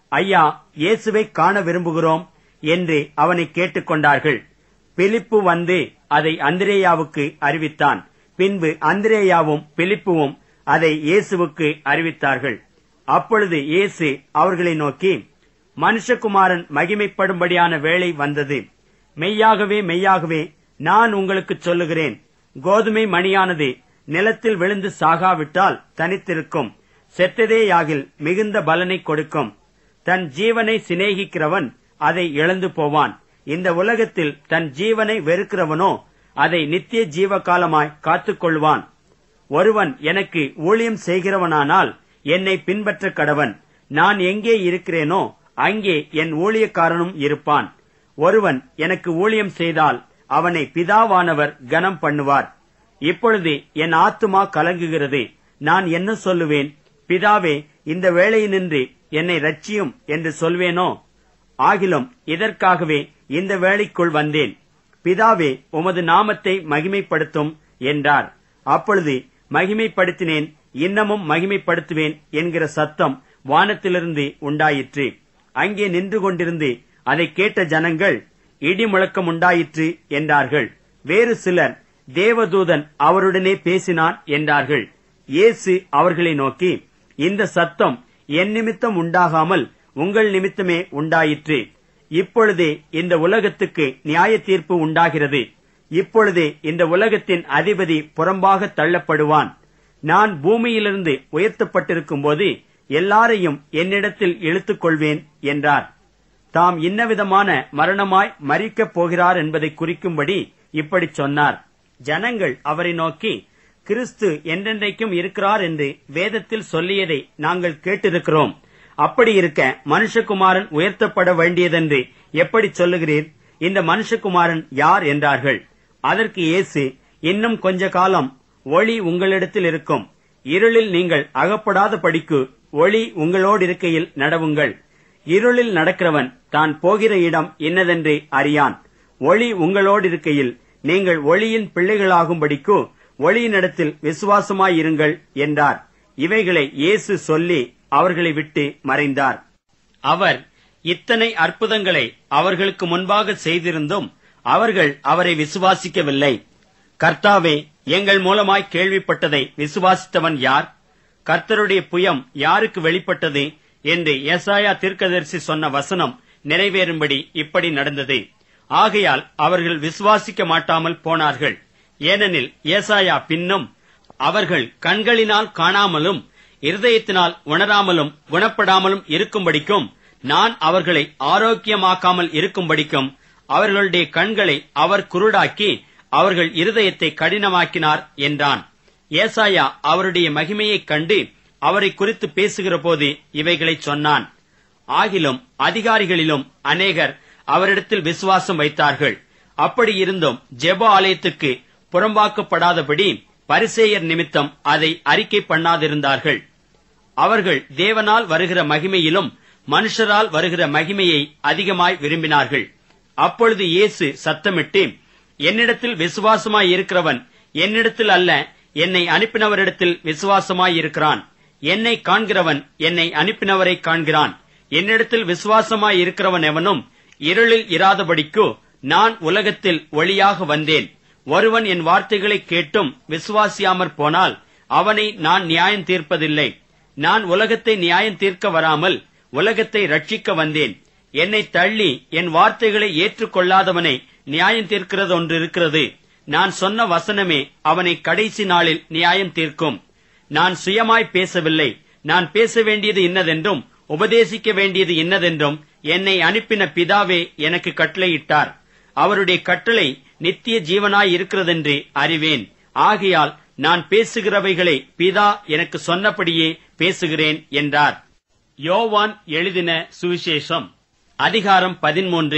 [SPEAKER 1] ஐயா, இயேசுவை காண விரும்புகிறோம் என்று அவனை கேட்டுக்கொண்டார்கள். பிலிப்பு வந்து அதை அந்திரேயாவுக்கு அறிவித்தான். பின்பு அந்திரேயாவும் பிலிப்புவும் அதை இயேசுவுக்கு அறிவித்தார்கள். அப்பொழுது இயேசு அவர்களை நோக்கி, மனுஷகுமாரன் மகிமைப்படும்படியான வேளை வந்தது. மெய்யாகவே மெய்யாகவே நான் உங்களுக்கு சொல்லுகிறேன், கோதுமை மணியானது நிலத்தில் விழுந்து சாகாவிட்டால் தனித்திருக்கும், செத்ததேயாகில் மிகுந்த பலனை கொடுக்கும். தன் ஜீவனை சிநேகிக்கிறவன் அதை இழந்து போவான். இந்த உலகத்தில் தன் ஜீவனை வெறுக்கிறவனோ அதை நித்திய ஜீவகாலமாய் காத்துக்கொள்வான். ஒருவன் எனக்கு ஊழியம் செய்கிறவனானால் என்னை பின்பற்ற கடவன். நான் எங்கே இருக்கிறேனோ அங்கே என் ஊழியக்காரனும் இருப்பான். ஒருவன் எனக்கு ஊழியம் செய்தால் அவனை பிதாவானவர் கனம் பண்ணுவார். இப்பொழுது என் ஆத்துமா கலங்குகிறது. நான் என்ன சொல்லுவேன்? பிதாவே, இந்த வேளையினின்று என்னை ரட்சியும் என்று சொல்வேனோ? ஆகிலும் இதற்காகவே இந்த வேளைக்குள் வந்தேன். பிதாவே, உமது நாமத்தை மகிமைப்படுத்தும் என்றார். அப்பொழுது மகிமைப்படுத்தினேன், இன்னமும் மகிமைப்படுத்துவேன் என்கிற சத்தம் வானத்திலிருந்து உண்டாயிற்று. அங்கே நின்று கொண்டிருந்து அதை கேட்ட ஜனங்கள், இடி முழக்கம் உண்டாயிற்று என்றார்கள். வேறு சிலர், தேவதூதன் அவருடனே பேசினான் என்றார்கள். இயேசு அவர்களை நோக்கி, இந்த சத்தம் என் நிமித்தம் உண்டாகாமல் உங்கள் நிமித்தமே உண்டாயிற்று. இப்பொழுதே இந்த உலகத்துக்கு நியாய தீர்ப்பு உண்டாகிறது. இப்பொழுதே இந்த உலகத்தின் அதிபதி புறம்பாக தள்ளப்படுவான். நான் பூமியிலிருந்து உயர்த்தப்பட்டிருக்கும் போது எல்லாரையும் என்னிடத்தில் இழுத்துக் கொள்வேன் என்றார். தாம் இன்னவிதமான மரணமாய் மரிக்கப் போகிறார் என்பதை குறிக்கும்படி இப்படி சொன்னார். ஜனங்கள் அவரை நோக்கி, கிறிஸ்து என்றென்றைக்கும் இருக்கிறார் என்று வேதத்தில் சொல்லியதை நாங்கள் கேட்டிருக்கிறோம். அப்படி இருக்க மனுஷகுமாரன் உயர்த்தப்பட வேண்டியதென்று எப்படி சொல்லுகிறீர்? இந்த மனுஷகுமாரன் யார் என்றார்கள். அதற்கு இயேசு, இன்னும் கொஞ்ச காலம் ஒளி உங்களிடத்தில் இருக்கும். இருளில் நீங்கள் அகப்படாத படிக்கு ஒளி உங்களோடு இருக்கையில் நடவுங்கள். இருளில் நடக்கிறவன் தான் போகிற இடம் இன்னதென்று அறியான். ஒளி உங்களோடு இருக்கையில் நீங்கள் ஒளியின் பிள்ளைகளாகும்படிக்கு ஒளியினிடத்தில் விசுவாசமாயிருங்கள் என்றார். இவைகளை இயேசு சொல்லி அவர்களை விட்டு மறைந்தார். அவர் இத்தனை அற்புதங்களை அவர்களுக்கு முன்பாக செய்திருந்தும் அவர்கள் அவரை விசுவாசிக்கவில்லை. கர்த்தாவே, எங்கள் மூலமாய் கேள்விப்பட்டதை விசுவாசித்தவன் யார்? கர்த்தருடைய புயம் யாருக்கு வெளிப்பட்டது என்று ஏசாயா தீர்க்கதரிசி சொன்ன வசனம் நிறைவேறும்படி இப்படி நடந்தது. ஆகையால் அவர்கள் விசுவாசிக்க மாட்டாமல் போனார்கள். ஏனெனில் ஏசாயா பின்னும், அவர்கள் கண்களினால் காணாமலும் இருதயத்தினால் உணராமலும் குணப்படாமலும் இருக்கும்படிக்கும், நான் அவர்களை ஆரோக்கியமாக்காமல் இருக்கும்படிக்கும் அவர்களுடைய கண்களை அவர் குருடாக்கி அவர்கள் இருதயத்தை கடினமாக்கினார் என்றான். ஏசாயா அவருடைய மகிமையைக் கண்டு அவரை குறித்து பேசுகிற போது இவைகளை சொன்னான். ஆகிலும் அதிகாரிகளிலும் அநேகர் அவரிடத்தில் விசுவாசம் வைத்தார்கள். அப்படி இருந்தும் ஜெப ஆலயத்துக்கு புறம்பாக்கப்படாதபடி பரிசேயர் நிமித்தம் அதை அறிக்கை பண்ணாதிருந்தார்கள். அவர்கள் தேவனால் வருகிற மகிமையிலும் மனுஷரால் வருகிற மகிமையை அதிகமாய் விரும்பினார்கள். அப்பொழுது இயேசு சத்தமிட்டு, என்னிடத்தில் விசுவாசமாய் இருக்கிறவன் என்னிடத்தில் அல்ல, என்னை அனுப்பினவரிடத்தில் விசுவாசமாய் இருக்கிறான். என்னை காண்கிறவன் என்னை அனுப்பினவரை காண்கிறான். என்னிடத்தில் விசுவாசமாய் இருக்கிறவன் எவனும் இருளில் இராதபடிக்கு நான் உலகத்தில் ஒளியாக வந்தேன். ஒருவன் என் வார்த்தைகளை கேட்டும் விசுவாசியாமற் போனால் அவனை நான் நியாயம் தீர்ப்பதில்லை. நான் உலகத்தை நியாயம் தீர்க்க வராமல் உலகத்தை ரட்சிக்க வந்தேன். என்னை தள்ளி என் வார்த்தைகளை ஏற்றுக்கொள்ளாதவனை நியாயம் தீர்க்கிறது ஒன்று இருக்கிறது. நான் சொன்ன வசனமே அவனை கடைசி நாளில் நியாயம் தீர்க்கும். நான் சுயமாய் பேசவில்லை. நான் பேச வேண்டியது இன்னதென்றும் உபதேசிக்க வேண்டியது இன்னதென்றும் என்னை அனுப்பின பிதாவே எனக்கு கட்டளையிட்டார். அவருடைய கட்டளை நித்திய ஜீவனாய் இருக்கிறதென்று அறிவேன். ஆகையால் நான் பேசுகிறவைகளை பிதா எனக்கு சொன்னபடியே பேசுகிறேன் என்றார். யோவான் எழுதின சுவிசேஷம் அதிகாரம் 13.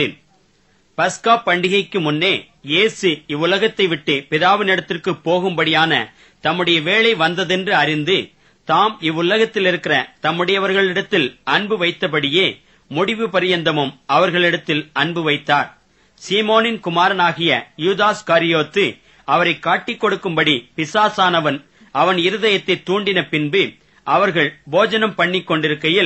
[SPEAKER 1] பஸ்கா பண்டிகைக்கு முன்னே இயேசு இவ்வுலகத்தை விட்டு பிதாவினிடத்திற்கு போகும்படியான தம்முடைய வேளை வந்ததென்று அறிந்து தாம் இவ்வுலகத்தில் இருக்கிற தம்முடையவர்களிடத்தில் அன்பு வைத்தபடியே முடிவு பரியந்தமும் அவர்களிடத்தில் அன்பு வைத்தார். சீமோனின் குமாரனாகிய யூதாஸ் காரியோத்து அவரை காட்டிக் கொடுக்கும்படி பிசாசானவன் அவன் இருதயத்தை தூண்டின பின்பு அவர்கள் போஜனம் பண்ணிக் கொண்டிருக்கையில்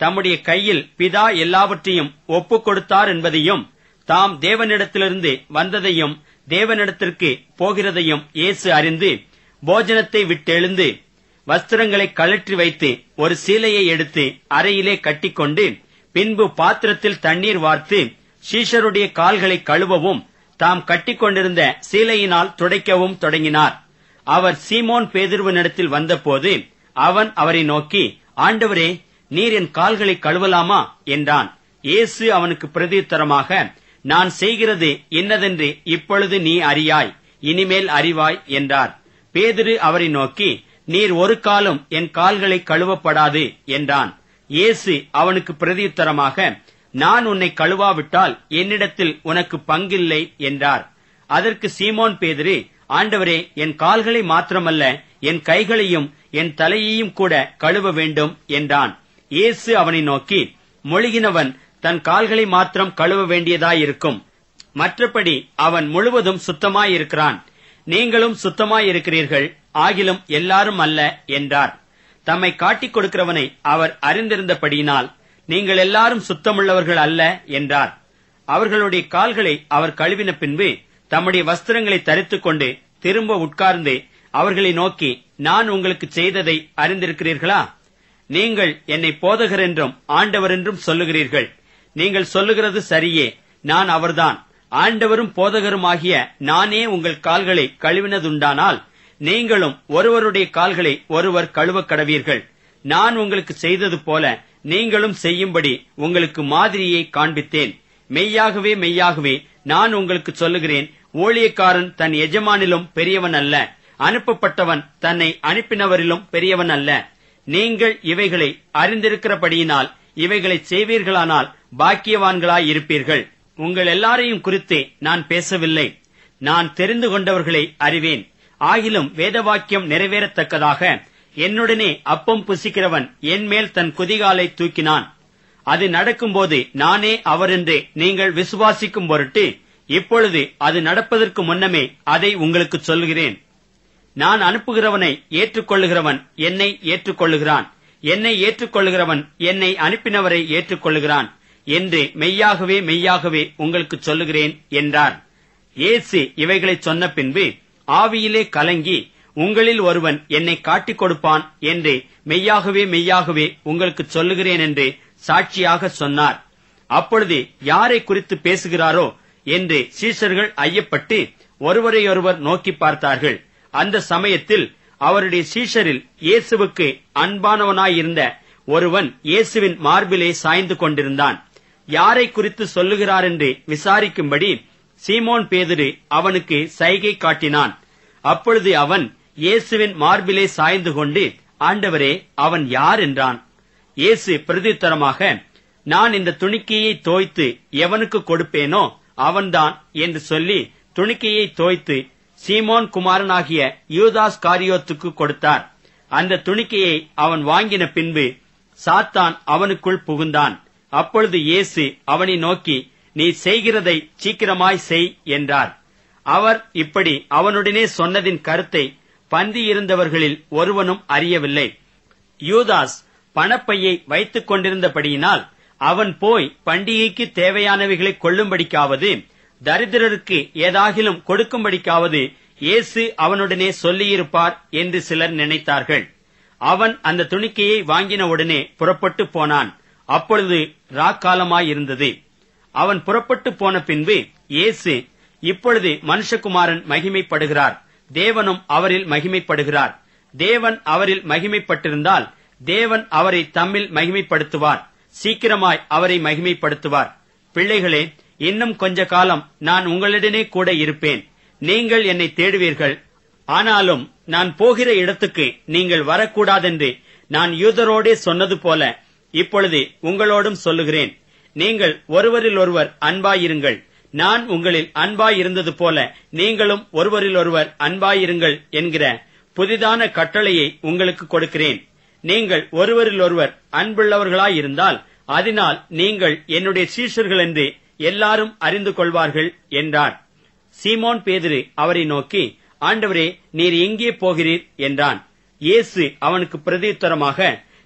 [SPEAKER 1] தம்முடைய கையில் பிதா எல்லாவற்றையும் ஒப்புக் கொடுத்தார் என்பதையும், தாம் தேவனிடத்திலிருந்து வந்ததையும் தேவனிடத்திற்கு போகிறதையும் இயேசு அறிந்து போஜனத்தை விட்டெழுந்து வஸ்திரங்களை கழற்றி வைத்து ஒரு சீலையை எடுத்து அறையிலே கட்டிக்கொண்டு பின்பு பாத்திரத்தில் தண்ணீர் வார்த்து சீஷருடைய கால்களை கழுவவும் தாம் கட்டிக்கொண்டிருந்த சீலையினால் துடைக்கவும் தொடங்கினார். அவர் சீமோன் பேதுருவினிடத்தில் வந்தபோது அவன் அவரை நோக்கி, ஆண்டவரே, நீர் என் கால்களை கழுவலாமா என்றான். இயேசு அவனுக்கு பிரதியுத்தரமாக, நான் செய்கிறது இன்னதென்று இப்பொழுது நீ அறியாய், இனிமேல் அறிவாய் என்றார். பேதுரு அவரை நோக்கி, நீர் ஒரு காலும் என் கால்களை கழுவப்படாது என்றான். இயேசு அவனுக்கு பிரதியுத்தரமாக, நான் உன்னை கழுவாவிட்டால் என்னிடத்தில் உனக்கு பங்கில்லை என்றார். அதற்கு சீமோன் பேதுரு, ஆண்டவரே, என் கால்களை மாத்திரமல்ல, என் கைகளையும் என் தலையையும் கூட கழுவ வேண்டும் என்றான். இயேசு அவனை நோக்கி, மொழிகினவன் தன் கால்களை மாத்திரம் கழுவ வேண்டியதாயிருக்கும், மற்றபடி அவன் முழுவதும் சுத்தமாயிருக்கிறான். நீங்களும் சுத்தமாயிருக்கிறீர்கள், ஆகிலும் எல்லாரும் அல்ல என்றார். தம்மை காட்டிக் கொடுக்கிறவனை அவர் அறிந்திருந்தபடியினால், நீங்கள் எல்லாரும் சுத்தமுள்ளவர்கள் அல்ல என்றார். அவர்களுடைய கால்களை அவர் கழுவின பின்பு தம்முடைய வஸ்திரங்களை தரித்துக் கொண்டு திரும்ப உட்கார்ந்து அவர்களை நோக்கி, நான் உங்களுக்கு செய்ததை அறிந்திருக்கிறீர்களா? நீங்கள் என்னை போதகர் என்றும் ஆண்டவர் என்றும் சொல்லுகிறீர்கள். நீங்கள் சொல்லுகிறது சரியே, நான் அவர்தான். ஆண்டவரும் போதகருமாகிய நானே உங்கள் கால்களை கழுவினதுண்டானால் நீங்களும் ஒருவருடைய கால்களை ஒருவர் கழுவக் கடவீர்கள். நான் உங்களுக்கு செய்தது போல நீங்களும் செய்யும்படி உங்களுக்கு மாதிரியை காண்பித்தேன். மெய்யாகவே மெய்யாகவே நான் உங்களுக்கு சொல்லுகிறேன், ஊழியக்காரன் தன் எஜமானிலும் பெரியவன் அல்ல, அனுப்பப்பட்டவன் தன்னை அனுப்பினவரிலும் பெரியவன் அல்ல. நீங்கள் இவைகளை அறிந்திருக்கிறபடியினால் இவைகளை செய்வீர்களானால் பாக்கியவான்களாயிருப்பீர்கள். உங்கள் எல்லாரையும் குறித்து நான் பேசவில்லை. நான் தெரிந்து கொண்டவர்களை அறிவேன். ஆகிலும் வேதவாக்கியம் நிறைவேறத்தக்கதாக என்னுடனே அப்பம் புசிக்கிறவன் என் மேல் தன் குதிகாலை தூக்கினான். அது நடக்கும்போது நானே அவரென்று நீங்கள் விசுவாசிக்கும் பொருட்டு இப்பொழுது அது நடப்பதற்கு முன்னமே அதை உங்களுக்கு சொல்லுகிறேன். நான் அனுப்புகிறவனை ஏற்றுக்கொள்ளுகிறவன் என்னை ஏற்றுக்கொள்ளுகிறான், என்னை ஏற்றுக்கொள்ளுகிறவன் என்னை அனுப்பினவரை ஏற்றுக்கொள்ளுகிறான் என்று மெய்யாகவே மெய்யாகவே உங்களுக்கு சொல்லுகிறேன் என்றார். இயேசு இவைகளை சொன்ன பின்பு ஆவியிலே கலங்கி, உங்களில் ஒருவன் என்னை காட்டிக் கொடுப்பான் என்று மெய்யாகவே மெய்யாகவே உங்களுக்கு சொல்லுகிறேன் என்று சாட்சியாக சொன்னார். அப்பொழுது யாரை குறித்து பேசுகிறாரோ என்று சீஷர்கள் ஐயப்பட்டு ஒருவரையொருவர் நோக்கி பார்த்தார்கள். அந்த சமயத்தில் அவருடைய சீஷரில் இயேசுவுக்கு அன்பானவனாயிருந்த ஒருவன் இயேசுவின் மார்பிலே சாய்ந்து கொண்டிருந்தான். யாரை குறித்து சொல்லுகிறார் என்று விசாரிக்கும்படி சீமோன் பேதுரு அவனுக்கு சைகை காட்டினான். அப்பொழுது அவன் இயேசுவின் மார்பிலே சாய்ந்து கொண்டு, ஆண்டவரே, அவன் யார் என்றான். இயேசு பிரதியுத்தரமாக, நான் இந்த துணிக்கையை தோய்த்து எவனுக்கு கொடுப்பேனோ அவன்தான் என்று சொல்லி துணிக்கையை தோய்த்து சீமோன் குமாரனாகிய யூதாஸ் காரியோத்துக்கு கொடுத்தார். அந்த துணிக்கையை அவன் வாங்கின பின்பு சாத்தான் அவனுக்குள் புகுந்தான். அப்பொழுது இயேசு அவனை நோக்கி, நீ செய்கிறதை சீக்கிரமாய் செய் என்றார். அவர் இப்படி அவனுடனே சொன்னதின் கருத்தை பந்தியிருந்தவர்களில் ஒருவனும் அறியவில்லை. யூதாஸ் பணப்பையை வைத்துக் கொண்டிருந்தபடியினால் அவன் போய் பண்டிகைக்கு தேவையானவைகளை கொள்ளும்படிக்காவது தரித்திரருக்கு ஏதாகிலும் கொடுக்கும்படிக்காவது இயேசு அவனுடனே சொல்லியிருப்பார் என்று சிலர் நினைத்தார்கள். அவன் அந்த துணிக்கையை வாங்கினவுடனே புறப்பட்டு போனான். அப்பொழுது ராக்காலமாயிருந்தது. அவன் புறப்பட்டு போன பின்பு இயேசு, இப்பொழுது மனுஷகுமாரன் மகிமைப்படுகிறார், தேவனும் அவரில் மகிமைப்படுகிறார். தேவன் அவரில் மகிமைப்பட்டிருந்தால் தேவன் அவரை தம்மில் மகிமைப்படுத்துவார், சீக்கிரமாய் அவரை மகிமைப்படுத்துவார். பிள்ளைகளே, இன்னும் கொஞ்ச காலம் நான் உங்களிடனே கூட இருப்பேன். நீங்கள் என்னை தேடுவீர்கள். ஆனாலும் நான் போகிற இடத்துக்கு நீங்கள் வரக்கூடாதென்று நான் யூதரோடே சொன்னது போல இப்பொழுது உங்களோடும் சொல்லுகிறேன். நீங்கள் ஒருவரில் ஒருவர் அன்பாயிருங்கள். நான் உங்களில் அன்பாயிருந்தது போல நீங்களும் ஒருவரில் ஒருவர் அன்பாயிருங்கள் என்கிற புதிதான கட்டளையை உங்களுக்கு கொடுக்கிறேன். நீங்கள் ஒருவரில் ஒருவர் அன்புள்ளவர்களாயிருந்தால் அதனால் நீங்கள் என்னுடைய சீஷர்கள் என்று எல்லாரும் அறிந்து கொள்வார்கள் என்றார். சீமோன் பேதுரு அவரை நோக்கி, ஆண்டவரே, நீர் எங்கே போகிறீர் என்றான். இயேசு அவனுக்கு பிரதியுத்தரமாக,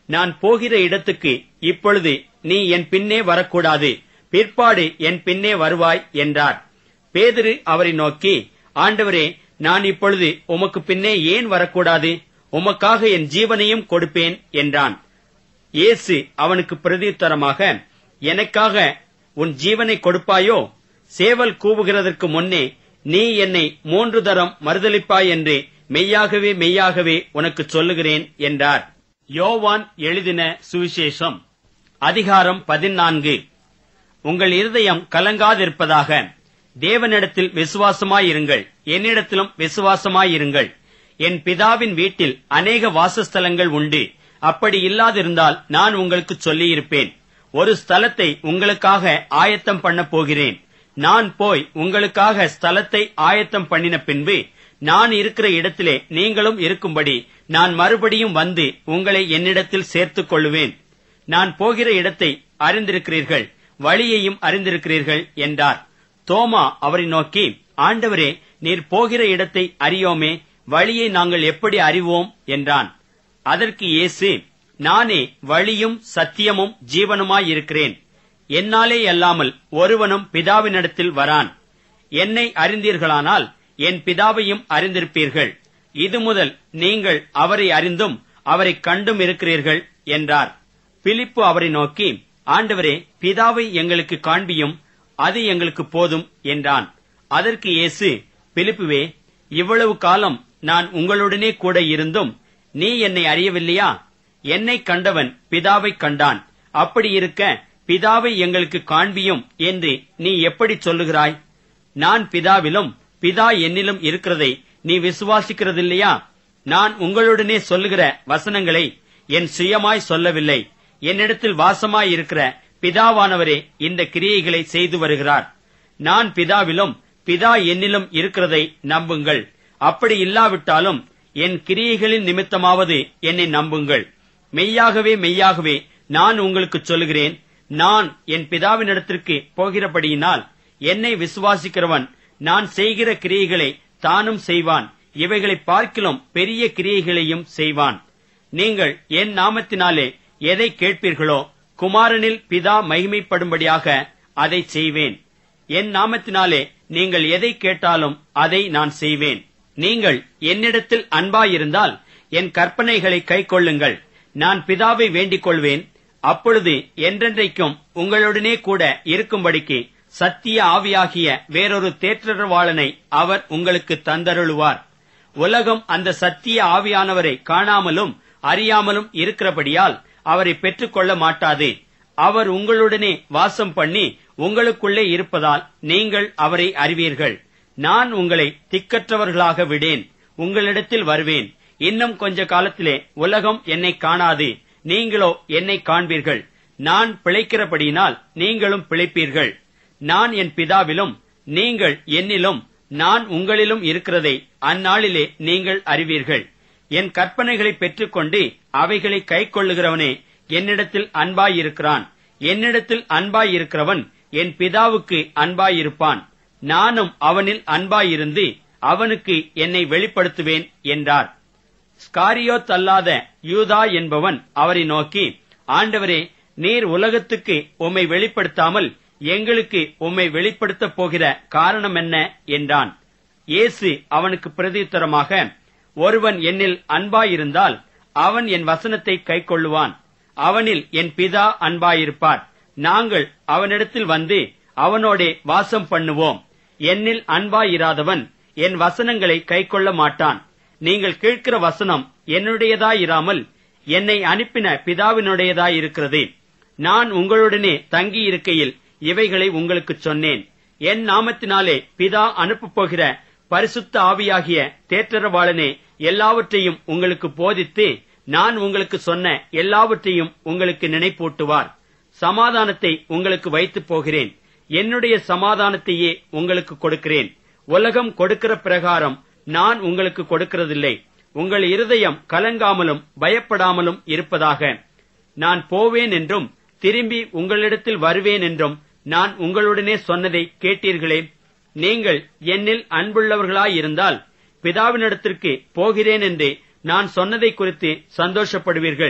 [SPEAKER 1] நான் போகிற இடத்துக்கு இப்பொழுது நீ என் பின்னே வரக்கூடாது, பிற்பாடு என் பின்னே வருவாய் என்றார். பேதுரு அவரை நோக்கி, ஆண்டவரே, நான் இப்பொழுது உமக்கு பின்னே ஏன் வரக்கூடாது? உமக்காக என் ஜீவனையும் கொடுப்பேன் என்றான். இயேசு அவனுக்கு பிரதியுத்தரமாக, எனக்காக உன் ஜீவனை கொடுப்பாயோ? சேவல் கூவுகிறதற்கு முன்னே நீ என்னை 3 தரம் மறுதலிப்பாய் என்று மெய்யாகவே மெய்யாகவே உனக்கு சொல்லுகிறேன் என்றார். யோவான் எழுதின சுவிசேஷம் அதிகாரம் 14. உங்கள் இருதயம் கலங்காதிருப்பதாக. தேவனிடத்தில் விசுவாசமாயிருங்கள், என்னிடத்திலும் விசுவாசமாயிருங்கள். என் பிதாவின் வீட்டில் அநேக வாசஸ்தலங்கள் உண்டு. அப்படி இல்லாதிருந்தால் நான் உங்களுக்கு சொல்லியிருப்பேன். ஒரு ஸ்தலத்தை உங்களுக்காக ஆயத்தம் பண்ண போகிறேன். நான் போய் உங்களுக்காக ஸ்தலத்தை ஆயத்தம் பண்ணின பின்பு நான் இருக்கிற இடத்திலே நீங்களும் இருக்கும்படி நான் மறுபடியும் வந்து உங்களை என்னிடத்தில் சேர்த்துக் கொள்ளுவேன். நான் போகிற இடத்தை அறிந்திருக்கிறீர்கள், வழியையும் அறிந்திருக்கிறீர்கள் என்றார். தோமா அவரை நோக்கி, ஆண்டவரே, நீர் போகிற இடத்தை அறியோமே, வழியை நாங்கள் எப்படி அறிவோம் என்றான். அதற்கு இயேசு, நானே வழியும் சத்தியமும் ஜீவனுமாயிருக்கிறேன். என்னாலே அல்லாமல் ஒருவனும் பிதாவினிடத்தில் வரான். என்னை அறிந்தீர்களானால் என் பிதாவையும் அறிந்திருப்பீர்கள். இது முதல் நீங்கள் அவரை அறிந்தும் அவரை கண்டும் இருக்கிறீர்கள் என்றார். பிலிப்பு அவரை நோக்கி, ஆண்டவரே, பிதாவை எங்களுக்கு காண்பியும், அது எங்களுக்கு போதும் என்றான். அதற்கு இயேசு, பிலிப்புவே, இவ்வளவு காலம் நான் உங்களுடனே கூட இருந்தும் நீ என்னை அறியவில்லையா? என்னை கண்டவன் பிதாவை கண்டான். அப்படி இருக்க பிதாவை எங்களுக்கு காண்பியும் என்று நீ எப்படி சொல்லுகிறாய்? நான் பிதாவிலும் பிதா என்னிலும் இருக்கிறதை நீ விசுவாசிக்கிறதில்லையா? நான் உங்களுடனே சொல்லுகிற வசனங்களை என் சுயமாய் சொல்லவில்லை. என்னிடத்தில் வாசமாயிருக்கிற பிதாவானவரே இந்த கிரியைகளை செய்து வருகிறார். நான் பிதாவிலும் பிதா என்னிலும் இருக்கிறதை நம்புங்கள். அப்படி இல்லாவிட்டாலும் என் கிரியைகளின் நிமித்தமாவது என்னை நம்புங்கள். மெய்யாகவே மெய்யாகவே நான் உங்களுக்கு சொல்லுகிறேன், நான் என் பிதாவினிடத்திற்கு போகிறபடியினால் என்னை விசுவாசிக்கிறவன் நான் செய்கிற கிரியைகளை தானும் செய்வான், இவைகளை பார்க்கிலும் பெரிய கிரியைகளையும் செய்வான். நீங்கள் என் நாமத்தினாலே எதை கேட்பீர்களோ குமாரனில் பிதா மகிமைப்படும்படியாக அதை செய்வேன். என் நாமத்தினாலே நீங்கள் எதை கேட்டாலும் அதை நான் செய்வேன். நீங்கள் என்னிடத்தில் அன்பாயிருந்தால் என் கற்பனைகளை கைக்கொள்ளுங்கள். நான் பிதாவை வேண்டிக் கொள்வேன், அப்பொழுது என்றென்றைக்கும் உங்களுடனே கூட இருக்கும்படிக்கு சத்திய ஆவியாகிய வேறொரு தேற்றரவாளனை அவர் உங்களுக்கு தந்தருளுவார். உலகம் அந்த சத்திய ஆவியானவரை காணாமலும் அறியாமலும் இருக்கிறபடியால் அவரை பெற்றுக்கொள்ள மாட்டாது. அவர் உங்களுடனே வாசம் பண்ணி உங்களுக்குள்ளே இருப்பதால் நீங்கள் அவரை அறிவீர்கள். நான் உங்களை திக்கற்றவர்களாக விடேன், உங்களிடத்தில் வருவேன். இன்னும் கொஞ்ச காலத்திலே உலகம் என்னை காணாது, நீங்களோ என்னை காண்பீர்கள். நான் பிழைக்கிறபடியினால் நீங்களும் பிழைப்பீர்கள். நான் என் பிதாவிலும் நீங்கள் என்னிலும் நான் உங்களிலும் இருக்கிறதை அந்நாளிலே நீங்கள் அறிவீர்கள். என் கற்பனைகளை பெற்றுக்கொண்டு அவைகளை கைக்கொள்ளுகிறவனே என்னிடத்தில் அன்பாயிருக்கிறான். என்னிடத்தில் அன்பாயிருக்கிறவன் என் பிதாவுக்கு அன்பாயிருப்பான். நானும் அவனில் அன்பாயிருந்து அவனுக்கு என்னை வெளிப்படுத்துவேன் என்றார். ஸ்காரியோத் அல்லாத யூதா என்பவன் அவரை நோக்கி, ஆண்டவரே, நீர் உலகத்துக்கு உம்மை வெளிப்படுத்தாமல் எங்களுக்கு உம்மை வெளிப்படுத்தப் போகிற காரணம் என்ன என்றான். இயேசு அவனுக்கு பிரதியுத்தரமாக, ஒருவன் என்னில் அன்பாயிருந்தால் அவன் என் வசனத்தை கைக்கொள்ளுவான். அவனில் என் பிதா அன்பாயிருப்பார். நாங்கள் அவனிடத்தில் வந்து அவனோடே வாசம் பண்ணுவோம். என்னில் அன்பாயிராதவன் என் வசனங்களை கைக்கொள்ள மாட்டான். நீங்கள் கேட்கிற வசனம் என்னுடையதாயிராமல் என்னை அனுப்பின பிதாவினுடையதாயிருக்கிறது. நான் உங்களுடனே தங்கியிருக்கையில் இவைகளை உங்களுக்கு சொன்னேன். என் நாமத்தினாலே பிதா அனுப்பப் போகிற பரிசுத்த ஆவியாகிய தேற்றரவாளனே எல்லாவற்றையும் உங்களுக்கு போதித்து நான் உங்களுக்கு சொன்ன எல்லாவற்றையும் உங்களுக்கு நினைப்பூட்டுவார். சமாதானத்தை உங்களுக்கு வைத்துப் போகிறேன், என்னுடைய சமாதானத்தையே உங்களுக்கு கொடுக்கிறேன். உலகம் கொடுக்கிற பிரகாரம் நான் உங்களுக்கு கொடுக்கிறதில்லை. உங்கள் இருதயம் கலங்காமலும் பயப்படாமலும் இருப்பதாக. நான் போவேன் என்றும் திரும்பி உங்களிடத்தில் வருவேன் என்றும் நான் உங்களுடனே சொன்னதை கேட்டீர்களே. நீங்கள் என்னில் அன்புள்ளவர்களாயிருந்தால் பிதாவினிடத்திற்கு போகிறேன் என்று நான் சொன்னதை குறித்து சந்தோஷப்படுவீர்கள்.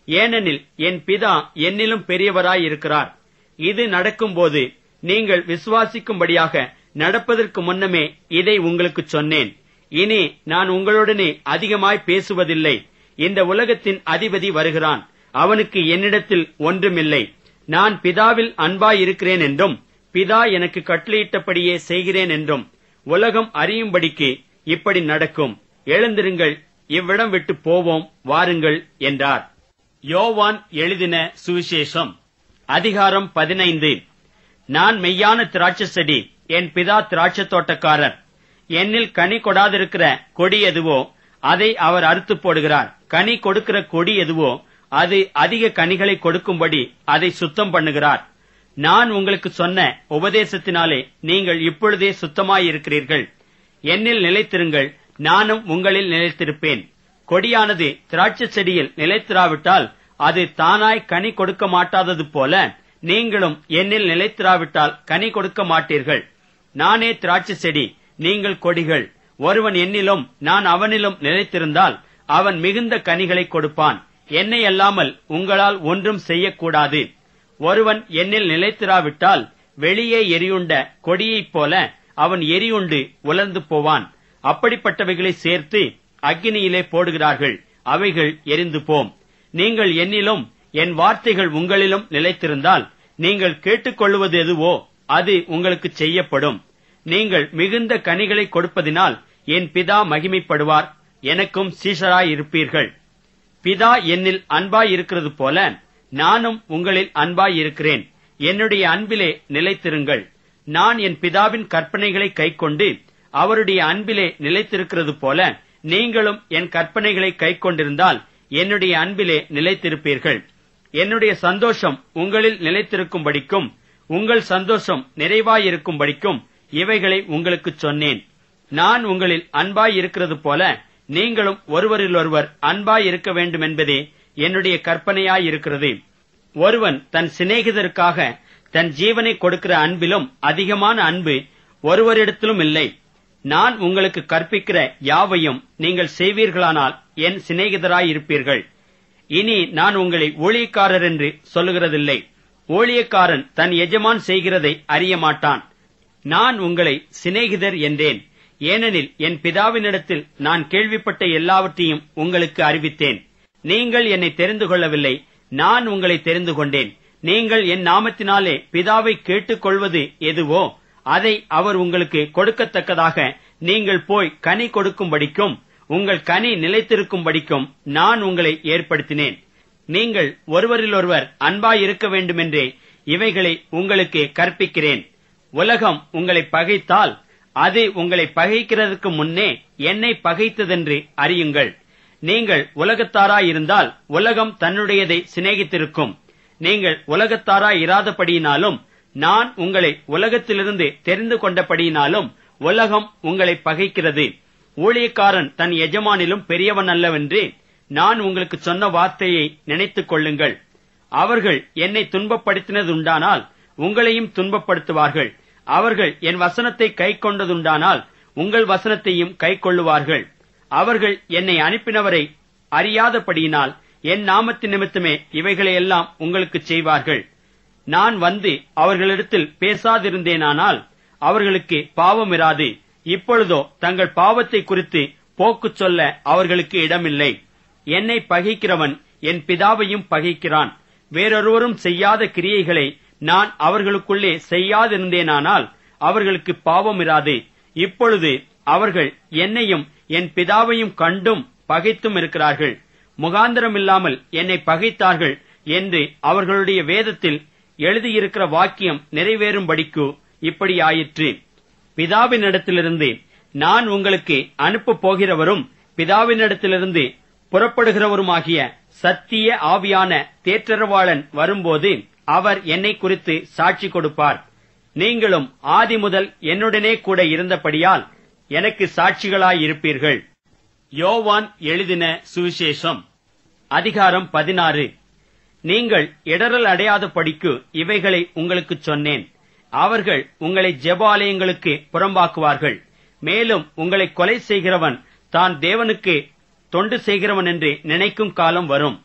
[SPEAKER 1] ஏனெனில் என் பிதா என்னிலும் பெரியவராயிருக்கிறார். இது நடக்கும்போது நீங்கள் விசுவாசிக்கும்படியாக நடப்பதற்கு முன்னமே இதை உங்களுக்கு சொன்னேன். இனி நான் உங்களுடனே அதிகமாய் பேசுவதில்லை. இந்த உலகத்தின் அதிபதி வருகிறான். அவனுக்கு என்னிடத்தில் ஒன்றுமில்லை. நான் பிதாவில் அன்பாயிருக்கிறேன் என்றும் பிதா எனக்கு கட்டளையிட்டபடியே செய்கிறேன் என்றும் உலகம் அறியும்படிக்கு இப்படி நடக்கும். எழுந்திருங்கள், இவ்விடம் விட்டு போவோம், வாருங்கள் என்றார். யோவான் எழுதின சுவிசேஷம் அதிகாரம் 15. நான் மெய்யான திராட்சை செடி, என் பிதா திராட்சை தோட்டக்காரர். என்னில் கனி கொடாதிருக்கிற கொடி எதுவோ அதை அவர் அறுத்து போடுகிறார். கனி கொடுக்கிற கொடி எதுவோ அது அதிக கனிகளை கொடுக்கும்படி அதை சுத்தம் பண்ணுகிறார். நான் உங்களுக்கு சொன்ன உபதேசத்தினாலே நீங்கள் இப்பொழுதே சுத்தமாயிருக்கிறீர்கள். என்னில் நிலைத்திருங்கள், நானும் உங்களில் நிலைத்திருப்பேன். கொடியானது திராட்சை செடியில் நிலைத்திராவிட்டால் அது தானாய் கனி கொடுக்க மாட்டாதது போல நீங்களும் என்னில் நிலைத்திராவிட்டால் கனி கொடுக்க மாட்டீர்கள். நானே திராட்சை செடி, நீங்கள் கொடிகள். ஒருவன் என்னிலும் நான் அவனிலும் நிலைத்திருந்தால் அவன் மிகுந்த கனிகளை கொடுப்பான். என்னை அல்லாமல் உங்களால் ஒன்றும் செய்யக்கூடாது. ஒருவன் என்னில் நிலைத்திராவிட்டால் வெளியே எரியுண்ட கொடியைப் போல அவன் எரியுண்டு உலர்ந்து போவான். அப்படிப்பட்டவைகளை சேர்த்து அக்கினியிலே போடுகிறார்கள், அவைகள் எரிந்து போம். நீங்கள் என்னிலும் என் வார்த்தைகள் உங்களிலும் நிலைத்திருந்தால் நீங்கள் கேட்டுக்கொள்வது எதுவோ அது உங்களுக்கு செய்யப்படும். நீங்கள் மிகுந்த கனிகளை கொடுப்பதினால் என் பிதா மகிமைப்படுவார், எனக்கும் சீஷராயிருப்பீர்கள். பிதா என்னில் அன்பாயிருக்கிறது போல நானும் உங்களில் அன்பாயிருக்கிறேன். என்னுடைய அன்பிலே நிலைத்திருங்கள். நான் என் பிதாவின் கற்பனைகளை கைக்கொண்டு அவருடைய அன்பிலே நிலைத்திருக்கிறது போல நீங்களும் என் கற்பனைகளை கைக்கொண்டிருந்தால் என்னுடைய அன்பிலே நிலைத்திருப்பீர்கள். என்னுடைய சந்தோஷம் உங்களில் நிலைத்திருக்கும்படிக்கும் உங்கள் சந்தோஷம் நிறைவாயிருக்கும்படிக்கும் இவைகளை உங்களுக்கு சொன்னேன். நான் உங்களில் அன்பாயிருக்கிறது போல நீங்களும் ஒருவரிலொருவர் அன்பாயிருக்க வேண்டும் என்பதே என்னுடைய கற்பனையாயிருக்கிறது. ஒருவன் தன் சிநேகிதருக்காக தன் ஜீவனை கொடுக்கிற அன்பிலும் அதிகமான அன்பு ஒருவரிடத்திலும் இல்லை. நான் உங்களுக்கு கற்பிக்கிற யாவையும் நீங்கள் செய்வீர்களானால் என் சிநேகிதராயிருப்பீர்கள். இனி நான் உங்களை ஊழியக்காரர் என்று சொல்லுகிறதில்லை. ஊழியக்காரன் தன் எஜமான் செய்கிறதை அறிய மாட்டான். நான் உங்களை சிநேகிதர் என்றேன். ஏனெனில் என் பிதாவினிடத்தில் நான் கேள்விப்பட்ட எல்லாவற்றையும் உங்களுக்கு அறிவித்தேன். நீங்கள் என்னை தெரிந்து கொள்ளவில்லை, நான் உங்களை தெரிந்து கொண்டேன். நீங்கள் என் நாமத்தினாலே பிதாவை கேட்டுக்கொள்வது எதுவோ அதை அவர் உங்களுக்கு கொடுக்கத்தக்கதாக நீங்கள் போய் கனி கொடுக்கும்படிக்கும் உங்கள் கனி நிலைத்திருக்கும்படிக்கும் நான் உங்களை ஏற்படுத்தினேன். நீங்கள் ஒருவரிலொருவர் அன்பாயிருக்க வேண்டுமென்றே இவைகளை உங்களுக்கு கற்பிக்கிறேன். உலகம் உங்களை பகைத்தால் அது உங்களை பகைக்கிறதுக்கு முன்னே என்னை பகைத்ததென்று அறியுங்கள். நீங்கள் உலகத்தாராயிருந்தால் உலகம் தன்னுடையதை சிநேகித்திருக்கும். நீங்கள் உலகத்தாராயிராதபடியினாலும் நான் உங்களை உலகத்திலிருந்து தெரிந்து கொண்டபடியினாலும் உலகம் உங்களை பகைக்கிறது. ஊழியக்காரன் தன் எஜமானிலும் பெரியவன் அல்லவென்று நான் உங்களுக்கு சொன்ன வார்த்தையை நினைத்துக் கொள்ளுங்கள். அவர்கள் என்னை துன்பப்படுத்தினதுண்டானால் உங்களையும் துன்பப்படுத்துவார்கள். அவர்கள் என் வசனத்தை கைக்கொண்டதுண்டானால் உங்கள் வசனத்தையும் கைக்கொள்ளுவார்கள். அவர்கள் என்னை அனுப்பினவரை அறியாதபடியினால் என் நாமத்தின் நிமித்தமே இவைகளையெல்லாம் உங்களுக்கு செய்வார்கள். நான் வந்து அவர்களிடத்தில் பேசாதிருந்தேனானால் அவர்களுக்கு பாவம் இராது. இப்பொழுதோ தங்கள் பாவத்தை குறித்து போக்கு சொல்ல அவர்களுக்கு இடமில்லை. என்னை பகைக்கிறவன் என் பிதாவையும் பகைக்கிறான். வேறொருவரும் செய்யாத கிரியைகளை நான் அவர்களுக்குள்ளே செய்யாதிருந்தேனானால் அவர்களுக்கு பாவம் இராது. இப்பொழுது அவர்கள் என்னையும் என் பிதாவையும் கண்டும் பகைத்தும் இருக்கிறார்கள். முகாந்திரமில்லாமல் என்னை பகைத்தார்கள் என்று அவர்களுடைய வேதத்தில் எழுதியிருக்கிற வாக்கியம் நிறைவேறும்படிக்கு இப்படி ஆயிற்று. பிதாவினிடத்திலிருந்து நான் உங்களுக்கு அனுப்பப் போகிறவரும் பிதாவினிடத்திலிருந்து புறப்படுகிறவருமாகிய சத்திய ஆவியான தேற்றரவாளன் வரும்போது அவர் என்னை குறித்து சாட்சி கொடுப்பார். நீங்களும் ஆதி முதல் என்னுடனே கூட இருந்தபடியால் எனக்கு சாட்சிகளாயிருப்பீர்கள். யோவான் எழுதின சுவிசேஷம் அதிகாரம் 16. நீங்கள் இடறல் அடையாதபடிக்கு இவைகளை உங்களுக்கு சொன்னேன். அவர்கள் உங்களை ஜெப ஆலயங்களுக்கு புறம்பாக்குவார்கள். மேலும் உங்களை கொலை செய்கிறவன் தான் தேவனுக்கு தொண்டு செய்கிறவன் என்று நினைக்கும் காலம் வரும்.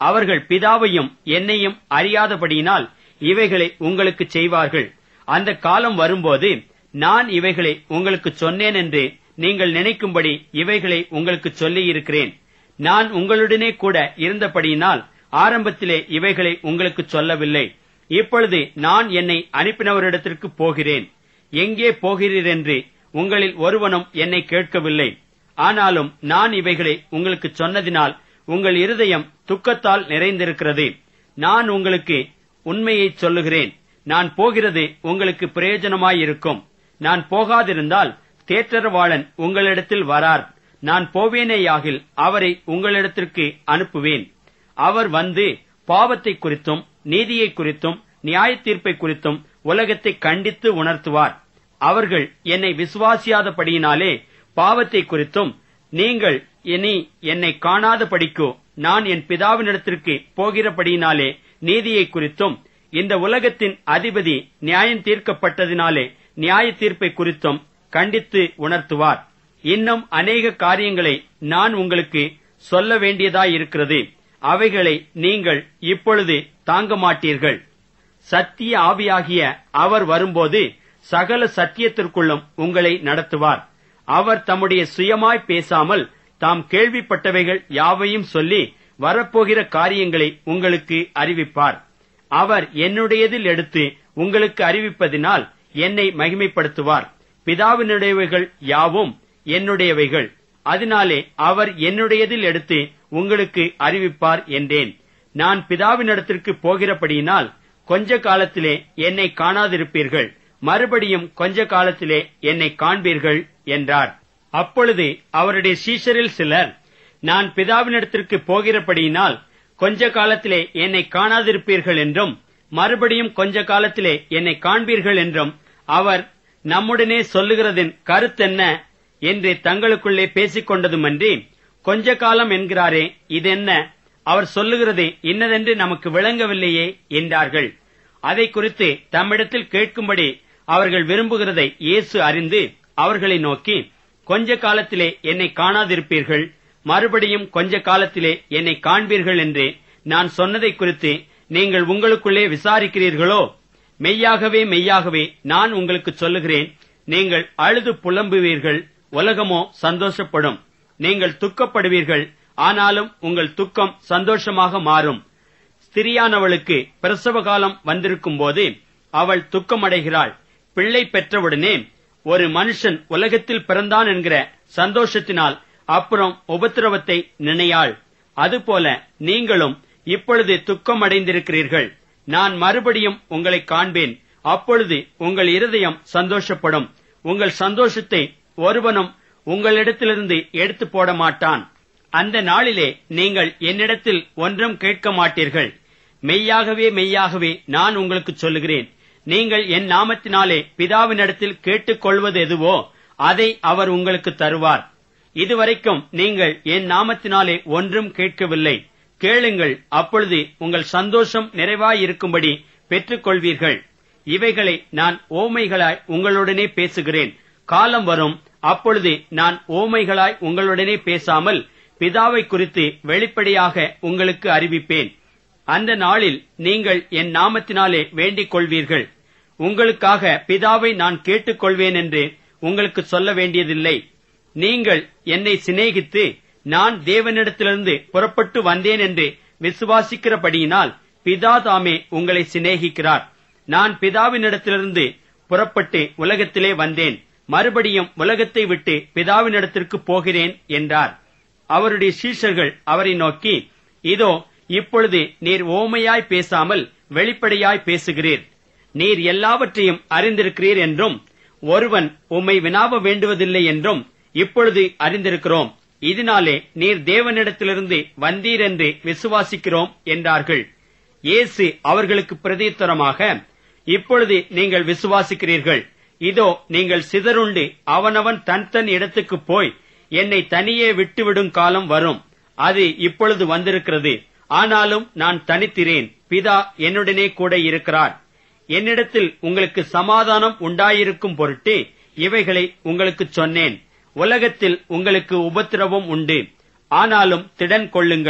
[SPEAKER 1] அவர்கள் பிதாவையும் என்னையும் அறியாதபடியினால் இவைகளை உங்களுக்கு செய்வார்கள். அந்த காலம் வரும்போது நான் இவைகளை உங்களுக்கு சொன்னேன் என்று நீங்கள் நினைக்கும்படி இவைகளை உங்களுக்கு சொல்லியிருக்கிறேன். நான் உங்களுடனே கூட இருந்தபடியினால் ஆரம்பத்திலே இவைகளை உங்களுக்கு சொல்லவில்லை. இப்பொழுது நான் என்னை அனுப்பினவரிடத்திற்கு போகிறேன். எங்கே போகிறீர் என்று உங்களில் ஒருவனும் என்னை கேட்கவில்லை. ஆனாலும் நான் இவைகளை உங்களுக்கு சொன்னதினால் உங்கள் இருதயம் துக்கத்தால் நிறைந்திருக்கிறது. நான் உங்களுக்கு உண்மையை சொல்லுகிறேன். நான் போகிறது உங்களுக்கு பிரயோஜனமாயிருக்கும். நான் போகாதிருந்தால் தேற்றரவாளன் உங்களிடத்தில் வரார். நான் போவேனேயாகில் அவரை உங்களிடத்திற்கு அனுப்புவேன். அவர் வந்து பாவத்தை குறித்தும் நீதியை குறித்தும் நியாய தீர்ப்பை குறித்தும் உலகத்தை கண்டித்து உணர்த்துவார். அவர்கள் என்னை விசுவாசியாதபடியினாலே பாவத்தை குறித்தும், நீங்கள் இனி என்னை காணாதபடிக்கோ நான் என் பிதாவினிடத்திற்கு போகிறபடியினாலே நீதியை குறித்தும், இந்த உலகத்தின் அதிபதி நியாயம் தீர்க்கப்பட்டதினாலே நியாய தீர்ப்பை குறித்தும் கண்டித்து உணர்த்துவார். இன்னும் அநேக காரியங்களை நான் உங்களுக்கு சொல்ல வேண்டியதாயிருக்கிறது. அவைகளை நீங்கள் இப்பொழுது தாங்க மாட்டீர்கள். சத்திய ஆவியாகிய அவர் வரும்போது சகல சத்தியத்திற்குள்ளும் உங்களை நடத்துவார். அவர் தம்முடைய சுயமாய் பேசாமல் தாம் கேள்விப்பட்டவைகள் யாவையும் சொல்லி வரப்போகிற காரியங்களை உங்களுக்கு அறிவிப்பார். அவர் என்னுடையதில் எடுத்து உங்களுக்கு அறிவிப்பதினால் என்னை மகிமைப்படுத்துவார். பிதாவினுடையவைகள் யாவும் என்னுடையவைகள். அதனாலே அவர் என்னுடையதில் எடுத்து உங்களுக்கு அறிவிப்பார் என்றேன். நான் பிதாவினிடத்திற்கு போகிறபடியினால் கொஞ்ச காலத்திலே என்னை காணாதிருப்பீர்கள், மறுபடியும் கொஞ்ச காலத்திலே என்னை காண்பீர்கள் என்றார். அப்பொழுது அவருடைய சீஷரில் சிலர், நான் பிதாவினிடத்திற்கு போகிறபடியினால் கொஞ்ச காலத்திலே என்னை காணாதிருப்பீர்கள் என்றும் மறுபடியும் கொஞ்ச காலத்திலே என்னை காண்பீர்கள் என்றும் அவர் நம்முடனே சொல்லுகிறதின் கருத்தென்ன என்று தங்களுக்குள்ளே பேசிக் கொண்டதுமன்றி, கொஞ்ச காலம் என்கிறாரே, இதென்ன? அவர் சொல்லுகிறது இன்னதென்று நமக்கு விளங்கவில்லையே என்றார்கள். அதை குறித்து தம்மிடத்தில் கேட்கும்படி அவர்கள் விரும்புகிறதை இயேசு அறிந்து அவர்களை நோக்கி, கொஞ்ச காலத்திலே என்னை காணாதிருப்பீர்கள், மறுபடியும் கொஞ்ச காலத்திலே என்னை காண்பீர்கள் என்று நான் சொன்னதை குறித்து நீங்கள் உங்களுக்குள்ளே விசாரிக்கிறீர்களோ? மெய்யாகவே மெய்யாகவே நான் உங்களுக்கு சொல்லுகிறேன், நீங்கள் அழுது புலம்புவீர்கள், உலகமோ சந்தோஷப்படும். நீங்கள் துக்கப்படுவீர்கள், ஆனாலும் உங்கள் துக்கம் சந்தோஷமாக மாறும். ஸ்திரியானவளுக்கு பிரசவ காலம் வந்திருக்கும் போது அவள் துக்கமடைகிறாள். பிள்ளை பெற்றவுடனே ஒரு மனுஷன் உலகத்தில் பிறந்தான் என்கிற சந்தோஷத்தினால் அப்புறம் உபத்திரவத்தை நினையாள். அதுபோல நீங்களும் இப்பொழுது துக்கமடைந்திருக்கிறீர்கள். நான் மறுபடியும் உங்களை காண்பேன். அப்பொழுது உங்கள் இருதயம் சந்தோஷப்படும். உங்கள் சந்தோஷத்தை ஒருவனும் உங்களிடத்திலிருந்து எடுத்து போட மாட்டான். அந்த நாளிலே நீங்கள் என்னிடத்தில் ஒன்றும் கேட்க மாட்டீர்கள். மெய்யாகவே மெய்யாகவே நான் உங்களுக்கு சொல்லுகிறேன், நீங்கள் என் நாமத்தினாலே பிதாவினிடத்தில் கேட்டுக்கொள்வது எதுவோ அதை அவர் உங்களுக்கு தருவார். இதுவரைக்கும் நீங்கள் என் நாமத்தினாலே ஒன்றும் கேட்கவில்லை. கேளுங்கள், அப்பொழுது உங்கள் சந்தோஷம் நிறைவாயிருக்கும்படி பெற்றுக் கொள்வீர்கள். இவைகளை நான் ஓமைகளாய் உங்களுடனே பேசுகிறேன். காலம் வரும், அப்பொழுது நான் ஓமைகளாய் உங்களுடனே பேசாமல் பிதாவை குறித்து வெளிப்படையாக உங்களுக்கு அறிவிப்பேன். அந்த நாளில் நீங்கள் என் நாமத்தினாலே வேண்டிக் கொள்வீர்கள். உங்களுக்காக பிதாவை நான் கேட்டுக்கொள்வேன் என்று உங்களுக்கு சொல்ல வேண்டியதில்லை. நீங்கள் என்னை சிநேகித்து நான் தேவனிடத்திலிருந்து புறப்பட்டு வந்தேன் என்று விசுவாசிக்கிறபடியினால் பிதா தாமே உங்களை சிநேகிக்கிறார். நான் பிதாவினிடத்திலிருந்து புறப்பட்டு உலகத்திலே வந்தேன், மறுபடியும் உலகத்தை விட்டு பிதாவினிடத்திற்கு போகிறேன் என்றார். அவருடைய சீஷர்கள் அவரை நோக்கி, இதோ இப்பொழுது நீர் ஓமையாய் பேசாமல் வெளிப்படையாய் பேசுகிறீர். நீர் எல்லாவற்றையும் அறிந்திருக்கிறீர் என்றும் ஒருவன் உம்மை வினாவ வேண்டுவதில்லை என்றும் இப்பொழுது அறிந்திருக்கிறோம். இதனாலே நீர் தேவனிடத்திலிருந்து வந்தீர் என்று விசுவாசிக்கிறோம் என்றார்கள். இயேசு அவர்களுக்கு பிரதியுத்தரமாக, இப்பொழுது நீங்கள் விசுவாசிக்கிறீர்கள். இதோ நீங்கள் சிதறுண்டு அவனவன் தன் தன் இடத்துக்கு போய் என்னை தனியே விட்டுவிடும் காலம் வரும். அது இப்பொழுது வந்திருக்கிறது. ஆனாலும் நான் தனித்திரேன், பிதா என்னுடனே கூட இருக்கிறார். என்னிடத்தில் உங்களுக்கு சமாதானம் உண்டாயிருக்கும் பொருட்டு இவைகளை உங்களுக்கு சொன்னேன். உலகத்தில் உங்களுக்கு உபத்திரவம் உண்டு, ஆனாலும் திடன் கொள்ளுங்கள்,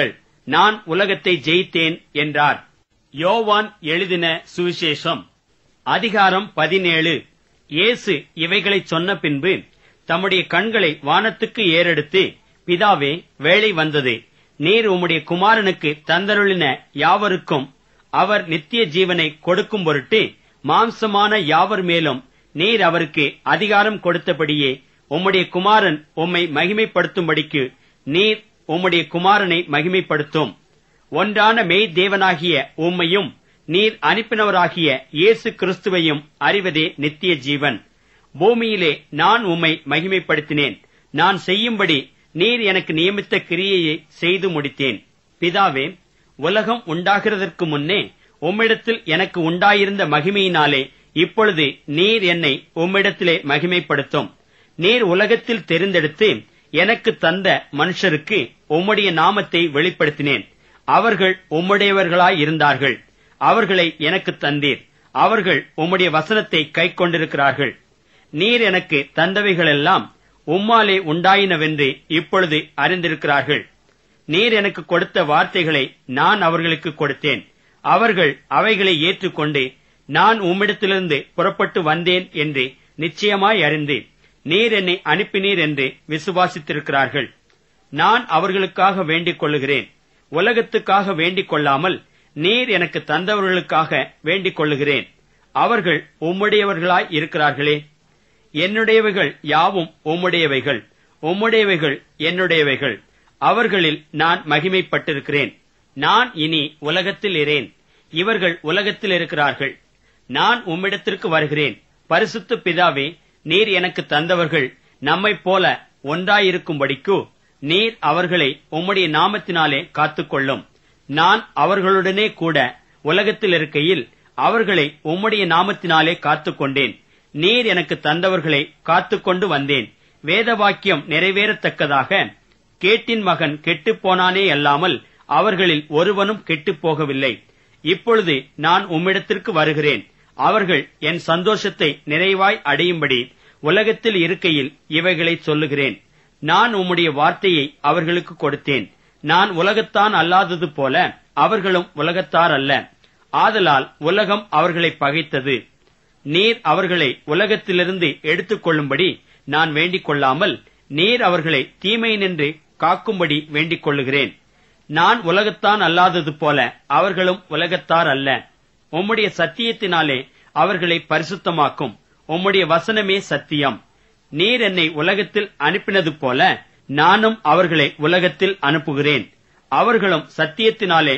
[SPEAKER 1] நான் உலகத்தை ஜெயித்தேன் என்றார். யோவான் எழுதின சுவிசேஷம் அதிகாரம் 17. இயேசு இவைகளைச் சொன்ன பின்பு தம்முடைய கண்களை வானத்துக்கு ஏறெடுத்து, பிதாவே, வேளை வந்தது. நீர் உம்முடைய குமாரனுக்கு தந்தருளின யாவருக்கும் அவர் நித்திய ஜீவனை கொடுக்கும் பொருட்டு மாம்சமான யாவர் மேலும் நீர் அவருக்கு அதிகாரம் கொடுத்தபடியே உம்முடைய குமாரன் உம்மை மகிமைப்படுத்தும்படிக்கு நீர் உம்முடைய குமாரனை மகிமைப்படுத்தும். ஒன்றான மெய் தேவனாகிய உம்மையும் நீர் அனுப்பினவராகிய இயேசு கிறிஸ்துவையும் அறிவதே நித்திய ஜீவன். பூமியிலே நான் உம்மை மகிமைப்படுத்தினேன். நான் செய்யும்படி நீர் எனக்கு நியமித்த கிரியையை செய்து முடித்தேன். பிதாவே, உலகம் உண்டாகிறதற்கு முன்னே உம்மிடத்தில் எனக்கு உண்டாயிருந்த மகிமையினாலே இப்பொழுது நீர் என்னை உம்மிடத்திலே மகிமைப்படுத்தும். நீர் உலகத்தில் தெரிந்தெடுத்து எனக்கு தந்த மனுஷருக்கு உம்முடைய நாமத்தை வெளிப்படுத்தினேன். அவர்கள் உம்முடையவர்களாயிருந்தார்கள். அவர்களை எனக்கு தந்தீர். அவர்கள் உம்முடைய வசனத்தை கைக்கொண்டிருக்கிறார்கள். நீர் எனக்கு தந்தவைகளெல்லாம் உம்மாலே உண்டாயினவென்று இப்பொழுது அறிந்திருக்கிறார்கள். நீர் எனக்கு கொடுத்த வார்த்தைகளை நான் அவர்களுக்கு கொடுத்தேன். அவர்கள் அவைகளை ஏற்றுக்கொண்டு நான் உம்மிடத்திலிருந்து புறப்பட்டு வந்தேன் என்று நிச்சயமாய் அறிந்து நீர் என்னை அனுப்பினீர் என்று விசுவாசித்திருக்கிறார்கள். நான் அவர்களுக்காக வேண்டிக் கொள்ளுகிறேன். உலகத்துக்காக வேண்டிக் கொள்ளாமல் நீர் எனக்கு தந்தவர்களுக்காக வேண்டிக் கொள்ளுகிறேன். அவர்கள் உம்முடையவர்களாய் இருக்கிறார்களே. என்னுடையவைகள் யாவும் உம்முடையவைகள், உம்முடையவைகள் என்னுடையவைகள். அவர்களில் நான் மகிமைப்பட்டிருக்கிறேன். நான் இனி உலகத்தில் இரேன். இவர்கள் உலகத்தில் இருக்கிறார்கள். நான் உம்மிடத்திற்கு வருகிறேன். பரிசுத்த பிதாவே, நீர் எனக்கு தந்தவர்கள் நம்மைப் போல ஒன்றாயிருக்கும்படிக்கு நீர் அவர்களை உம்முடைய நாமத்தினாலே காத்துக்கொள்ளும். நான் அவர்களுடனே கூட உலகத்தில் இருக்கையில் அவர்களை உம்முடைய நாமத்தினாலே காத்துக்கொண்டேன். நீர் எனக்கு தந்தவர்களை காத்துக்கொண்டு வந்தேன். வேத வாக்கியம் நிறைவேறத்தக்கதாக கேட்டின் மகன் கெட்டுப்போனானே அல்லாமல் அவர்களில் ஒருவனும் கெட்டுப் போகவில்லை. இப்பொழுது நான் உம்மிடத்திற்கு வருகிறேன். அவர்கள் என் சந்தோஷத்தை நிறைவாய் அடையும்படி உலகத்தில் இருக்கையில் இவைகளை சொல்லுகிறேன். நான் உம்முடைய வார்த்தையை அவர்களுக்கு கொடுத்தேன். நான் உலகத்தான் அல்லாதது போல அவர்களும் உலகத்தார் அல்ல. ஆதலால் உலகம் அவர்களை பகைத்தது. நீர் அவர்களை உலகத்திலிருந்து எடுத்துக் கொள்ளும்படி நான் வேண்டிக் கொள்ளாமல் நீர் அவர்களை தீமையினின்று காக்கும்படி வேண்டிக் கொள்ளுகிறேன். நான் உலகத்தான் அல்லாதது போல அவர்களும் உலகத்தார் அல்ல. உம்முடைய சத்தியத்தினாலே அவர்களை பரிசுத்தமாக்கும். உம்முடைய வசனமே சத்தியம். நீர் என்னை உலகத்தில் அனுப்பினது போல நானும் அவர்களை உலகத்தில் அனுப்புகிறேன். அவர்களும் சத்தியத்தினாலே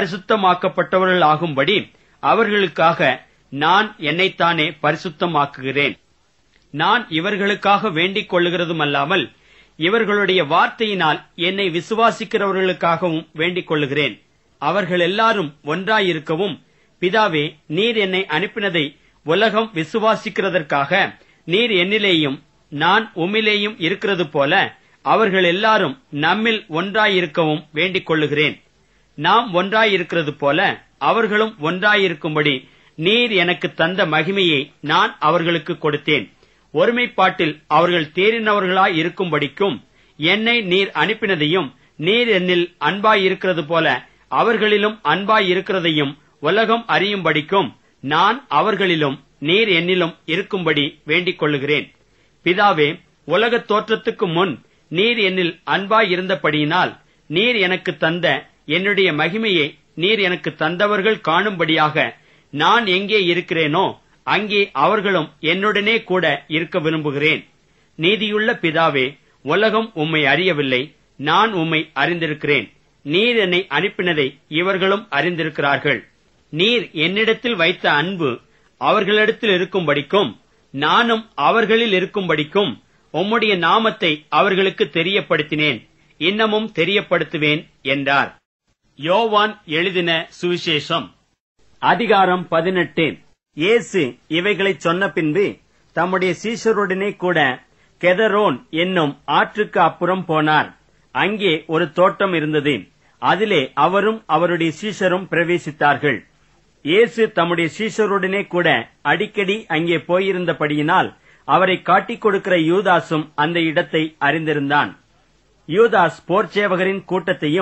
[SPEAKER 1] பரிசுத்தமாக்கப்பட்டவர்களாகும்படி அவர்களுக்காக நான் என்னைத்தானே பரிசுத்தமாக்குகிறேன். நான் இவர்களுக்காக வேண்டிக் கொள்ளுகிறதுமல்லாமல் இவர்களுடைய வார்த்தையினால் என்னை விசுவாசிக்கிறவர்களுக்காகவும் வேண்டிக் கொள்ளுகிறேன். அவர்கள் எல்லாரும் ஒன்றாயிருக்கவும், பிதாவே, நீர் என்னை அனுப்பினதை உலகம் விசுவாசிக்கிறதற்காக நீர் என்னிலேயும் நான் உம்மிலேயும் இருக்கிறது போல அவர்கள் எல்லாரும் நம்மில் ஒன்றாயிருக்கவும் வேண்டிக் கொள்ளுகிறேன். நாம் ஒன்றாயிருக்கிறது போல அவர்களும் ஒன்றாயிருக்கும்படி நீர் எனக்கு தந்த மகிமையை நான் அவர்களுக்கு கொடுத்தேன். ஒருமைப்பாட்டில் அவர்கள் தேறினவர்களாய் இருக்கும்படிக்கும் என்னை நீர் அனுப்பினதையும் நீர் என்னில் அன்பாயிருக்கிறது போல அவர்களிலும் அன்பாயிருக்கிறதையும் உலகம் அறியும்படிக்கும் நான் அவர்களிலும் நீர் என்னிலும் இருக்கும்படி வேண்டிக் கொள்ளுகிறேன். பிதாவே, உலகத் தோற்றத்துக்கு முன் நீர் என்னில் அன்பாயிருந்தபடியினால் நீர் எனக்கு தந்த என்னுடைய மகிமையை நீர் எனக்கு தந்தவர்கள் காணும்படியாக நான் எங்கே இருக்கிறேனோ அங்கே அவர்களும் என்னுடனே கூட இருக்க விரும்புகிறேன். நீதியுள்ள பிதாவே, உலகம் உம்மை அறியவில்லை, நான் உம்மை அறிந்திருக்கிறேன். நீர் என்னை அனுப்பினதை இவர்களும் அறிந்திருக்கிறார்கள். நீர் என்னிடத்தில் வைத்த அன்பு அவர்களிடத்தில் இருக்கும்படிக்கும் நானும் அவர்களில் இருக்கும்படிக்கும் உம்முடைய நாமத்தை அவர்களுக்கு தெரியப்படுத்தினேன். இன்னமும் தெரியப்படுத்துவேன் என்றார். யோவான் எழுதின சுவிசேஷம் அதிகாரம் 18. இயேசு இவைகளைச் சொன்ன பின்பு தம்முடைய சீஷருடனே கூட கெதரோன் என்னும் ஆற்றுக்கு அப்புறம் போனார். அங்கே ஒரு தோட்டம் இருந்தது. அதிலே அவரும் அவருடைய சீஷரும் பிரவேசித்தார்கள். இயேசு தம்முடைய சீஷருடனே கூட அடிக்கடி அங்கே போயிருந்தபடியினால் அவரை காட்டிக் கொடுக்கிற யூதாசும் அந்த இடத்தை அறிந்திருந்தான். யூதாஸ் போர்ச்சேவகரின் கூட்டத்தையும்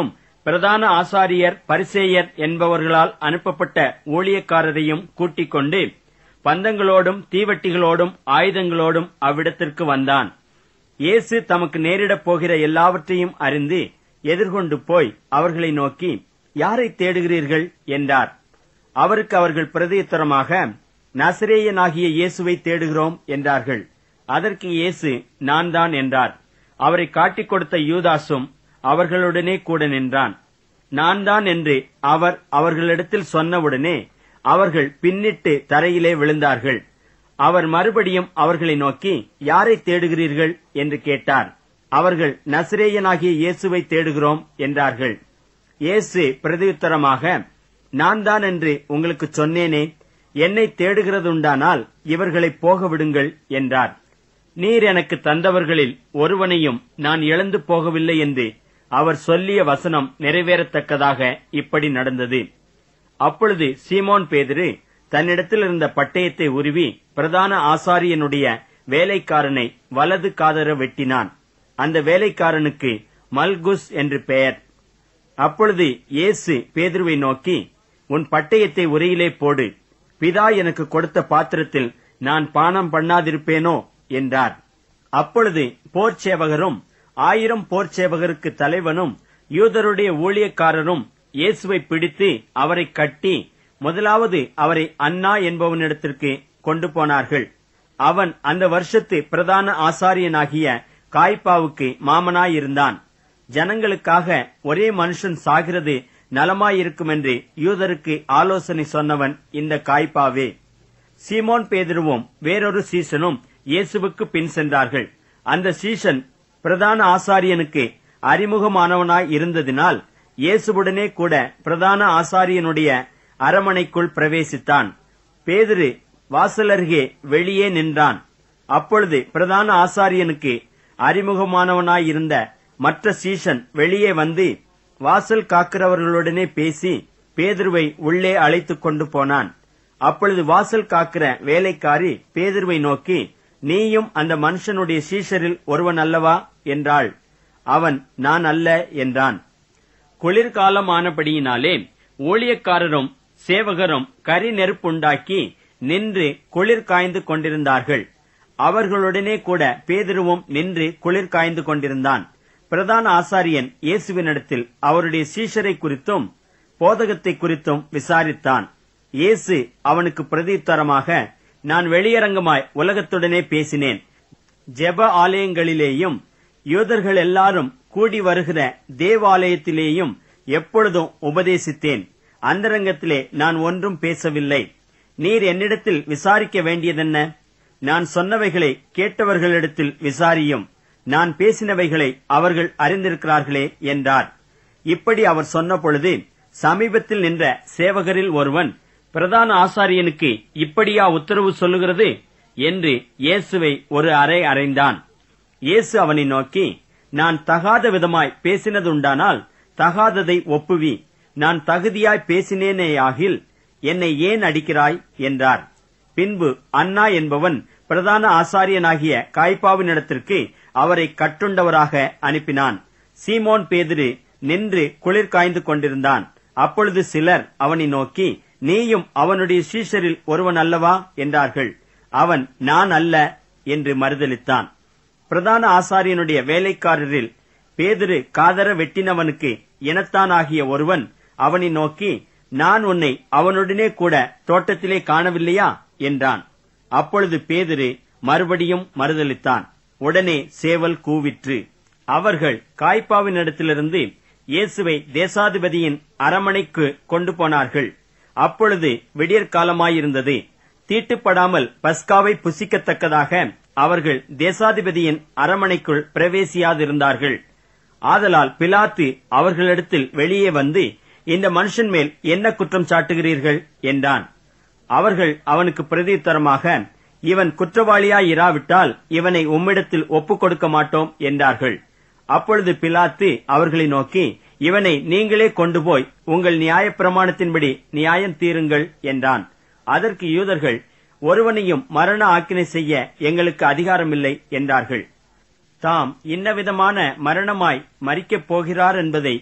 [SPEAKER 1] பிரதான ஆசாரியர் பரிசேயர் என்பவர்களால் அனுப்பப்பட்ட ஊழியக்காரரையும் கூட்டிக் கொண்டு பந்தங்களோடும் தீவட்டிகளோடும் ஆயுதங்களோடும் அவ்விடத்திற்கு வந்தான். இயேசு தமக்கு நேரிடப் போகிற எல்லாவற்றையும் அறிந்து எதிர்கொண்டு போய் அவர்களை நோக்கி, யாரை தேடுகிறீர்கள் என்றார். அவருக்கு அவர்கள் பிரதியுத்தரமாக, நசரேயனாகிய இயேசுவை தேடுகிறோம் என்றார்கள். அதற்கு இயேசு, நான் தான் என்றார். அவரை காட்டிக் கொடுத்த யூதாசும் அவர்களுடனே கூட நின்றான். நான் தான் என்று அவர் அவர்களிடத்தில் சொன்னவுடனே அவர்கள் பின்னிட்டு தரையிலே விழுந்தார்கள். அவர் மறுபடியும் அவர்களை நோக்கி, யாரை தேடுகிறீர்கள் என்று கேட்டார். அவர்கள், நசரேயனாகிய இயேசுவை தேடுகிறோம் என்றார்கள். இயேசு பிரதியுத்தரமாக, நான் தான் என்று உங்களுக்கு சொன்னேனே, என்னை தேடுகிறதுண்டானால் இவர்களை போக விடுங்கள் என்றார். நீர் எனக்கு தந்தவர்களில் ஒருவனையும் நான் இழந்து போகவில்லை என்று அவர் சொல்லிய வசனம் நிறைவேறத்தக்கதாக இப்படி நடந்தது. அப்பொழுது சீமோன் பேதுரு தன்னிடத்தில் இருந்த பட்டயத்தை உருவி பிரதான ஆசாரியனுடைய வேலைக்காரனை வலது காதர வெட்டினான். அந்த வேலைக்காரனுக்கு மல்குஸ் என்று பெயர். அப்பொழுது இயேசு பேதுருவை நோக்கி, உன் பட்டயத்தை உரையிலே போடு, பிதா எனக்கு கொடுத்த பாத்திரத்தில் நான் பானம் பண்ணாதிருப்பேனோ என்றார். அப்பொழுது போர்ச்சேவகரும் 1000 போர்ச்சேவகருக்கு தலைவனும் யூதருடைய ஊழியக்காரரும் இயேசுவை பிடித்து அவரை கட்டி முதலாவது அவரை அன்னா என்பவனிடத்திற்கு கொண்டு போனார்கள். அவன் அந்த வருஷத்து பிரதான ஆசாரியனாகிய காய்பாவுக்கு மாமனாயிருந்தான். ஜனங்களுக்காக ஒரே மனுஷன் சாகிறது நலமாயிருக்கும் என்று யூதருக்கு ஆலோசனை சொன்னவன் இந்த காய்பாவே. சீமோன் பேதுருவும் வேறொரு சீசனும் இயேசுவுக்கு பின் சென்றார்கள். அந்த சீசன் பிரதான ஆசாரியனுக்கு அறிமுகமானவனாய் இருந்ததினால் இயேசுவுடனே கூட பிரதான ஆசாரியனுடைய அரமனைக்குள் பிரவேசித்தான். பேதுரு வாசலருகே வெளியே நின்றான். அப்பொழுது பிரதான ஆசாரியனுக்கு அறிமுகமானவனாயிருந்த மற்ற சீஷன் வெளியே வந்து வாசல் காக்கிறவர்களுடனே பேசி பேதுருவை உள்ளே அழைத்துக் கொண்டு போனான். அப்பொழுது வாசல் காக்கிற வேலைக்காரி பேதுருவை நோக்கி, நீயும் அந்த மனுஷனுடைய சீஷரில் ஒருவன் அல்லவா என்றாள். அவன், நான் அல்ல என்றான். குளிர்காலமானபடியினாலே ஊழியக்காரரும் சேவகரும் கரி நெருப்புண்டாக்கி நின்று குளிர் காய்ந்து கொண்டிருந்தார்கள். அவர்களுடனே கூட பேதுருவும் நின்று குளிர் காய்ந்து கொண்டிருந்தான். பிரதான ஆசாரியன் இயேசுவினிடத்தில் அவருடைய சீஷரை குறித்தும் போதகத்தை குறித்தும் விசாரித்தான். இயேசு அவனுக்கு பிரதியுத்தரமாக, நான் வெளியரங்கமாய் உலகத்துடனே பேசினேன். ஜெப ஆலயங்களிலேயும் யூதர்கள் எல்லாரும் கூடி வருகிற தேவாலயத்திலேயும் எப்பொழுதும் உபதேசித்தேன். அந்தரங்கத்திலே நான் ஒன்றும் பேசவில்லை. நீர் என்னிடத்தில் விசாரிக்க வேண்டியதென்ன? நான் சொன்னவைகளை கேட்டவர்களிடத்தில் விசாரியும். நான் பேசினவைகளை அவர்கள் அறிந்திருக்கிறார்களே என்றார். இப்படி அவர் சொன்ன பொழுது சமீபத்தில் நின்ற சேவகரில் ஒருவன், பிரதான ஆசாரியனுக்கு இப்படியா உத்தரவு சொல்லுகிறது என்று இயேசுவை ஒரு அறை அறைந்தான். இயேசு அவனை நோக்கி, நான் தகாத விதமாய் பேசினதுண்டானால் தகாததை ஒப்புவி. நான் தகுதியாய் பேசினேனேயாகில் என்னை ஏன் அடிக்கிறாய் என்றார். பின்பு அன்னா என்பவன் பிரதான ஆசாரியனாகிய காய்பாவினிடத்திற்கு அவரை கட்டுண்டவராக அனுப்பினான். சீமோன் பேதுரு நின்று குளிர் காய்ந்து கொண்டிருந்தான். அப்பொழுது சிலர் அவனை நோக்கி, நீயும் அவனுடைய சீஷரில் ஒருவன் அல்லவா என்றார்கள். அவன், நான் அல்ல என்று மறுதலித்தான். பிரதான ஆசாரியனுடைய வேலைக்காரரில் பேதுரு காதர வெட்டினவனுக்கு இனத்தானாகிய ஒருவன் அவனை நோக்கி, நான் உன்னை அவனுடனே கூட தோட்டத்திலே காணவில்லையா என்றான். அப்பொழுது பேதுரு மறுபடியும் மறுதலித்தான். உடனே சேவல் கூவிற்று. அவர்கள் காய்பாவினிடத்திலிருந்து இயேசுவை தேசாதிபதியின் அரமனைக்கு கொண்டு போனார்கள். அப்பொழுது விடியற்காலமாயிருந்தது. தீட்டுப்படாமல் பஸ்காவை புசிக்கத்தக்கதாக அவர்கள் தேசாதிபதியின் அரமனைக்குள் பிரவேசியாதிருந்தார்கள். ஆதலால் பிலாத்து அவர்களிடத்தில் வெளியே வந்து, இந்த மனுஷன் மேல் என்ன குற்றம் சாட்டுகிறீர்கள் என்றான். அவர்கள் அவனுக்கு பிரதியுத்தரமாக, இவன் குற்றவாளியாயிராவிட்டால் இவனை உம்மிடத்தில் ஒப்புக் கொடுக்க மாட்டோம் என்றார்கள். அப்பொழுது பிலாத்து அவர்களை நோக்கி, இவனை நீங்களே கொண்டு போய் உங்கள் நியாயப்பிரமாணத்தின்படி நியாயம் தீருங்கள் என்றான். அதற்கு யூதர்கள், ஒருவனையும் மரண ஆக்கினை செய்ய எங்களுக்கு அதிகாரமில்லை என்றார்கள். தாம் இன்னவிதமான மரணமாய் மரிக்கப் போகிறார் என்பதை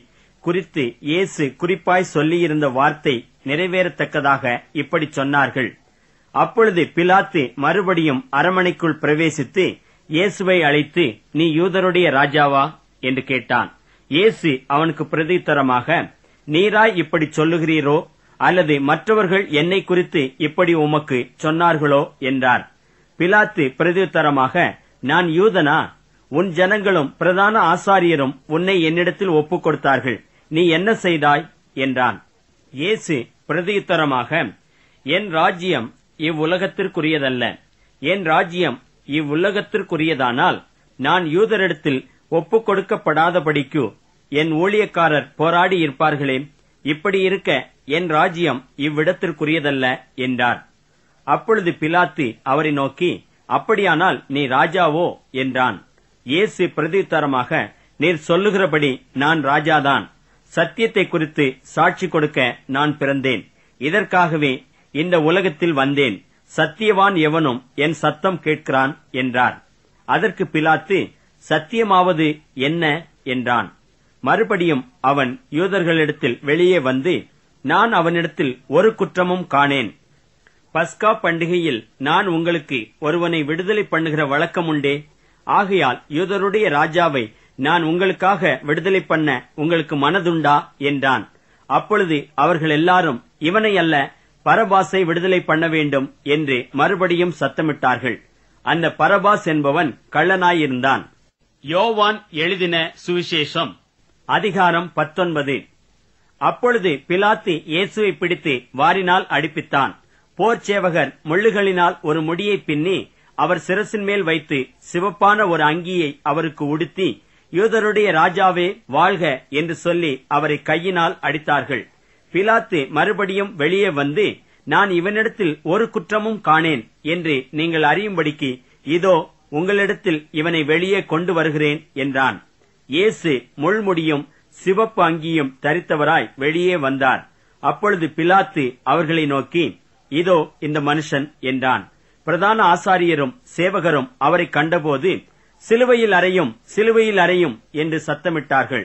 [SPEAKER 1] குறித்து இயேசு குறிப்பாய் சொல்லியிருந்த வார்த்தை நிறைவேறத்தக்கதாக இப்படி சொன்னார்கள். அப்பொழுது பிலாத்து மறுபடியும் அரமனைக்குள் பிரவேசித்து இயேசுவை அழைத்து, நீ யூதருடைய ராஜாவா என்று கேட்டான். இயேசு அவனுக்கு பிரதியுத்தரமாக, நீராய் இப்படி சொல்லுகிறீரோ அல்லது மற்றவர்கள் என்னை குறித்து இப்படி உமக்கு சொன்னார்களோ என்றார். பிலாத்து பிரதியுத்தரமாக, நான் யூதனா? உன் ஜனங்களும் பிரதான ஆசாரியரும் உன்னை என்னிடத்தில் ஒப்புக் கொடுத்தார்கள். நீ என்ன செய்தாய் என்றான். இயேசு பிரதியுத்தரமாக, என் ராஜ்யம் இவ்வுலகத்திற்குரியதல்ல. என் ராஜ்யம் இவ்வுலகத்திற்குரியதானால் நான் யூதரிடத்தில் ஒப்புக் கொடுக்கப்படாதபடிக்கு என் ஊழியக்காரர் போராடி இருப்பார்களே. இப்படி இருக்க என் ராஜ்யம் இவ்விடத்திற்குரியதல்ல என்றார். அப்பொழுது பிலாத்து அவரை நோக்கி, அப்படியானால் நீ ராஜாவோ என்றான். இயேசு பிரதியுத்தரமாக, நீர் சொல்லுகிறபடி நான் ராஜாதான். சத்தியத்தை குறித்து சாட்சி கொடுக்க நான் பிறந்தேன். இதற்காகவே இந்த உலகத்தில் வந்தேன். சத்தியவான் எவனும் என் சத்தம் கேட்கிறான் என்றார். அதற்கு பிலாத்து, சத்தியமாவது என்ன என்றான். மறுபடியும் அவன் யூதர்களிடத்தில் வெளியே வந்து, நான் அவனிடத்தில் ஒரு குற்றமும் காணேன். பஸ்கா பண்டிகையில் நான் உங்களுக்கு ஒருவனை விடுதலை பண்ணுகிற வழக்கம் உண்டே. ஆகையால் யூதருடைய ராஜாவை நான் உங்களுக்காக விடுதலை பண்ண உங்களுக்கு மனதுண்டா என்றான். அப்பொழுது அவர்கள் எல்லாரும், இவனை அல்ல, பரபாசை விடுதலை பண்ண வேண்டும் என்று மறுபடியும் சத்தமிட்டார்கள். அந்த பரபாஸ் என்பவன் கள்ளனாயிருந்தான். யோவான் எழுதின சுவிசேஷம் அதிகாரம் 19. அப்பொழுது பிலாத்து இயேசுவை பிடித்து வாரினால் அடிப்பித்தான். போர்ச்சேவகர் முள்ளுகளினால் ஒரு முடியை பின்னி அவர் சிரசின் மேல் வைத்து சிவப்பான ஒரு அங்கியை அவருக்கு உடுத்தி, யூதருடைய ராஜாவே வாழ்க என்று சொல்லி அவரை கையினால் அடித்தார்கள். பிலாத்து மறுபடியும் வெளியே வந்து, நான் இவனிடத்தில் ஒரு குற்றமும் காணேன் என்று நீங்கள் அறியும்படிக்கு இதோ உங்களிடத்தில் இவனை வெளியே கொண்டு வருகிறேன் என்றான். இயேசு முள்முடியும் சிவப்பு அங்கியும் தரித்தவராய் வெளியே வந்தார். அப்பொழுது பிலாத்து அவர்களை நோக்கி, இதோ இந்த மனுஷன் என்றான். பிரதான ஆசாரியரும் சேவகரும் அவரை கண்டபோது, சிலுவையில் அறையும், சிலுவையில் அறையும் என்று சத்தமிட்டார்கள்.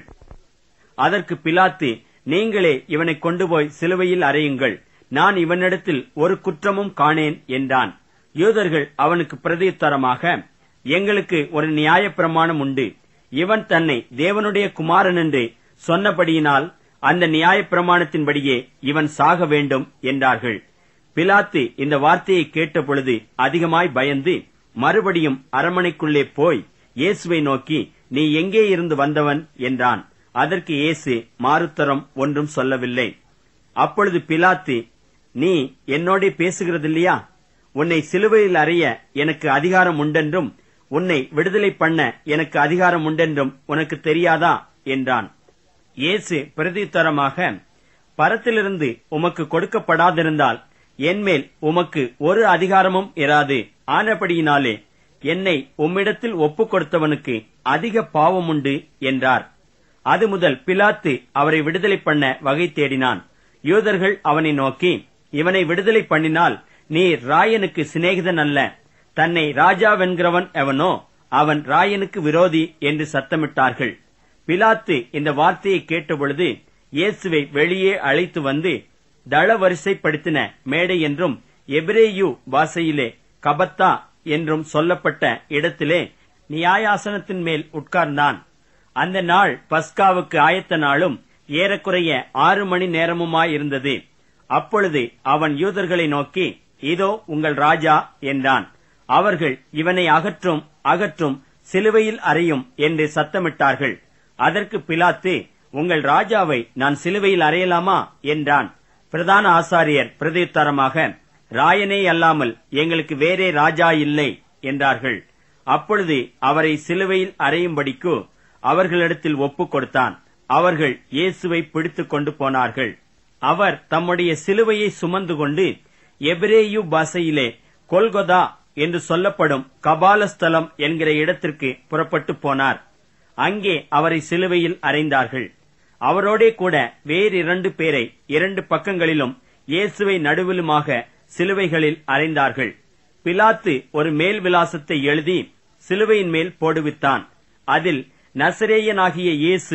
[SPEAKER 1] அதற்கு பிலாத்து, நீங்களே இவனை கொண்டு போய் சிலுவையில் அறையுங்கள். நான் இவனிடத்தில் ஒரு குற்றமும் காணேன் என்றான். யூதர்கள் அவனுக்கு பிரதியுத்தரமாக, எங்களுக்கு ஒரு நியாயப்பிரமாணம் உண்டு. இவன் தன்னை தேவனுடைய குமாரன் என்று சொன்னபடியினால் அந்த நியாயப்பிரமாணத்தின்படியே இவன் சாக வேண்டும் என்றார்கள். பிலாத்து இந்த வார்த்தையை கேட்டபொழுது அதிகமாய் பயந்து மறுபடியும் அரமனைக்குள்ளே போய் இயேசுவை நோக்கி, நீ எங்கே இருந்து வந்தவன் என்றான். அதற்கு இயேசு மாறுத்தரம் ஒன்றும் சொல்லவில்லை. அப்பொழுது பிலாத்து, நீ என்னோட பேசுகிறதில்லையா? உன்னை சிலுவையில் அறைய எனக்கு அதிகாரம் உண்டென்றும் உன்னை விடுதலை பண்ண எனக்கு அதிகாரம் உண்டென்றும் உனக்கு தெரியாதா என்றான். இயேசு பிரதியுத்தரமாக, பரத்திலிருந்து உமக்கு கொடுக்கப்படாதிருந்தால் என்மேல் உமக்கு ஒரு அதிகாரமும் இராது. ஆனபடியினாலே என்னை உம்மிடத்தில் ஒப்புக் கொடுத்தவனுக்கு அதிக பாவம் உண்டு என்றார். அது முதல் பிலாத்து அவரை விடுதலை பண்ண வகை தேடினான். யூதர்கள் அவனை நோக்கி, இவனை விடுதலை பண்ணினால் நீர் ராயனுக்கு சிநேகிதன் அல்ல. தன்னை ராஜாவென்கிறவன் எவனோ அவன் ராயனுக்கு விரோதி என்று சத்தமிட்டார்கள். பிலாத்து இந்த வார்த்தையை கேட்டபொழுது இயேசுவை வெளியே அழைத்து வந்து தளவரிசைப்படுத்தின மேடை என்றும் எபிரேயு பாஷையிலே கபத்தா என்றும் சொல்லப்பட்ட இடத்திலே நியாயாசனத்தின் மேல் உட்கார்ந்தான். அந்த நாள் பஸ்காவுக்கு ஆயத்த நாளும் ஏறக்குறைய 6 மணி நேரமுமாயிருந்தது. அப்பொழுது அவன் யூதர்களை நோக்கி, இதோ உங்கள் ராஜா என்றான். அவர்கள், இவனை அகற்றும், அகற்றும், சிலுவையில் அறையும் என்று சத்தமிட்டார்கள். அதற்கு பிலாத்து, உங்கள் ராஜாவை நான் சிலுவையில் அறையலாமா என்றான். பிரதான ஆசாரியர் பிரதியுத்தரமாக, ராயனே அல்லாமல் எங்களுக்கு வேறே ராஜா இல்லை என்றார்கள். அப்பொழுது அவரை சிலுவையில் அறையும்படிக்கு அவர்களிடத்தில் ஒப்புக் கொடுத்தான். அவர்கள் இயேசுவை பிடித்துக் கொண்டு போனார்கள். அவர் தம்முடைய சிலுவையை சுமந்து கொண்டு எபிரேயு பாஷையிலே கொல்கொதா என்று சொல்லப்படும் கபாலஸ்தலம் என்கிற இடத்திற்கு புறப்பட்டு போனார். அங்கே அவரை சிலுவையில் அறைந்தார்கள். அவரோடே கூட வேறு 2 பேரை 2 பக்கங்களிலும் இயேசுவை நடுவிலுமாக சிலுவைகளில் அறைந்தார்கள். பிலாத்து ஒரு மேல் விலாசத்தை எழுதி சிலுவையின் மேல் போடுவித்தான். அதில் நசரேயனாகிய இயேசு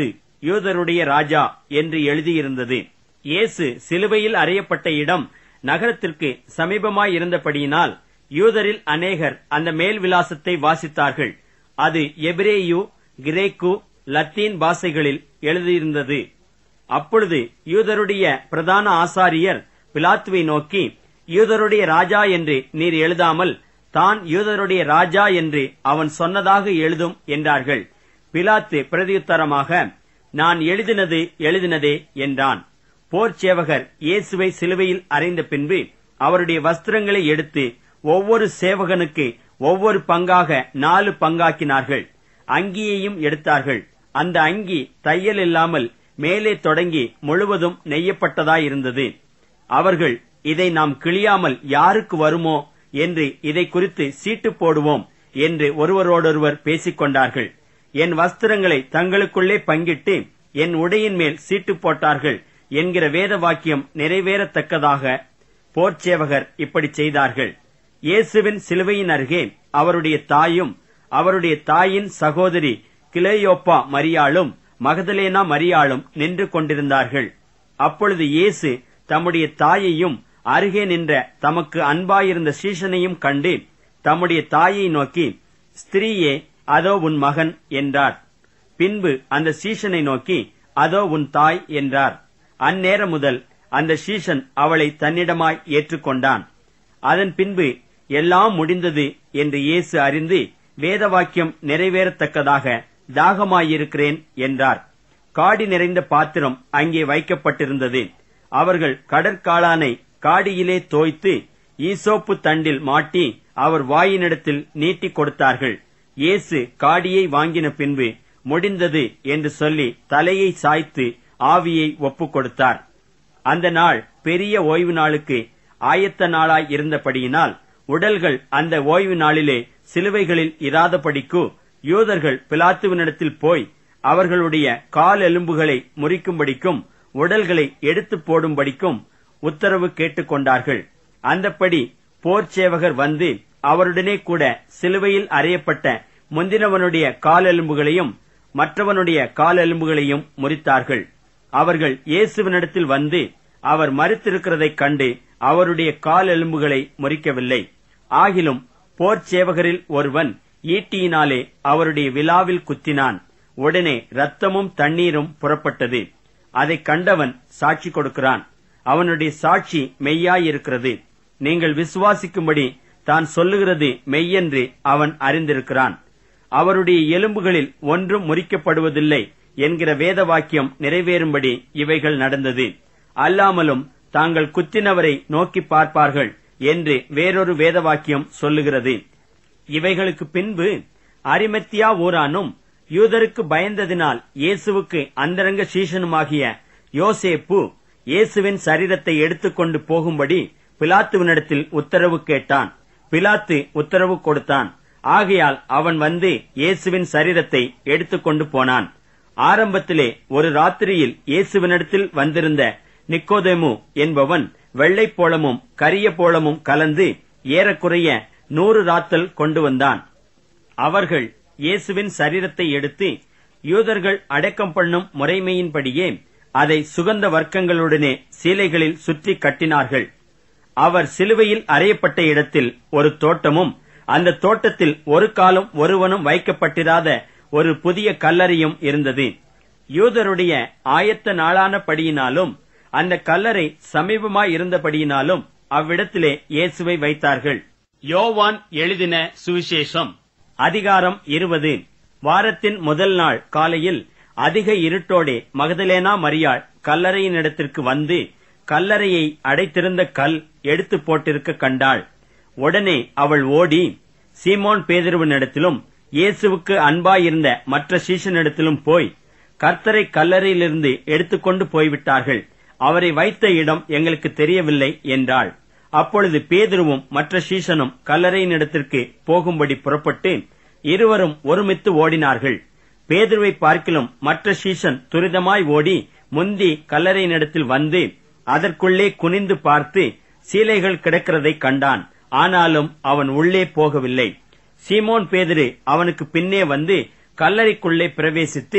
[SPEAKER 1] யூதருடைய ராஜா என்று எழுதியிருந்தது. இயேசு சிலுவையில் அறையப்பட்ட இடம் நகரத்திற்கு சமீபமாயிருந்தபடியினால் யூதரில் அநேகர் அந்த மேல் விலாசத்தை வாசித்தார்கள். அது எபிரேயு, கிரேக்கு, லத்தீன் பாஷைகளில் எழுதியிருந்தது. அப்பொழுது யூதருடைய பிரதான ஆசாரியர் பிலாத்துவை நோக்கி, யூதருடைய ராஜா என்று நீர் எழுதாமல் தான் யூதருடைய ராஜா என்று அவன் சொன்னதாக எழுதும் என்றார்கள். பிலாத்து பிரதியுத்தரமாக, நான் எழுதினதே என்றான். போர் சேவகர் இயேசுவை சிலுவையில் அறைந்த பின்பு அவருடைய வஸ்திரங்களை எடுத்து ஒவ்வொரு சேவகனுக்கு ஒவ்வொரு பங்காக 4 பங்காக்கினார்கள். அங்கியையும் எடுத்தார்கள். அந்த அங்கி தையல் இல்லாமல் மேலே தொடங்கி முழுவதும் நெய்யப்பட்டதாயிருந்தது. அவர்கள், இதை நாம் கிழியாமல் யாருக்கு வருமோ என்று இதை குறித்து சீட்டு போடுவோம் என்று ஒருவரோடொருவர் பேசிக் கொண்டார்கள். என் வஸ்திரங்களை தங்களுக்குள்ளே பங்கிட்டு என் உடையின் மேல் சீட்டு போட்டார்கள் என்கிற வேத வாக்கியம் நிறைவேறத்தக்கதாக போர்ச்சேவகர் இப்படி செய்தார்கள். இயேசுவின் சிலுவையின் அருகே அவருடைய தாயும் அவருடைய தாயின் சகோதரி கிலேயோப்பா மரியாளும் மகதலேனா மரியாளும் நின்று கொண்டிருந்தார்கள். அப்பொழுது இயேசு தம்முடைய தாயையும் அருகே நின்ற தமக்கு அன்பாயிருந்த சீஷனையும் கண்டு தம்முடைய தாயை நோக்கி, ஸ்திரீயே, அதோ உன் மகன் என்றார். பின்பு அந்த சீஷனை நோக்கி, அதோ உன் தாய் என்றார். அந்நேரம் முதல் அந்த சீஷன் அவளை தன்னிடமாய் ஏற்றுக்கொண்டான். அதன் பின்பு எல்லாம் முடிந்தது என்று இயேசு அறிந்து வேத வாக்கியம் நிறைவேறத்தக்கதாக தாகமாயிருக்கிறேன் என்றார். காடி நிறைந்த பாத்திரம் அங்கே வைக்கப்பட்டிருந்தது. அவர்கள் கடற்காளானை காடியிலே தோய்த்து ஈசோப்பு தண்டில் மாட்டி அவர் வாயினிடத்தில் நீட்டிக் கொடுத்தார்கள். இயேசு காடியை வாங்கின பின்பு முடிந்தது என்று சொல்லி தலையை சாய்த்து ஆவியை ஒப்புக் கொடுத்தார். அந்த நாள் பெரிய ஓய்வு நாளுக்கு ஆயத்த நாளாய் இருந்தபடியினால் உடல்கள் அந்த ஓய்வு நாளிலே சிலுவைகளில் இராதபடிக்கு யூதர்கள் பிலாத்துவினிடத்தில் போய் அவர்களுடைய கால் எலும்புகளை முறிக்கும்படிக்கும் உடல்களை எடுத்து போடும்படிக்கும் உத்தரவு கேட்டுக் கொண்டார்கள். அந்தப்படி போர் சேவகர் வந்து அவருடனே கூட சிலுவையில் அறையப்பட்ட முந்தினவனுடைய கால் எலும்புகளையும் மற்றவனுடைய கால் எலும்புகளையும் முறித்தார்கள். அவர்கள் இயேசுவினிடத்தில் வந்து அவர் மரித்திருக்கிறதைக் கண்டு அவருடைய கால் எலும்புகளை முறிக்கவில்லை. ஆகிலும் போர் சேவகரில் ஒருவன் ஈட்டியினாலே அவருடைய விலாவில் குத்தினான். உடனே இரத்தமும் தண்ணீரும் புறப்பட்டது. அதைக் கண்டவன் சாட்சி கொடுக்கிறான். அவனுடைய சாட்சி மெய்யாயிருக்கிறது. நீங்கள் விசுவாசிக்கும்படி தான் சொல்லுகிறது மெய்யென்று அவன் அறிந்திருக்கிறான். அவருடைய எலும்புகளில் ஒன்றும் முறிக்கப்படுவதில்லை என்கிற வேத வாக்கியம் நிறைவேறும்படி இவைகள் நடந்தது. அல்லாமலும் தாங்கள் குத்தினவரை நோக்கி பார்ப்பார்கள் என்று வேறொரு வேத வாக்கியம் சொல்லுகிறது. இவைகளுக்கு பின்பு அரிமத்தியா ஊரானும் யூதருக்கு பயந்ததினால் இயேசுவுக்கு அந்தரங்க சீஷனுமாகிய யோசேப்பு இயேசுவின் சரீரத்தை எடுத்துக்கொண்டு போகும்படி பிலாத்துவினிடத்தில் உத்தரவு கேட்டான். பிலாத்து உத்தரவு கொடுத்தான். ஆகையால் அவன் வந்து இயேசுவின் சரீரத்தை எடுத்துக்கொண்டு போனான். ஆரம்பத்திலே ஒரு ராத்திரியில் இயேசுவினிடத்தில் வந்திருந்த நிக்கோதேமு என்பவன் வெள்ளைப்போளமும் கரிய போளமும் கலந்து ஏறக்குறைய 100 ராத்தல் கொண்டு வந்தான். அவர்கள் இயேசுவின் சரீரத்தை எடுத்து யூதர்கள் அடக்கம் பண்ணும் முறைமையின்படியே அதை சுகந்த வர்க்கங்களுடனே சீலைகளில் சுற்றி கட்டினார்கள். அவர் சிலுவையில் அறையப்பட்ட இடத்தில் ஒரு தோட்டமும் அந்த தோட்டத்தில் ஒரு காலம் ஒருவனும் வைக்கப்பட்டிராத ஒரு புதிய கல்லறையும் இருந்தது. யூதருடைய ஆயத்த நாளானபடியினாலும் அந்த கல்லறை சமீபமாய் இருந்தபடியினாலும் அவ்விடத்திலே இயேசுவை வைத்தார்கள். யோவான் எழுதின சுவிசேஷம் அதிகாரம் 20. வாரத்தின் முதல் நாள் காலையில் அதிக இருட்டோடே மகதலேனா மரியாள் கல்லறையினிடத்திற்கு வந்து கல்லறையை அடைத்திருந்த கல் எடுத்து போட்டிருக்க கண்டாள். உடனே அவள் ஓடி சீமோன் பேதுருவினிடத்திலும் இயேசுவுக்கு அன்பாயிருந்த மற்ற சீஷனிடத்திலும் போய், கர்த்தரை கல்லறையிலிருந்து எடுத்துக்கொண்டு போய்விட்டார்கள், அவரை வைத்த இடம் எங்களுக்கு தெரியவில்லை என்றாள். அப்பொழுது பேதுருவும் மற்ற சீஷனும் கல்லறையினிடத்திற்கு போகும்படி புறப்பட்டு இருவரும் ஒருமித்து ஓடினார்கள். பேதுருவை பார்க்கிலும் மற்ற சீஷன் துரிதமாய் ஓடி முந்தி கல்லறையினிடத்தில் வந்து அதற்குள்ளே குனிந்து பார்த்து சீலைகள் கிடக்கிறதை கண்டான். ஆனாலும் அவன் உள்ளே போகவில்லை. சீமோன் பேதுரு அவனுக்கு பின்னே வந்து கல்லறைக்குள்ளே பிரவேசித்து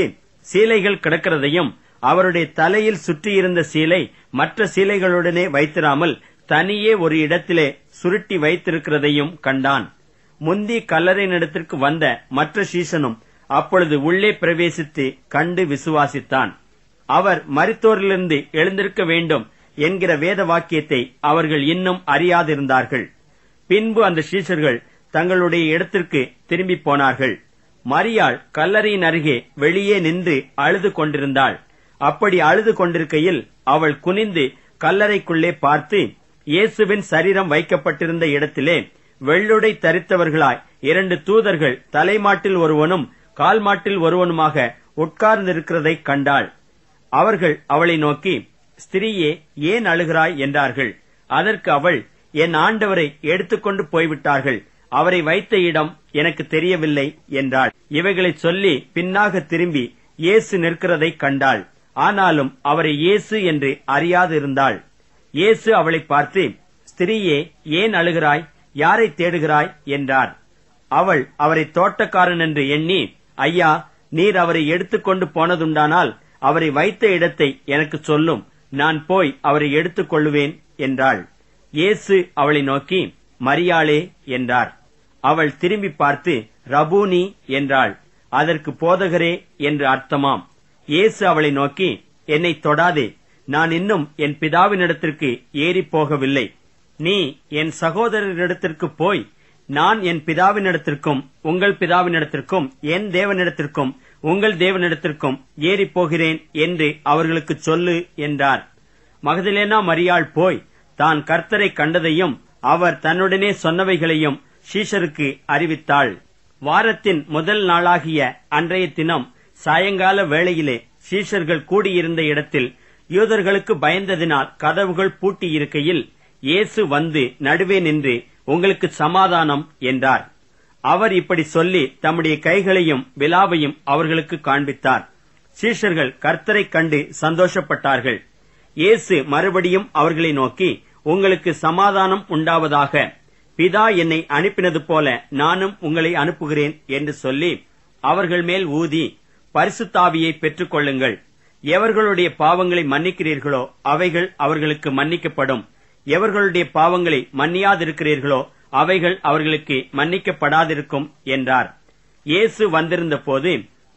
[SPEAKER 1] சீலைகள் கிடக்கிறதையும் அவருடைய தலையில் சுற்றியிருந்த சீலை மற்ற சீலைகளுடனே வைத்திராமல் தனியே ஒரு இடத்திலே சுருட்டி வைத்திருக்கிறதையும் கண்டான். முந்தி கல்லறையினிடத்திற்கு வந்த மற்ற சீசனும் அப்பொழுது உள்ளே பிரவேசித்து கண்டு விசுவாசித்தான். அவர் மரித்தோரிலிருந்து எழுந்திருக்க வேண்டும் என்கிற வேத வாக்கியத்தை அவர்கள் இன்னும் அறியாதிருந்தார்கள். பின்பு அந்த சீஷர்கள் தங்களுடைய இடத்திற்கு திரும்பி போனார்கள். மரியாள் கல்லறையின் அருகே வெளியே நின்று அழுது கொண்டிருந்தாள். அப்படி அழுது கொண்டிருக்கையில் அவள் குனிந்து கல்லறைக்குள்ளே பார்த்து, இயேசுவின் சரீரம் வைக்கப்பட்டிருந்த இடத்திலே வெள்ளுடை தரித்தவர்களாய் 2 தூதர்கள் தலைமாட்டில் ஒருவனும் கால்மாட்டில் ஒருவனுமாக உட்கார்ந்திருக்கிறதைக் கண்டாள். அவர்கள் அவளை நோக்கி, ஸ்திரீயே, ஏன் அழுகிறாய் என்றார்கள். அதற்கு அவள், என் ஆண்டவரை எடுத்துக்கொண்டு போய்விட்டார்கள், அவரை வைத்த இடம் எனக்கு தெரியவில்லை என்றாள். இவைகளை சொல்லி பின்னாக திரும்பி இயேசு நிற்கிறதைக் கண்டாள். ஆனாலும் அவரை இயேசு என்று அறியாதிருந்தாள். இயேசு அவளை பார்த்து, ஸ்திரீயே, ஏன் அழுகிறாய், யாரை தேடுகிறாய் என்றார். அவள் அவரை தோட்டக்காரன் என்று எண்ணி, ஐயா, நீர் அவரை எடுத்துக்கொண்டு போனதுண்டானால் அவரை வைத்த இடத்தை எனக்கு சொல்லும், நான் போய் அவரை எடுத்துக் கொள்ளுவேன் என்றாள். இயேசு அவளை நோக்கி, மரியாளே என்றார். அவள் திரும்பி பார்த்து, ரபூனி என்றாள். அதற்கு போதகரே என்று அர்த்தமாம். இயேசு அவளை நோக்கி, என்னை தொடாதே, நான் இன்னும் என் பிதாவினிடத்திற்கு ஏறி போகவில்லை. நீ என் சகோதரரிடத்திற்கு போய், நான் என் பிதாவினிடத்திற்கும் உங்கள் பிதாவினிடத்திற்கும் என் தேவனிடத்திற்கும் உங்கள் தேவனிடத்திற்கும் ஏறி போகிறேன் என்று அவர்களுக்கு சொல்லு என்றார். மகதலேனா மரியாள் போய் தான் கர்த்தரை கண்டதையும் அவர் தன்னுடனே சொன்னவைகளையும் சீஷருக்கு அறிவித்தாள். வாரத்தின் முதல் நாளாகிய அன்றைய தினம் சாயங்கால வேளையிலே சீஷர்கள் கூடியிருந்த இடத்தில் யூதர்களுக்கு பயந்ததினால் கதவுகள் பூட்டியிருக்கையில் இயேசு வந்து நடுவே நின்று, உங்களுக்கு சமாதானம் என்றார். அவர் இப்படி சொல்லி தம்முடைய கைகளையும் விலாவையும் அவர்களுக்கு காண்பித்தார். சீஷர்கள் கர்த்தரை கண்டு சந்தோஷப்பட்டார்கள். இயேசு மறுபடியும் அவர்களை நோக்கி, உங்களுக்கு சமாதானம் உண்டாவதாக, பிதா என்னை அனுப்பினது போல நானும் உங்களை அனுப்புகிறேன் என்று சொல்லி அவர்கள் மேல் ஊதி, பரிசுத்தாவியை பெற்றுக் கொள்ளுங்கள். எவர்களுடைய பாவங்களை மன்னிக்கிறீர்களோ அவைகள் அவர்களுக்கு மன்னிக்கப்படும், எவர்களுடைய பாவங்களை மன்னியாதிருக்கிறீர்களோ அவைகள் அவர்களுக்கு மன்னிக்கப்படாதிருக்கும் என்றார். இயேசு வந்திருந்த போது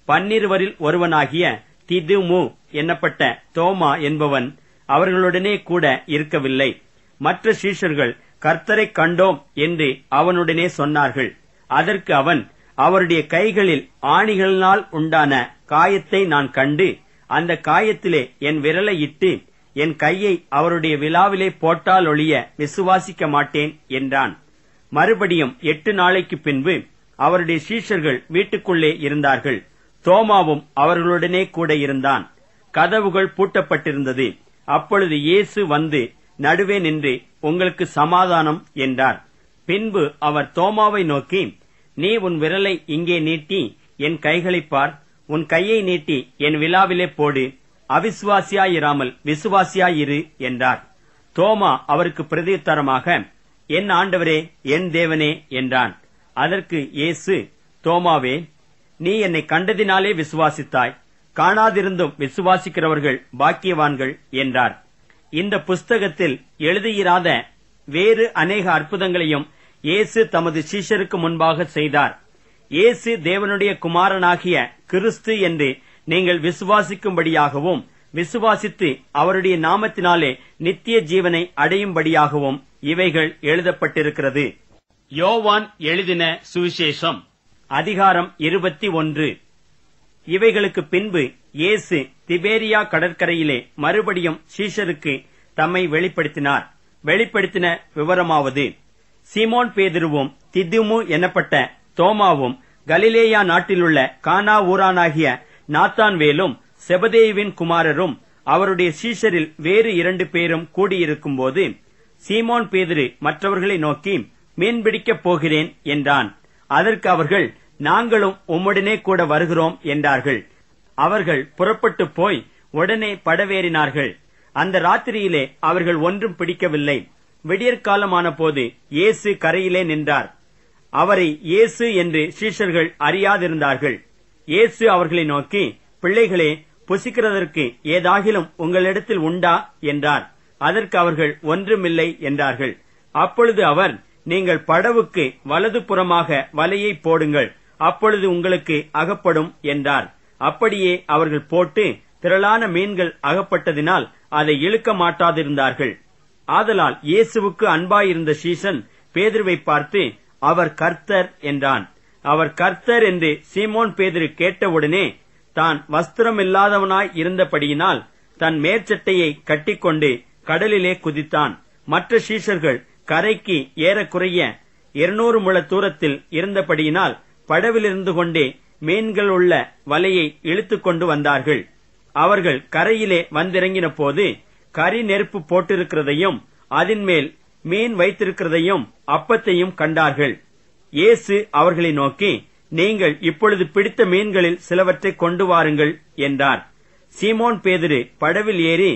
[SPEAKER 1] 12 ஒருவனாகிய திதுமு என்னப்பட்ட தோமா என்பவன் அவர்களுடனே கூட இருக்கவில்லை. மற்ற சீஷர்கள் கர்த்தரை கண்டோம் என்று அவனுடனே சொன்னார்கள். அதற்கு அவன், அவருடைய கைகளில் ஆணிகளினால் உண்டான காயத்தை நான் கண்டு, அந்த காயத்திலே என் விரலை இட்டு என் கையை அவருடைய விலாவிலே போட்டால் ஒழிய விசுவாசிக்க மாட்டேன் என்றான். மறுபடியும் 8 நாளைக்கு பின்பு அவருடைய சீஷர்கள் வீட்டுக்குள்ளே இருந்தார்கள். தோமாவும் அவர்களுடனே கூட இருந்தான். கதவுகள் பூட்டப்பட்டிருந்தது. அப்பொழுது இயேசு வந்து நடுவே நின்று, உங்களுக்கு சமாதானம் என்றார். பின்பு அவர் தோமாவை நோக்கி, நீ உன் விரலை இங்கே நீட்டி என் கைகளைப் பார், உன் கையை நீட்டி என் விலாவிலே போடு, அவிசுவாசியாயிராமல் விசுவாசியாயிரு என்றார். தோமா அவருக்கு பிரதியுத்தரமாக, என் ஆண்டவரே, என் தேவனே என்றான். அதற்கு இயேசு, தோமாவே, நீ என்னை கண்டதினாலே விசுவாசித்தாய், காணாதிருந்தும் விசுவாசிக்கிறவர்கள் பாக்கியவான்கள் என்றார். இந்த புஸ்தகத்தில் எழுதியிராத வேறு அநேக அற்புதங்களையும் இயேசு தமது சீஷருக்கு முன்பாக செய்தார். இயேசு தேவனுடைய குமாரனாகிய கிறிஸ்து என்று நீங்கள் விசுவாசிக்கும்படியாகவும், விசுவாசித்து அவருடைய நாமத்தினாலே நித்திய ஜீவனை அடையும்படியாகவும் இவைகள் எழுதப்பட்டிருக்கிறது. யோவான் எழுதின சுவிசேஷம் அதிகாரம் 21. இவைகளுக்கு பின்பு இயேசு திபேரியா கடற்கரையிலே மறுபடியும் சீஷருக்கு தம்மை வெளிப்படுத்தினார். வெளிப்படுத்தின விவரமாவது, சீமோன் பேதுருவும் திதுமு எனப்பட்ட தோமாவும் கலிலேயா நாட்டிலுள்ள கானா ஊரானாகிய நாத்தான்வேலும் செபதேயுவின் குமாரரும் அவருடைய சீஷரில் வேறு 2 பேரும் கூடியிருக்கும்போது, சீமோன் பேதுரு மற்றவர்களை நோக்கி, மீன்பிடிக்கப் போகிறேன் என்றான். அதற்கு அவர்கள், நாங்களும் உம்முடனே கூட வருகிறோம் என்றார்கள். அவர்கள் புறப்பட்டு போய் உடனே படவேறினார்கள். அந்த ராத்திரியிலே அவர்கள் ஒன்றும் பிடிக்கவில்லை. விடியற்காலமான போது இயேசு கரையிலே நின்றார். அவரை இயேசு என்று சீஷர்கள் அறியாதிருந்தார்கள். இயேசு அவர்களை நோக்கி, பிள்ளைகளே, புசிக்கிறதற்கு ஏதாகிலும் உங்களிடத்தில் உண்டா என்றார். அதற்கு அவர்கள் ஒன்றுமில்லை என்றார்கள். அப்பொழுது அவர், நீங்கள் படவுக்கு வலது புறமாக வலையை போடுங்கள், அப்பொழுது உங்களுக்கு அகப்படும் என்றார். அப்படியே அவர்கள் போட்டு திரளான மீன்கள் அகப்பட்டதினால் அதை இழுக்க மாட்டாதிருந்தார்கள். ஆதலால் இயேசுவுக்கு அன்பாயிருந்த சீசன் பேதுருவை பார்த்து, அவர் கர்த்தர் என்றான். அவர் கர்த்தர் என்று சீமோன் பேதுரு கேட்டவுடனே தான் வஸ்திரமில்லாதவனாய் இருந்தபடியினால் தன் மேற்சட்டையை கட்டிக்கொண்டு கடலிலே குதித்தான். மற்ற சீஷர்கள் கரைக்கு ஏறக்குறைய 200 முழ தூரத்தில் இருந்தபடியினால் படவிலிருந்து கொண்டே மீன்கள் உள்ள வலையை இழுத்துக் கொண்டு வந்தார்கள். அவர்கள் கரையிலே வந்திறங்கின போது கரி நெருப்பு போட்டிருக்கிறதையும் அதின்மேல் மீன் வைத்திருக்கிறதையும் அப்பத்தையும் கண்டார்கள். இயேசு அவர்களை நோக்கி, நீங்கள் இப்பொழுது பிடித்த மீன்களில் சிலவற்றை கொண்டு வாருங்கள் என்றார். சீமோன் பேதுரு படவில் ஏறி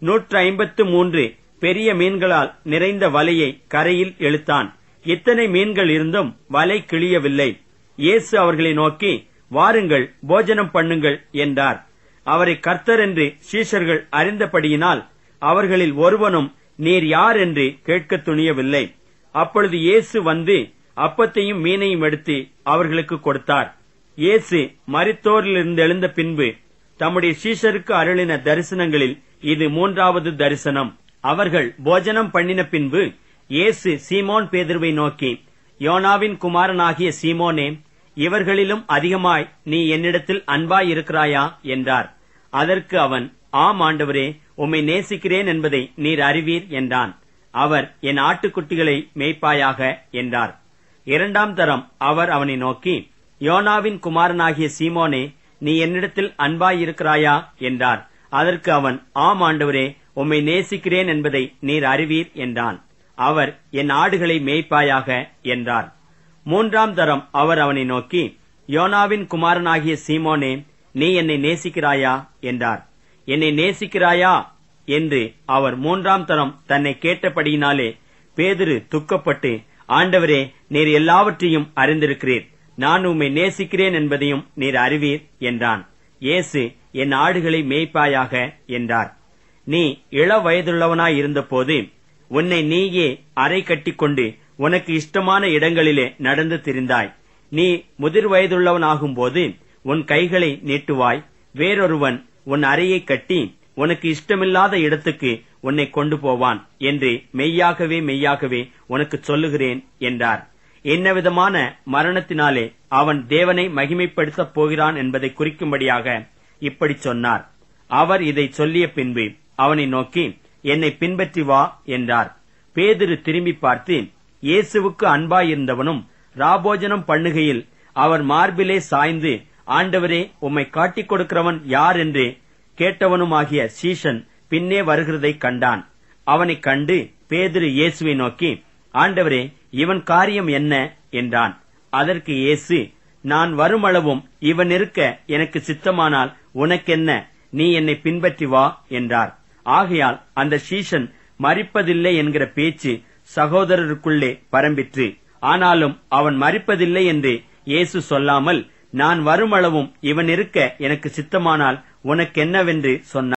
[SPEAKER 1] 153 பெரிய மீன்களால் நிறைந்த வலையை கரையில் இழுத்தான். இத்தனை மீன்கள் இருந்தும் வலை கிழியவில்லை. இயேசு அவர்களை நோக்கி, வாருங்கள், போஜனம் பண்ணுங்கள் என்றார். அவரை கர்த்தர் என்று சீஷர்கள் அறிந்தபடியினால் அவர்களில் ஒருவனும் நீர் யார் என்று கேட்க துணியவில்லை. அப்பொழுது இயேசு வந்து அப்பத்தையும் மீனையும் எடுத்து அவர்களுக்கு கொடுத்தார். இயேசு மரித்தோரிலிருந்து எழுந்த பின்பு தம்முடைய சீஷருக்கு அருளின தரிசனங்களில் இது 3வது தரிசனம். அவர்கள் போஜனம் பண்ணின பின்பு இயேசு சீமோன் பேதுருவை நோக்கி, யோனாவின் குமாரனாகிய சீமோனே, இவர்களிலும் அதிகமாய் நீ என்னிடத்தில் அன்பாய் இருக்கிறாயா என்றார். அதற்கு அவன், ஆம் ஆண்டவரே, உம்மை நேசிக்கிறேன் என்பதை நீர் அறிவீர் என்றான். அவர், என் ஆட்டுக்குட்டிகளை மேய்ப்பாயாக என்றார். 2ஆம் தரம் அவர் அவனை நோக்கி, யோனாவின் குமாரனாகிய சீமோனே, நீ என்னிடத்தில் அன்பாய் இருக்கிறாயா என்றார். அதற்கு அவன், ஆம் ஆண்டவரே, உம்மை நேசிக்கிறேன் என்பதை நீர் அறிவீர் என்றான். அவர், என் ஆடுகளை மேய்ப்பாயாக என்றார். 3ஆம் தரம் அவர் அவனை நோக்கி, யோனாவின் குமாரனாகிய சீமோனே, நீ என்னை நேசிக்கிறாயா என்றார். என்னை நேசிக்கிறாயா என்று அவர் 3ஆம் தரம் தன்னை கேட்டபடியினாலே பேதுரு துக்கப்பட்டு, ஆண்டவரே, நீர் எல்லாவற்றையும் அறிந்திருக்கிறீர், நான் உம்மை நேசிக்கிறேன் என்பதையும் நீர் அறிவீர் என்றான். இயேசு, என் ஆடுகளை மேய்ப்பாயாக என்றார். நீ இள வயதுள்ளவனாய் இருந்தபோது உன்னை நீயே அறை கட்டிக்கொண்டு உனக்கு இஷ்டமான இடங்களிலே நடந்து திரிந்தாய். நீ முதிர் வயதுள்ளவனாகும் போது உன் கைகளை நீட்டுவாய், வேறொருவன் உன் அறையை கட்டி உனக்கு இஷ்டமில்லாத இடத்துக்கு உன்னை கொண்டு போவான் என்று மெய்யாகவே மெய்யாகவே உனக்கு சொல்லுகிறேன் என்றார். என்னவிதமான மரணத்தினாலே அவன் தேவனை மகிமைப்படுத்தப் போகிறான் என்பதை குறிக்கும்படியாக இப்படி சொன்னார். அவர் இதை சொல்லிய பின்பு அவனை நோக்கி, என்னை பின்பற்றி வா என்றார். பேதுரு திரும்பி பார்த்து, இயேசுவுக்கு அன்பாயிருந்தவனும் ராபோஜனம் பண்ணுகையில் அவர் மார்பிலே சாய்ந்து, ஆண்டவரே, உம்மை காட்டிக் கொடுக்கிறவன் யார் என்று கேட்டவனுமாகிய சீஷன் பின்னே வருகிறதை கண்டான். அவனை கண்டு பேதுரு இயேசுவை நோக்கி, ஆண்டவரே, இவன் காரியம் என்ன என்றான். அதற்கு இயேசு, நான் வருமளவும் இவன் இருக்க எனக்கு சித்தமானால் உனக்கென்ன, நீ என்னை பின்பற்றி வா என்றார். ஆகையால் அந்த சீஷன் மரிப்பதில்லை என்கிற பேச்சு சகோதரருக்குள்ளே பரம்பிற்று. ஆனாலும் அவன் மரிப்பதில்லை என்று இயேசு சொல்லாமல், நான் வருமளவும் இவன் இருக்க எனக்கு சித்தமானால் உனக்கென்னவென்று சொன்னார்.